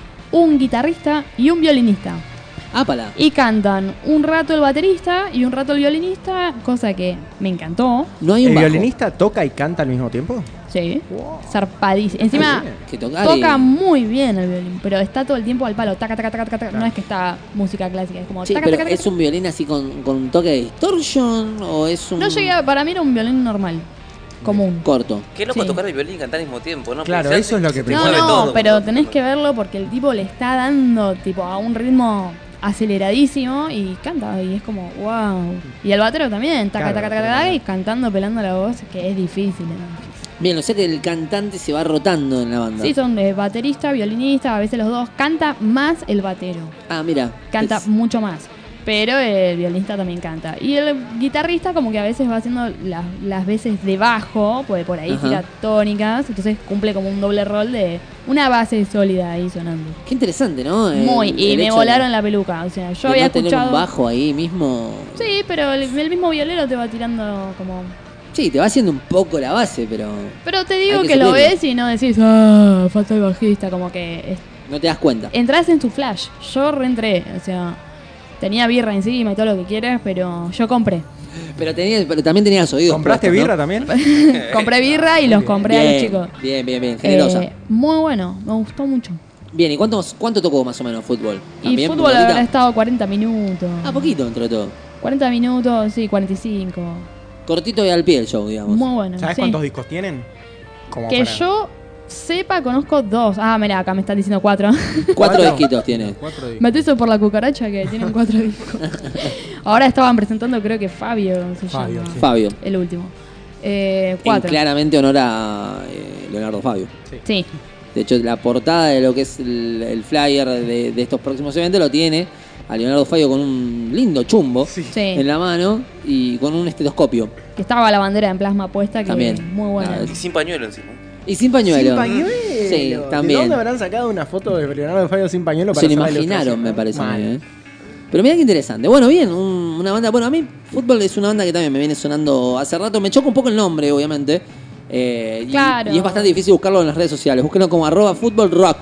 un guitarrista y un violinista. Ápala. Y cantan un rato el baterista y un rato el violinista, cosa que me encantó. No hay un ¿El bajo. violinista toca y canta al mismo tiempo? Sí, zarpadísimo. Encima Que tocar toca y- muy bien el violín, pero está todo el tiempo al palo, taca, taca, taca, taca, taca. No es que está música clásica, es como Sí, taca, pero taca, ¿es taca. un violín así con, con un toque de distortion o es un No llegué a- para mí era un violín normal, común. corto? Qué loco Sí. tocar el violín y cantar al mismo tiempo, ¿no? Claro, Porque eso es lo que se te No, mueve no, todo, pero como- tenés que verlo porque el tipo le está dando tipo a un ritmo aceleradísimo y canta y es como wow. Y el batero también, taca, Claro, taca, taca, el batero taca, también. y cantando, pelando la voz, que es difícil. ¿no? Bien, o sea que el cantante se va rotando en la banda. Sí, son de baterista, violinista, a veces los dos. Canta más el batero. Ah, mira. Canta Es- mucho más. Pero el violinista también canta. Y el guitarrista como que a veces va haciendo las, las veces de bajo, pues por ahí Ajá. tira tónicas, entonces cumple como un doble rol de una base sólida ahí sonando. Qué interesante, ¿no? El- Muy, y el me hecho volaron de- la peluca, o sea, yo de había no tener escuchado... un bajo ahí mismo. Sí, pero el, el mismo violero te va tirando como... Sí, te va haciendo un poco la base, pero Pero te digo Hay que, que lo suplirlo. ves y no decís, ah, falta el bajista, como que... es- no te das cuenta. Entrás en tu flash, yo reentré, o sea... Tenía birra encima y todo lo que quieras, pero yo compré. Pero, tenías, pero también tenías oídos. ¿Compraste puestos, birra ¿no? también? compré birra y los compré a los Bien, chicos. Bien, bien, bien. Generosa. Eh, muy bueno, me gustó mucho. Bien, ¿y cuánto, cuánto tocó más o menos fútbol? Y ¿También? fútbol ¿Una horita? habrá estado cuarenta minutos. Ah, poquito dentro de todo. cuarenta minutos, sí, cuarenta y cinco. Cortito y al pie el show, digamos. Muy bueno. ¿Sabes sí. cuántos discos tienen? Como Que para- yo sepa, conozco dos. Ah, mira, acá me están diciendo cuatro. Cuatro ¿Cuatro? disquitos tiene. Cuatro discos. Metí eso por la cucaracha que tienen cuatro discos. Ahora estaban presentando, creo que Fabio se Fabio, llama. sí. Fabio. El último. Eh, En cuatro. claramente honor a eh, Leonardo Fabio. Sí. De hecho, la portada de lo que es el, el flyer de, de estos próximos eventos lo tiene a Leonardo Fabio con un lindo chumbo Sí. en la mano y con un estetoscopio. Que estaba la bandera en plasma puesta, que También. muy buena. Ah, Y sin pañuelo encima. Y sin pañuelo. Sin pañuelo. Sí, ¿De también. dónde habrán sacado una foto de Leonardo Fabio sin pañuelo para Se lo hacer la imaginaron, ilustración, me no? parece. a Mal. mí, ¿eh? Pero mira qué interesante. Bueno, bien, un- una banda. Bueno, a mí, Fútbol es una banda que también me viene sonando hace rato. Me choca un poco el nombre, obviamente. Eh, y, Claro. y es bastante difícil buscarlo en las redes sociales. Búsquenlo como arroba fútbol rock.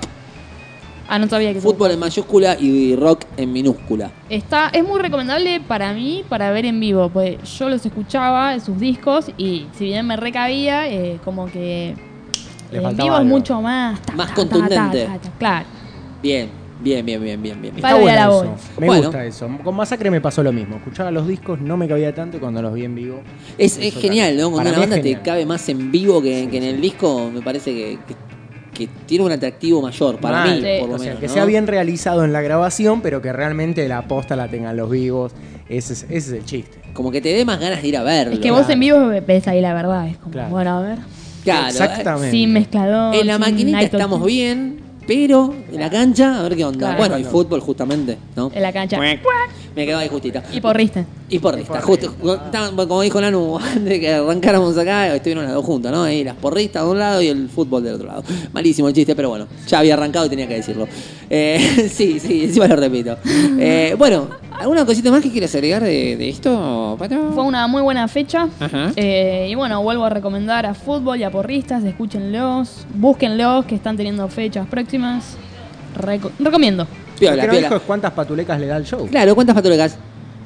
Ah, no sabía que Fútbol en mayúscula y rock en minúscula. Está, es muy recomendable para mí para ver en vivo, pues yo los escuchaba, sus discos, y si bien me recabía, eh, como que Le en faltaba vivo es algo. mucho más... ta, Más ta, contundente. ta, ta, ta, claro. Bien, bien, bien, bien, bien, bien. Está Está Fabio bueno la eso. voz. Me Bueno. gusta eso. Con Masacre me pasó lo mismo. Escuchaba los discos, no me cabía tanto y cuando los vi en vivo. Es, es Eso genial, ¿no? Cuando para una mí es banda te genial. cabe más en vivo que, que en el disco, me parece que, que, que tiene un atractivo mayor, para Mal. mí, Sí. por lo O sea, menos. que ¿no? sea bien realizado en la grabación, pero que realmente la posta la tengan los vivos. Ese es, ese es el chiste. Como que te dé más ganas de ir a verlo. Es que vos en vivo ves ahí la verdad, es como, Claro. bueno, a ver, Claro, Exactamente. sin mezclador. en la sin maquinita night talk. estamos bien, pero en la cancha, a ver qué onda. Claro. Bueno, y fútbol justamente, ¿no? En la cancha. Me quedó ahí justita. Y porrista. Y porrista, justo. Como dijo Nanu, antes de que arrancáramos acá, estuvieron las dos juntas, ¿no? Ahí las porristas de un lado y el fútbol del otro lado. Malísimo el chiste, pero bueno, ya había arrancado y tenía que decirlo. Eh, sí, sí, encima lo repito. Eh, bueno, ¿alguna cosita más que quieras agregar de, de esto, Pato? Fue una muy buena fecha. Ajá. Eh, y bueno, vuelvo a recomendar a fútbol y a porristas, escúchenlos, búsquenlos, que están teniendo fechas próximas. Reco- recomiendo. Piola, Lo que no piola. dijo es cuántas patulecas le da el show. Claro, ¿cuántas patulecas?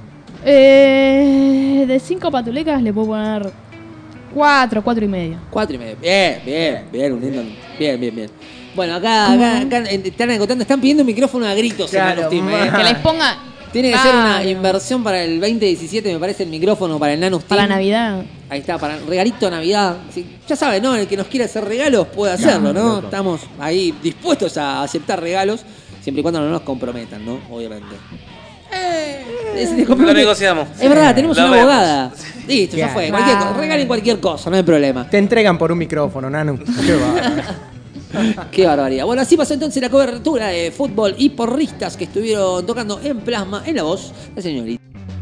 Eh, de cinco patulecas le puedo poner cuatro, cuatro y medio. Cuatro y medio. Bien, bien, bien, un lindo. Bien, bien, bien. Bueno, acá, acá, acá están agotando, están pidiendo un micrófono a gritos en Claro, Nanus Team, ¿eh? Que les ponga. Tiene que Claro. ser una inversión para el veinte diecisiete, me parece, el micrófono para el Nanus Team. Para Navidad. Ahí está, para regalito de Navidad. Sí, ya saben, ¿no? El que nos quiera hacer regalos puede hacerlo, ¿no? loco. Estamos ahí dispuestos a aceptar regalos, siempre y cuando no nos comprometan, ¿no? Obviamente. Eh, se te Lo compromete. negociamos. Es verdad, tenemos Lo una vemos. abogada. Listo, ya Claro. fue. Cualquier co- regalen cualquier cosa, no hay problema. Te entregan por un micrófono, Nanu. Qué bárbaro. Qué barbaridad. Bueno, así pasó entonces la cobertura de fútbol y porristas que estuvieron tocando en plasma en la voz de señorita.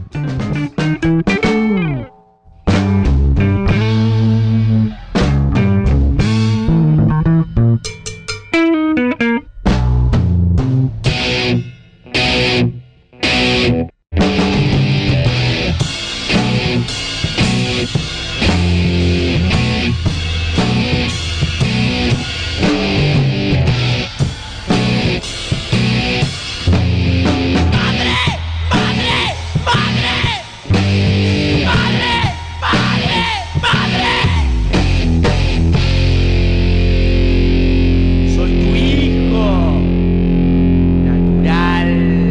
Soy tu hijo. Natural.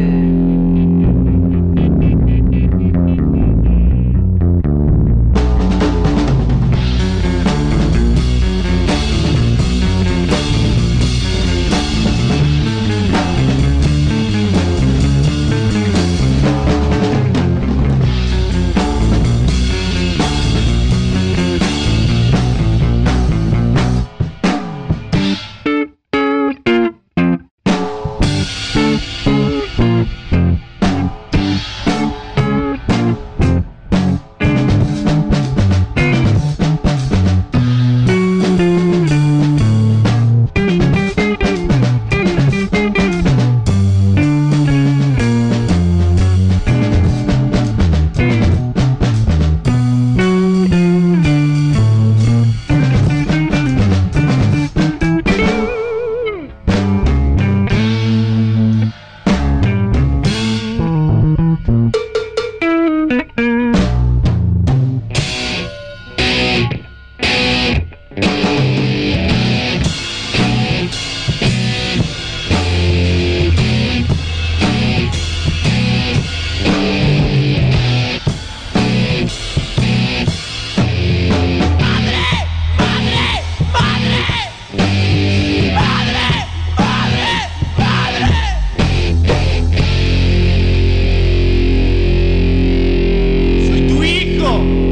Soy tu hijo.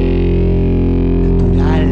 Natural.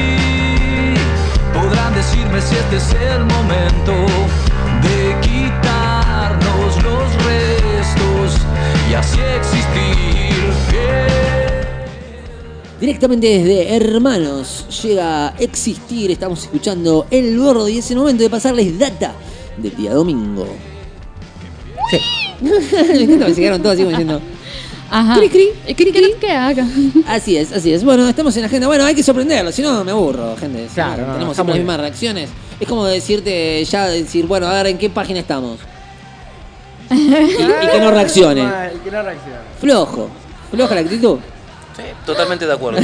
Podrán decirme si este es el momento de quitar los restos y así existir. Yeah. Directamente desde Hermanos llega Existir. Estamos escuchando El Gordo y es el momento de pasarles data del día domingo. Sí. Me encanta que se quedaron todos así como diciendo. Ajá. Cri, cri, ¿Qué cri, querés cri. que haga? Así es, así es. Bueno, estamos en la agenda. Bueno, hay que sorprenderlo, si no me aburro, gente. Si Claro, no, no, tenemos está siempre las muy mismas reacciones. Es como decirte, ya decir, bueno, a ver en qué página estamos. Y, y que no reaccione. Mal, que no reaccione. Flojo. Floja la actitud. Sí, totalmente de acuerdo.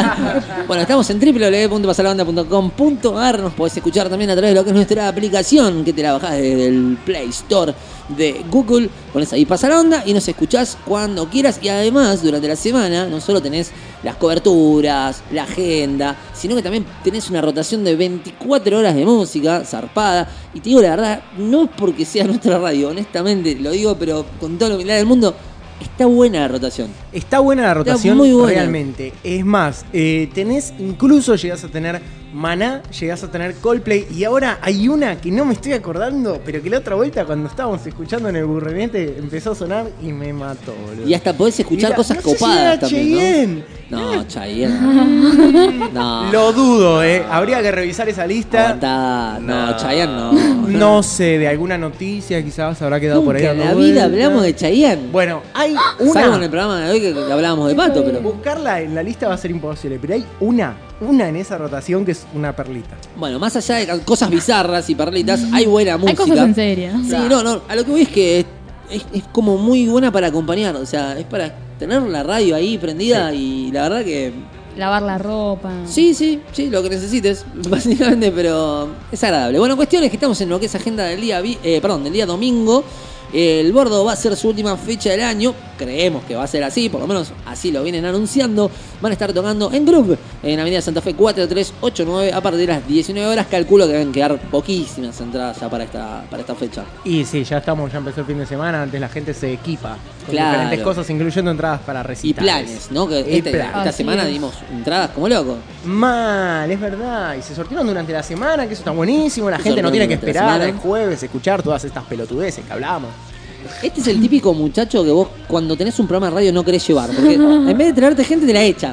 Bueno, estamos en doble u doble u doble u punto pasalabanda punto com punto a r. Nos podés escuchar también a través de lo que es nuestra aplicación, que te la bajás desde el Play Store de Google. Pones ahí Pasa la Onda y nos escuchás cuando quieras. Y además, durante la semana, no solo tenés las coberturas, la agenda, sino que también tenés una rotación de veinticuatro horas de música zarpada. Y te digo la verdad, no es porque sea nuestra radio, honestamente lo digo, pero con toda la humildad del mundo, está buena la rotación. Está buena la rotación, muy buena. realmente. Es más, eh, tenés, incluso llegás a tener Maná, llegás a tener Coldplay, y ahora hay una que no me estoy acordando, pero que la otra vuelta cuando estábamos escuchando en el burrete empezó a sonar y me mató, boludo. Y hasta podés escuchar Mira, cosas no sé si copadas era también, Cheyenne. ¿no? No, Chayanne. No. Lo dudo, eh. Habría que revisar esa lista. Aguantá. No, No. Chayanne no. No sé, de alguna noticia quizás habrá quedado por ahí. Nunca en dando la vida vuelta. hablamos de Chayanne. Bueno, hay Salvo en una. el programa de hoy que, que hablábamos de Pato, pero... Buscarla en la lista va a ser imposible, pero hay una, una en esa rotación que es una perlita. Bueno, más allá de cosas bizarras y perlitas, hay buena Hay música. cosas en serio. Sí, no, no, a lo que voy es que es, es como muy buena para acompañar, o sea, es para tener la radio ahí prendida y la verdad que... Lavar la ropa. Sí, sí, sí, lo que necesites, básicamente, pero es agradable. Bueno, cuestión es que estamos en lo que es agenda del día, vi- eh, perdón, del día domingo. El Bordo va a ser su última fecha del año. Creemos que va a ser así, por lo menos así lo vienen anunciando. Van a estar tocando en Groove, en Avenida Santa Fe cuatro tres ocho nueve a partir de las diecinueve horas. Calculo que deben quedar poquísimas entradas ya para esta, para esta fecha. Y sí, ya estamos, ya empezó el fin de semana, antes la gente se equipa con Claro. diferentes cosas, incluyendo entradas para Y recitales. planes, ¿no? Que Y este- planes. esta Así semana es. dimos entradas como loco. Mal, es verdad. Y se sortearon durante la semana, que eso está buenísimo. La Se gente no sortearon tiene que durante la esperar semana. el jueves, escuchar todas estas pelotudeces que hablamos. Este es el típico muchacho que vos cuando tenés un programa de radio no querés llevar. Porque en vez de traerte gente te la echa.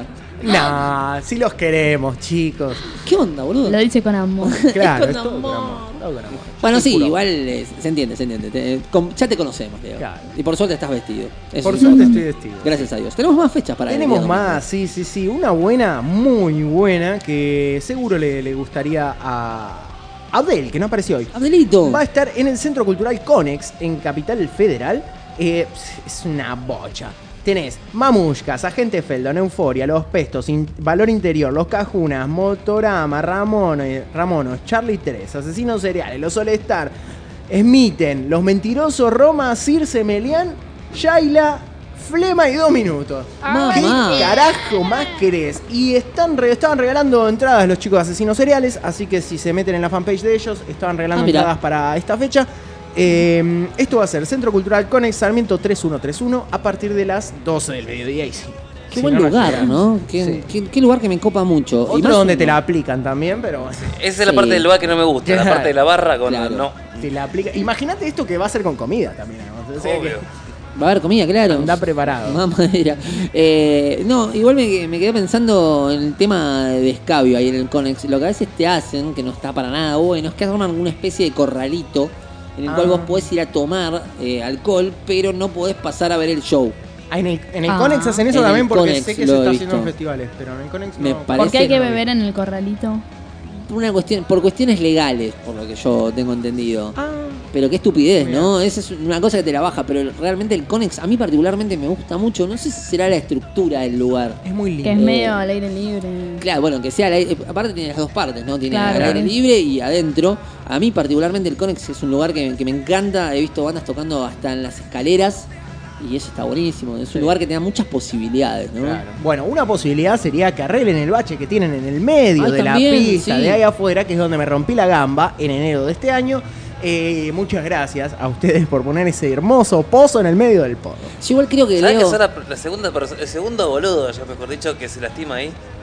Nah, sí los queremos, chicos. ¿Qué onda, boludo? Lo dice con amor. Claro, Con es todo amor. con amor, todo con amor. Bueno, sí, Puro. igual eh, se entiende, se entiende. Te- com- ya te conocemos, Diego. Claro. Y por suerte estás vestido. Eso Por es suerte importante. estoy vestido. Gracias a Dios. Tenemos más fechas para el Tenemos día más, sí, sí, sí. Una buena, muy buena, que seguro le, le gustaría a Abdel, que no apareció hoy. domingo. Abdelito. Va a estar en el Centro Cultural Conex, en Capital Federal. Eh, es una bocha. Tenés Mamushkas, Agente Feldon, Euforia, Los Pestos, In- Valor Interior, Los Cajunas, Motorama, Ramones, Ramonos, Charlie tres, Asesinos Seriales, Los Solestar, Smitten, Los Mentirosos, Roma, Circe, Melián, Shaila, Flema y Dos Minutos. ¿Qué Mamá. carajo más querés? Y están re- estaban regalando entradas los chicos de Asesinos Seriales, así que si se meten en la fanpage de ellos, estaban regalando Ah, mirá. entradas para esta fecha. Eh, esto va a ser Centro Cultural Conex Sarmiento tres uno tres uno a partir de las doce del mediodía. Y sí, Qué si buen no, no lugar, llegan. ¿no? Qué, Sí. qué- qué lugar que me copa mucho. Y Otro más donde uno. te la aplican también, pero Esa es la Sí. parte del lugar que no me gusta, la Claro. parte de la barra con Claro. no. te la aplica. Imagínate esto que va a ser con comida también, ¿no? O sea, Obvio. que Va a haber comida, claro. anda preparado. Mamadera. Eh, no, igual me, me quedé pensando en el tema de escabio ahí en el Conex. Lo que a veces te hacen, que no está para nada bueno, es que arman una especie de corralito en el Ah. cual vos podés ir a tomar eh, alcohol, pero no podés pasar a ver el show. Ah, en el, en el Ah. Conex hacen eso En el también porque Conex sé que lo se he está haciendo en visto. festivales, pero en el Conex Me no. parece ¿Por qué hay que no vi. beber en el corralito? Una cuestión, por cuestiones legales, por lo que yo tengo entendido. Ah, Pero qué estupidez, Mira. ¿no? Esa es una cosa que te la baja, pero realmente el Conex a mí particularmente me gusta mucho. No sé si será la estructura del lugar. es muy lindo. Que es Eh, medio al aire libre. Claro, bueno, que sea al aire, aparte tiene las dos partes, ¿no? Tiene Claro. al aire libre y adentro. A mí particularmente el Conex es un lugar que, que me encanta. He visto bandas tocando hasta en las escaleras y eso está buenísimo. Es un Sí. lugar que te da muchas posibilidades, ¿no? Claro. Bueno, una posibilidad sería que arreglen el bache que tienen en el medio Ay, de también, la pista, sí. de ahí afuera, que es donde me rompí la gamba en enero de este año. Eh, muchas gracias a ustedes por poner ese hermoso pozo en el medio del porro. Yo igual creo que ¿Sabes que Leo... soy la, la segunda perso- el segundo boludo, ya mejor dicho, que se lastima ahí?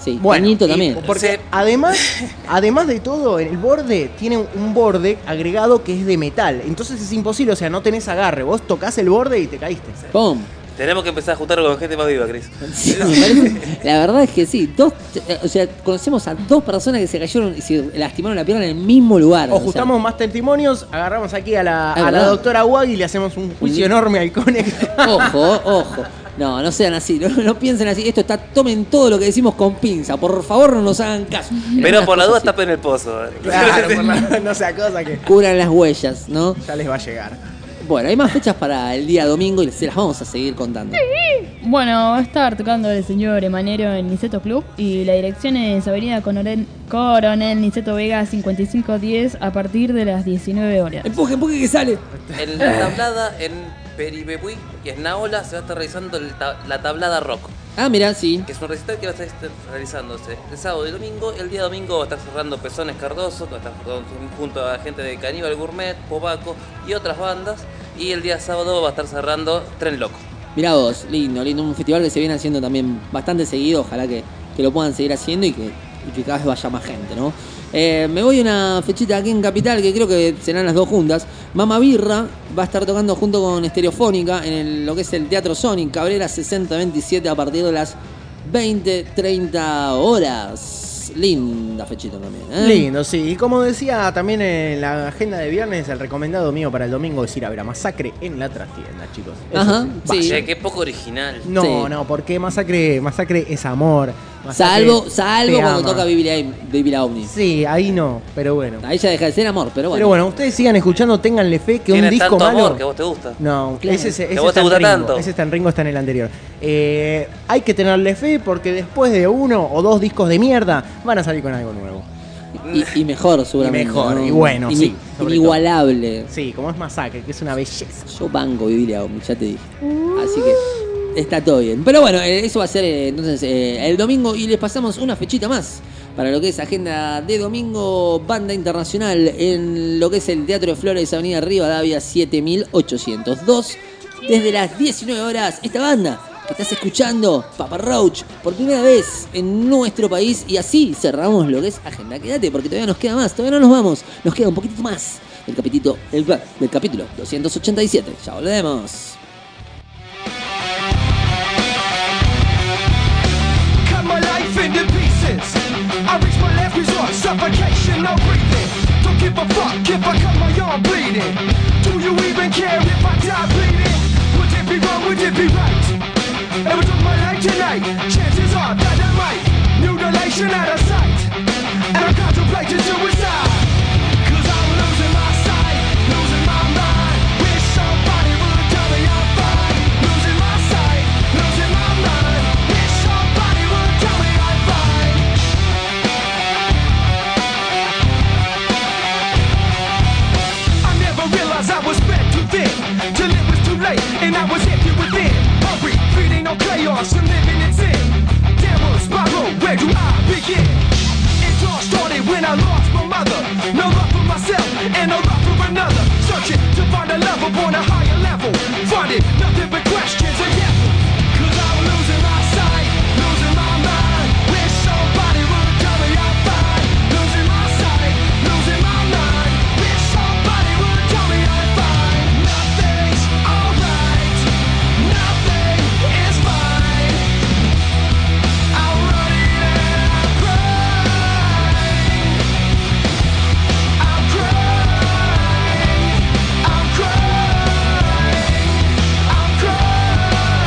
Sí, Bueno, Toñito y también. porque además, además de todo, el borde tiene un borde agregado que es de metal. Entonces es imposible, o sea, no tenés agarre. Vos tocás el borde y te caíste. ¡Pum! Tenemos que empezar a juntar con gente más viva, Chris. Sí, me parece- la verdad es que sí. Dos, eh, o sea, conocemos a dos personas que se cayeron y se lastimaron la pierna en el mismo lugar. O sea, juntamos más testimonios, agarramos aquí a la, Es a la verdad. doctora Wag y le hacemos un juicio enorme al Conex. Ojo, ojo. No, no sean así, no, no piensen así. Esto está, tomen todo lo que decimos con pinza. Por favor, no nos hagan caso. Pero por la duda Cosas así. tapen el pozo. Claro, por la- no sea cosa que Cubran las huellas, ¿no? ya les va a llegar. Bueno, hay más fechas para el día domingo y se las vamos a seguir contando. Bueno, va a estar tocando el señor Emanero en Niceto Club y la dirección es Avenida Coronel, Coronel Niceto Vega cincuenta y cinco diez a partir de las diecinueve horas. Empuje, empuje que sale. En la tablada, en Peribebuy y en Naola se va a estar realizando el ta- la tablada rock, Ah, mirá, sí. que es un recital que va a estar este- realizándose el sábado y el domingo. El día domingo va a estar cerrando Pezones Cardoso, que va a estar con- junto a gente de Caníbal Gourmet, Pobaco y otras bandas. Y el día sábado va a estar cerrando Tren Loco. Mirá vos, lindo, lindo. Un festival que se viene haciendo también bastante seguido. Ojalá que, que lo puedan seguir haciendo y que, y que cada vez vaya más gente, ¿no? Eh, me voy a una fechita aquí en Capital que creo que serán las dos juntas. Mama Birra va a estar tocando junto con Estereofónica en el- lo que es el Teatro Sonic, Cabrera sesenta veintisiete a partir de las veinte treinta horas. Linda fechita también, ¿eh? Lindo, sí. Y como decía también en la agenda de viernes, el recomendado mío para el domingo es ir a ver a Masacre en la trastienda, chicos. Eso Ajá, sí. sí. Che, qué poco original. No, Sí. no, porque Masacre, Masacre es amor. Masacre Salvo, salvo te cuando ama. toca Baby la, Baby la Ovni. Sí, ahí no, pero bueno. Ahí ya deja de ser amor, pero bueno. Pero bueno, ustedes sigan escuchando, ténganle fe que un Tiene disco tanto malo. amor que a vos te gusta. No, Claro. ese, ese, Que ese a vos te está en gusta Ringo, tanto. ese está en Ringo, está en el anterior. Eh, hay que tenerle fe porque después de uno o dos discos de mierda van a salir con algo nuevo. Y, y mejor, seguramente. Y mejor, ¿no? y bueno, Ini- sí, sobre Inigualable. Sí, como es Masacre, que es una belleza. Yo banco Baby la Ovni, ya te dije. Así que está todo bien. Pero bueno, eh, eso va a ser eh, entonces eh, el domingo y les pasamos una fechita más para lo que es agenda de domingo, banda internacional en lo que es el Teatro de Flores, Avenida Rivadavia siete mil ochocientos dos. Desde las diecinueve horas, esta banda que estás escuchando, Papa Roach, por primera vez en nuestro país. Y así cerramos lo que es agenda. Quédate porque todavía nos queda más, todavía no nos vamos, nos queda un poquito más del capítulo, del, del capítulo doscientos ochenta y siete. Ya volvemos. Cut my life into pieces. I reach my last resort, suffocation, no breathing. Don't give a fuck if I cut my arm bleeding. Do you even care if I die bleeding? Would it be wrong, would it be right? Ever took my life tonight? Chances are that I might. Mutilation out of sight. And I'm contemplating suicide. Cause I'm losing my sight, losing my mind. Wish somebody would tell me I'm fine. Losing my sight, losing my mind. Wish somebody would tell me I'm fine. I never realized I was spread too thin, till it was too late and I was empty within. Hungry, feeding on chaos and living in sin. Downward spiral, where do I begin? It all started when I lost my mother. No love for myself and no love for another. Searching to find a love upon a higher level. Finding nothing but questions and devils. Cause I'm losing my sight, losing my mind. Wish somebody would tell me I'm fine. Losing my sight, losing my mind. Wish somebody would tell me I'm fine. Nothing's alright, nothing is fine. I'm running and I'm crying. I'm crying, I'm crying, I'm crying.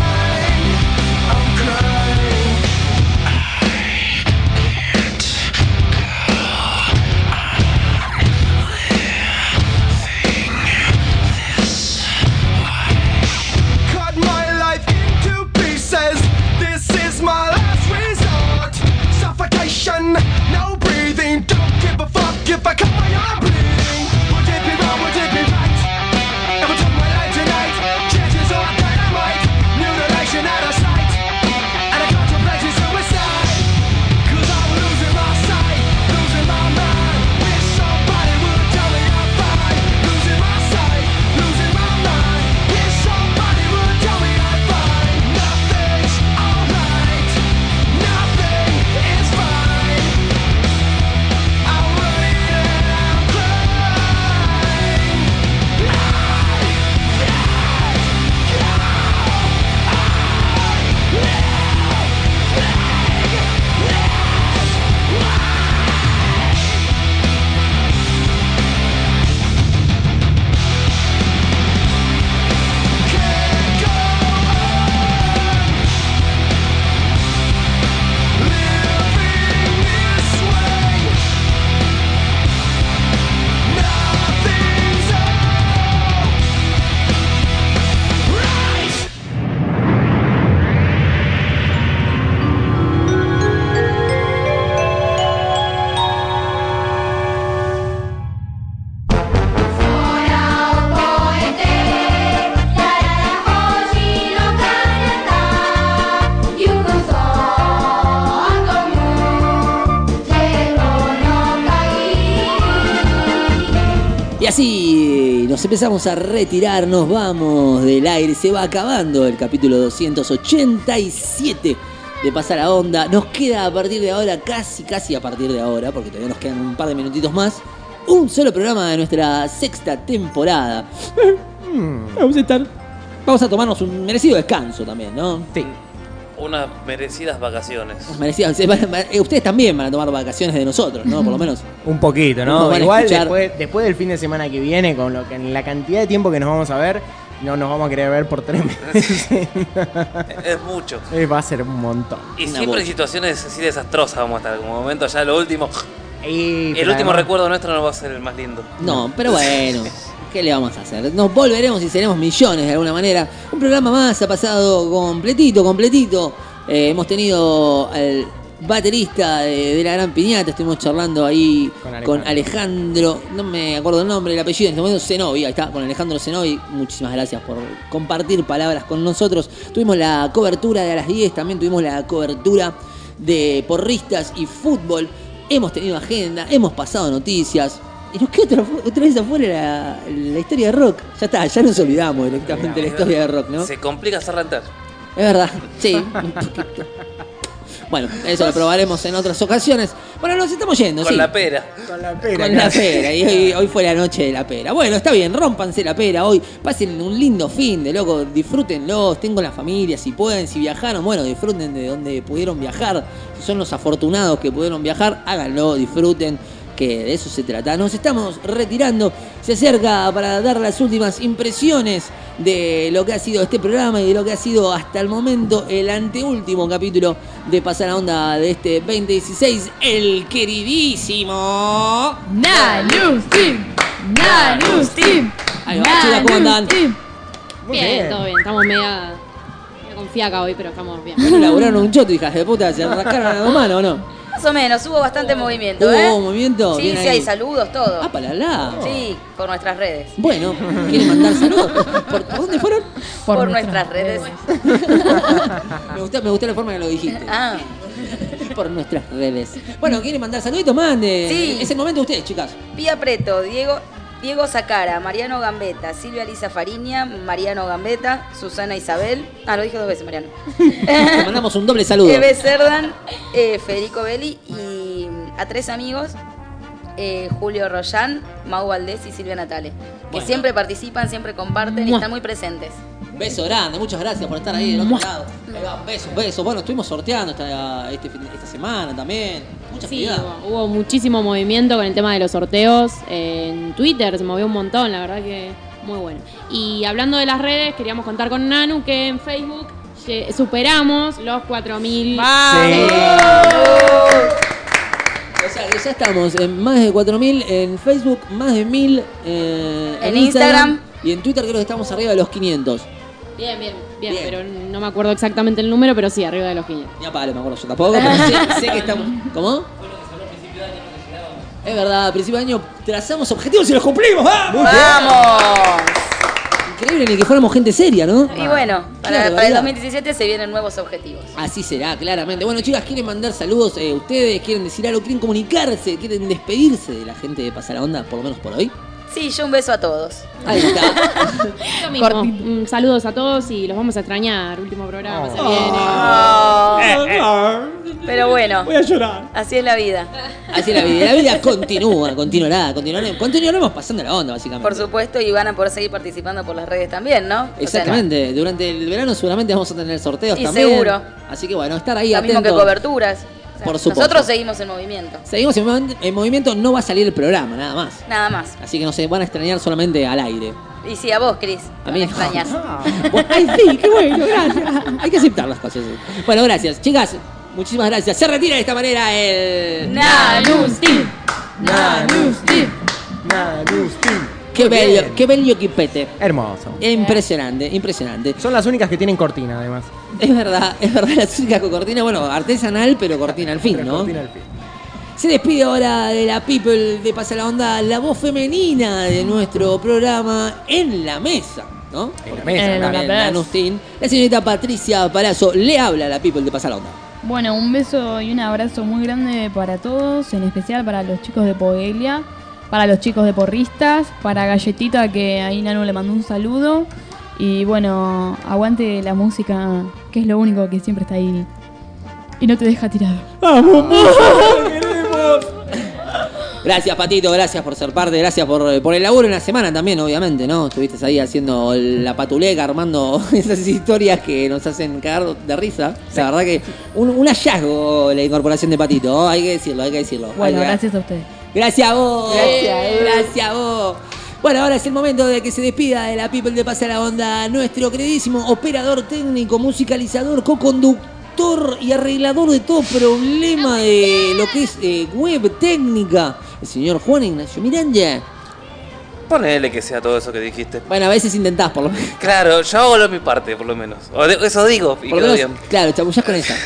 Y así nos empezamos a retirar, nos vamos del aire, se va acabando el capítulo doscientos ochenta y siete de Pasa la Onda. Nos queda a partir de ahora, casi, casi a partir de ahora, porque todavía nos quedan un par de minutitos más, un solo programa de nuestra sexta temporada. Vamos a estar, vamos a tomarnos un merecido descanso también, ¿no? Sí. Unas merecidas vacaciones. Merecidas, ustedes también van a tomar vacaciones de nosotros, ¿no? Por lo menos. Un poquito, Nos ¿no? van a Igual escuchar. después, después del fin de semana que viene, con lo que la cantidad de tiempo que nos vamos a ver, no nos vamos a querer ver por tres meses. Es mucho. Eh, Va a ser un montón. Y Una siempre bocha. en situaciones así desastrosas vamos a estar. Como momento ya lo último. Y, El pero último además- recuerdo nuestro no va a ser el más lindo. No, pero bueno, ¿qué le vamos a hacer? Nos volveremos y seremos millones de alguna manera. Un programa más ha pasado completito, completito. Eh, hemos tenido al baterista de, de La Gran Piñata, estuvimos charlando ahí Con Alejandro. con Alejandro, no me acuerdo el nombre, el apellido en este momento, Zenobi, ahí está, con Alejandro Zenobi. Muchísimas gracias por compartir palabras con nosotros. Tuvimos la cobertura de a las diez, también tuvimos la cobertura de porristas y fútbol. Hemos tenido agenda, hemos pasado noticias. Y nos queda otra, otra vez afuera la, la historia de rock. Ya está, ya nos olvidamos directamente de la historia de rock, ¿no? Se complica hacer rentar. Es verdad, sí, un poquito. Bueno, eso lo probaremos en otras ocasiones. Bueno, nos estamos yendo, Con sí. la pera. Con la pera. Con la casi. pera, y hoy, hoy fue la noche de la pera. Bueno, está bien, rómpanse la pera hoy, pasen un lindo fin de loco, disfrútenlo, estén con la familia, si pueden, si viajaron, bueno, disfruten de donde pudieron viajar. Si son los afortunados que pudieron viajar, háganlo, disfruten, que de eso se trata. Nos estamos retirando, se acerca para dar las últimas impresiones de lo que ha sido este programa y de lo que ha sido hasta el momento el anteúltimo capítulo de Pasar la Onda de este veinte dieciséis, el queridísimo Nanusim, Nanusim. Ahí va, chicas, ¿cómo andan? Muy Bien, bien. todo bien. Estamos media, media confiaca hoy, pero estamos bien. Bueno, laburaron un choto, hijas de puta, se rascaron a la mano, ¿o no? Más o menos, hubo bastante movimiento, ¿Hubo ¿eh? movimiento? Sí, Bien sí, ahí. hay saludos, todo. Ah, para la. Sí, por nuestras redes. Bueno, ¿quieren mandar saludos? ¿Por, por dónde fueron? Por, nuestras redes. Me gustó, me gustó la forma que lo dijiste. Ah, Por nuestras redes. Bueno, ¿quieren mandar saluditos? Manden. Sí. Es el momento de ustedes, chicas. Pía Preto, Diego, Diego Zacara, Mariano Gambetta, Silvia Lisa Fariña, Mariano Gambetta, Susana Isabel. Ah, lo dije dos veces, Mariano. Le mandamos un doble saludo. Eve Cerdan, eh, Federico Belli y a tres amigos, eh, Julio Royan, Mau Valdés y Silvia Natale, que Bueno. siempre participan, siempre comparten y Mua. están muy presentes. Beso grande, muchas gracias por estar ahí del otro lado. Ahí va, besos, besos. Bueno, estuvimos sorteando esta, este fin- esta semana también. Mucha Sí, actividad. hubo, hubo muchísimo movimiento con el tema de los sorteos. En Twitter se movió un montón, la verdad que muy bueno. Y hablando de las redes, queríamos contar con Nanu que en Facebook lle- superamos los cuatro mil. O sea, que ya estamos en más de cuatro mil en Facebook, más de mil eh, En Instagram. Y en Twitter creo que estamos arriba de los quinientos. Bien, bien, bien, Bien. pero no me acuerdo exactamente el número, pero sí, arriba de los quinientos. Ya palo, me acuerdo yo tampoco, pero sé, sé que estamos... ¿Cómo? Es verdad, a principio de año trazamos objetivos y los cumplimos. ¡Vamos! ¡Vamos! Increíble ni que fuéramos gente seria, ¿no? Y bueno, Qué para, para el barbaridad. dos mil diecisiete se vienen nuevos objetivos. Así será, claramente. Bueno, chicas, ¿quieren mandar saludos eh, ustedes? ¿Quieren decir algo? ¿Quieren comunicarse? ¿Quieren despedirse de la gente de Pasar la Onda, por lo menos por hoy? Sí, yo un beso a todos. Ahí está. Lo mismo. Mm, saludos a todos y los vamos a extrañar. Último programa, se viene. Oh. Pero bueno, Voy a llorar. así es la vida. Así es la vida. La vida continúa, continuará, continuaremos, continuaremos pasando la onda, básicamente. Por supuesto, y van a poder seguir participando por las redes también, ¿no? O sea, Exactamente. Durante el verano seguramente vamos a tener sorteos Y también. seguro. Así que bueno, estar ahí lo mismo que atentos. coberturas. O sea, Por supuesto. nosotros seguimos en movimiento. Seguimos en, movi- en movimiento, no va a salir el programa, nada más. Nada más. Así que no se van a extrañar solamente al aire. Y sí, a vos, Cris. A mí me extrañas. Bueno, ay, sí, qué bueno, gracias. Hay que aceptar las cosas. Bueno, gracias. Chicas, muchísimas gracias. Se retira de esta manera el... Nanusti. Nanusti. Nanusti. Qué Muy bello, bien. qué bello equipete. Hermoso. Impresionante, impresionante. Son las únicas que tienen cortina, además. Es verdad, es verdad, la única con cortina, bueno, artesanal, pero cortina al fin, Pero ¿no? cortina al fin. Se despide ahora de la people de Pasa la Onda, la voz femenina de nuestro programa En la Mesa, ¿no? En la mesa, En la También, mesa. Nanustín. La señorita Patricia Palazzo le habla a la people de Pasa la Onda. Bueno, un beso y un abrazo muy grande para todos, en especial para los chicos de Pogelia. para los chicos de Porristas, para Galletita, que ahí Nanu le mandó un saludo. Y bueno, aguante la música, que es lo único que siempre está ahí y no te deja tirado. ¡Vamos, queremos! Gracias, Patito, gracias por ser parte, gracias por, por el laburo en la semana también, obviamente, ¿no? Estuviste ahí haciendo la patuleca, armando esas historias que nos hacen cagar de risa. Sí. La verdad que un, un hallazgo la incorporación de Patito, ¿no? Hay que decirlo, hay que decirlo. Bueno, hay que... gracias a ustedes. Gracias a vos. Gracias, gracias a vos. Bueno, ahora es el momento de que se despida de la People de Pasa la Onda nuestro queridísimo operador técnico, musicalizador, co-conductor y arreglador de todo problema de lo que es eh, web técnica, el señor Juan Ignacio Miranda. Ponele que sea todo eso que dijiste. Bueno, a veces intentás, por lo menos. Claro, yo hago lo mi parte, por lo menos. O de, eso digo, y por quedó menos, bien. Claro, chamullás con esa.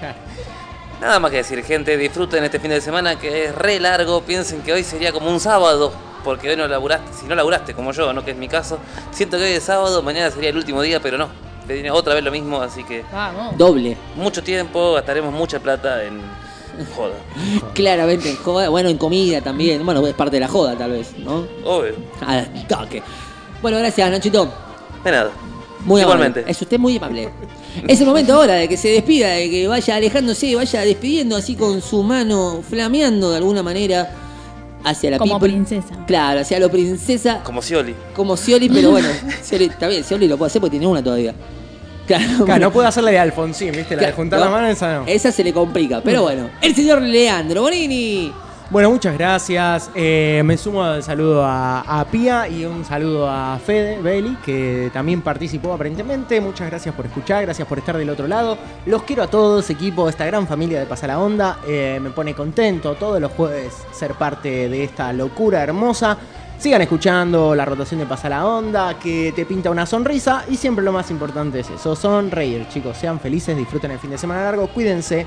Nada más que decir, gente, disfruten este fin de semana que es re largo. Piensen que hoy sería como un sábado, porque hoy no laburaste. Si no laburaste como yo, no que es mi caso, siento que hoy es sábado, mañana sería el último día, pero no. Viene otra vez lo mismo, así que... Vamos. Doble. Mucho tiempo, gastaremos mucha plata en joda. Claramente en joda, bueno, en comida también. Bueno, es parte de la joda, tal vez, ¿no? Obvio. Al toque. Bueno, gracias, Nachito. De nada. Muy Igualmente. amable. Es usted muy amable. Es el momento ahora de que se despida, de que vaya alejándose, vaya despidiendo así con su mano flameando de alguna manera hacia la Como people. princesa. Claro, hacia lo princesa. Como Scioli. Como Scioli, pero bueno, Scioli, está bien, Scioli lo puede hacer porque tiene una todavía. Claro, Claro, bueno. no puedo hacerle de Alfonsín, ¿viste? La de juntar no, la mano, esa no. Esa se le complica, pero bueno. El señor Leandro Bonini. Bueno, muchas gracias. Eh, me sumo al saludo a, a Pía y un saludo a Fede Belli, que también participó aparentemente. Muchas gracias por escuchar, gracias por estar del otro lado. Los quiero a todos, equipo, esta gran familia de Pasa la Onda. Eh, me pone contento todos los jueves ser parte de esta locura hermosa. Sigan escuchando la rotación de Pasa la Onda, que te pinta una sonrisa. Y siempre lo más importante es eso, sonreír, chicos. Sean felices, disfruten el fin de semana largo, cuídense.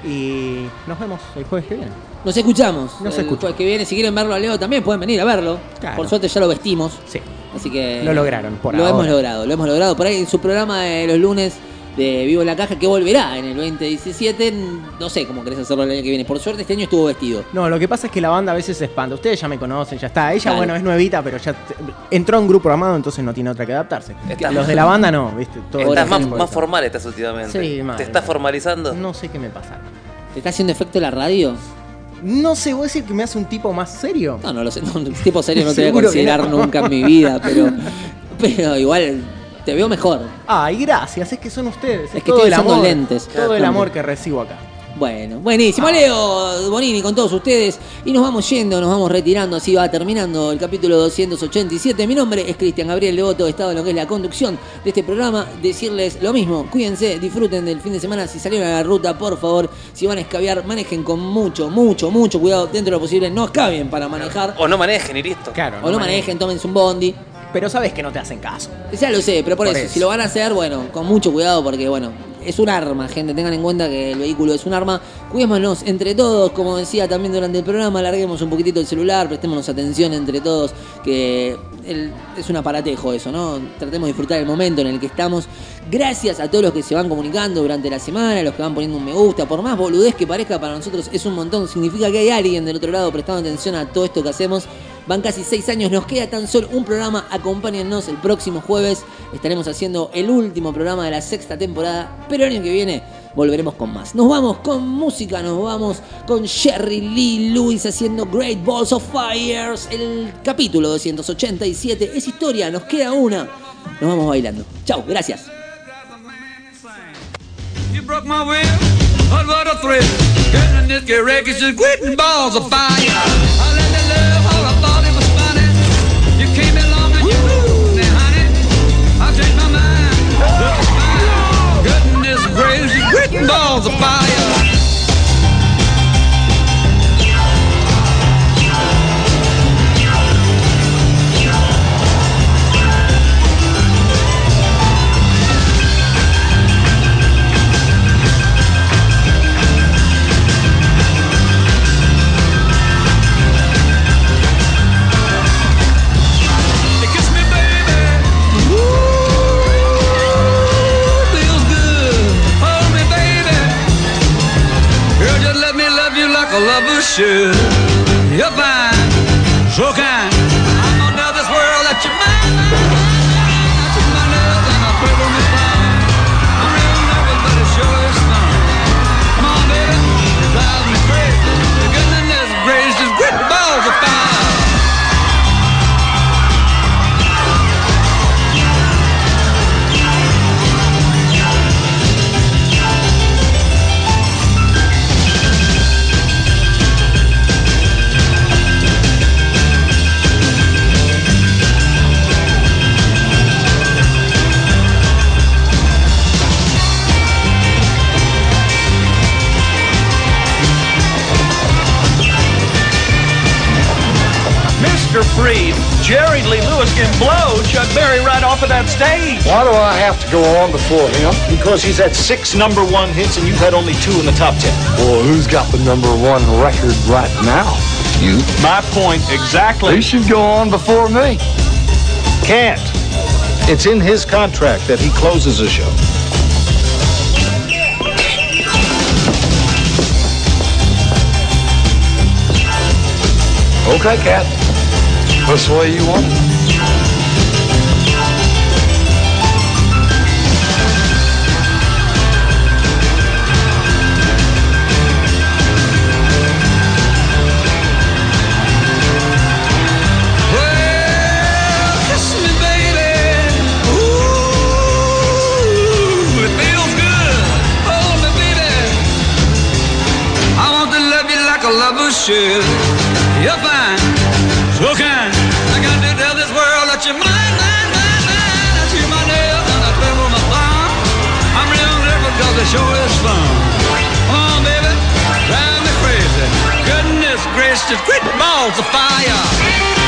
Y nos vemos el jueves que viene. Nos escuchamos. Nos el escuchamos. jueves que viene, si quieren verlo a Leo también pueden venir a verlo. Claro. Por suerte ya lo vestimos. Sí. Así que Lo lograron, por Lo ahora. hemos logrado, lo hemos logrado. Por ahí en su programa de los lunes de Vivo en la Caja, que volverá en el veinte diecisiete. No sé cómo querés hacerlo el año que viene. Por suerte este año estuvo vestido. No, lo que pasa es que la banda a veces se espanta. Ustedes ya me conocen, ya está. Ella, Claro. bueno, es nuevita, pero ya te- entró en un grupo armado, entonces no tiene otra que adaptarse. Estás- Los de la banda no, ¿viste? Todo Estás el más, tiempo más eso. formal estás últimamente. Sí, mal. ¿Te estás formalizando? No sé qué me pasa. ¿Te está haciendo efecto la radio? No sé, ¿vos decís que me hace un tipo más serio? No, no lo sé. No, tipo serio no te voy a Seguro que considerar no. nunca en mi vida, pero, pero igual te veo mejor. Ay, gracias, es que son ustedes. Es, Es que todo estoy el usando amor. lentes. Todo el amor que recibo acá. Bueno, buenísimo. Leo Bonini con todos ustedes. Y nos vamos yendo, nos vamos retirando. Así va terminando el capítulo doscientos ochenta y siete. Mi nombre es Cristian Gabriel Devoto. He estado en lo que es la conducción de este programa. Decirles lo mismo. Cuídense, disfruten del fin de semana. Si salieron a la ruta, por favor, si van a escabiar, manejen con mucho, mucho, mucho cuidado. Dentro de lo posible, no escabien para manejar. O no manejen y listo. Claro. O no manejen, tómense un bondi. Pero sabes que no te hacen caso. Ya lo sé, pero por, Por eso, eso. si lo van a hacer, bueno, con mucho cuidado porque, bueno, es un arma, gente. Tengan en cuenta que el vehículo es un arma. Cuidémonos entre todos, como decía también durante el programa, larguemos un poquitito el celular, prestémonos atención entre todos, que el- es un aparatejo eso, ¿no? Tratemos de disfrutar el momento en el que estamos. Gracias a todos los que se van comunicando durante la semana, los que van poniendo un me gusta. Por más boludez que parezca, para nosotros es un montón. Significa que hay alguien del otro lado prestando atención a todo esto que hacemos. Van casi seis años, nos queda tan solo un programa. Acompáñennos el próximo jueves. Estaremos haciendo el último programa de la sexta temporada. Pero el año que viene volveremos con más. Nos vamos con música, nos vamos con Jerry Lee Lewis haciendo Great Balls of Fires. El capítulo doscientos ochenta y siete es historia, nos queda una. Nos vamos bailando. Chau, gracias. You broke my will, oh, what a thrill. Getting this get wreckage, just quitting balls of fire. I let the love, all I thought it was funny. You came along and you moved me, honey. I changed my mind, looking fine. Goodness gracious, quitting balls of fire. Like a lover should. You're fine, so kind. I'm gonna tell this world that you're mine, mine, mine, mine. I chew my nails and I quiver my spine. I'm real nervous, but it sure is fun. Come on, baby, it drives me crazy. The goodness gracious is great balls of fire. Mister Freed, Jerry Lee Lewis can blow Chuck Berry right off of that stage. Why do I have to go on before him? Because he's had six number one hits and you've had only two in the top ten. Well, who's got the number one record right now? You. My point exactly. He should go on before me. Can't. It's in his contract that he closes a show. Okay, Cat. That's the way you want it. Well, kiss me, baby. Ooh, it feels good. Hold me, baby. I want to love you like a lover should. You're fine, so kind. I got to tell this world that you're mine, mine, mine, mine. I chew my nails and I quiver my thumb. I'm real nervous because the show is fun. Come on, baby, drive me crazy. Goodness gracious, great balls of fire.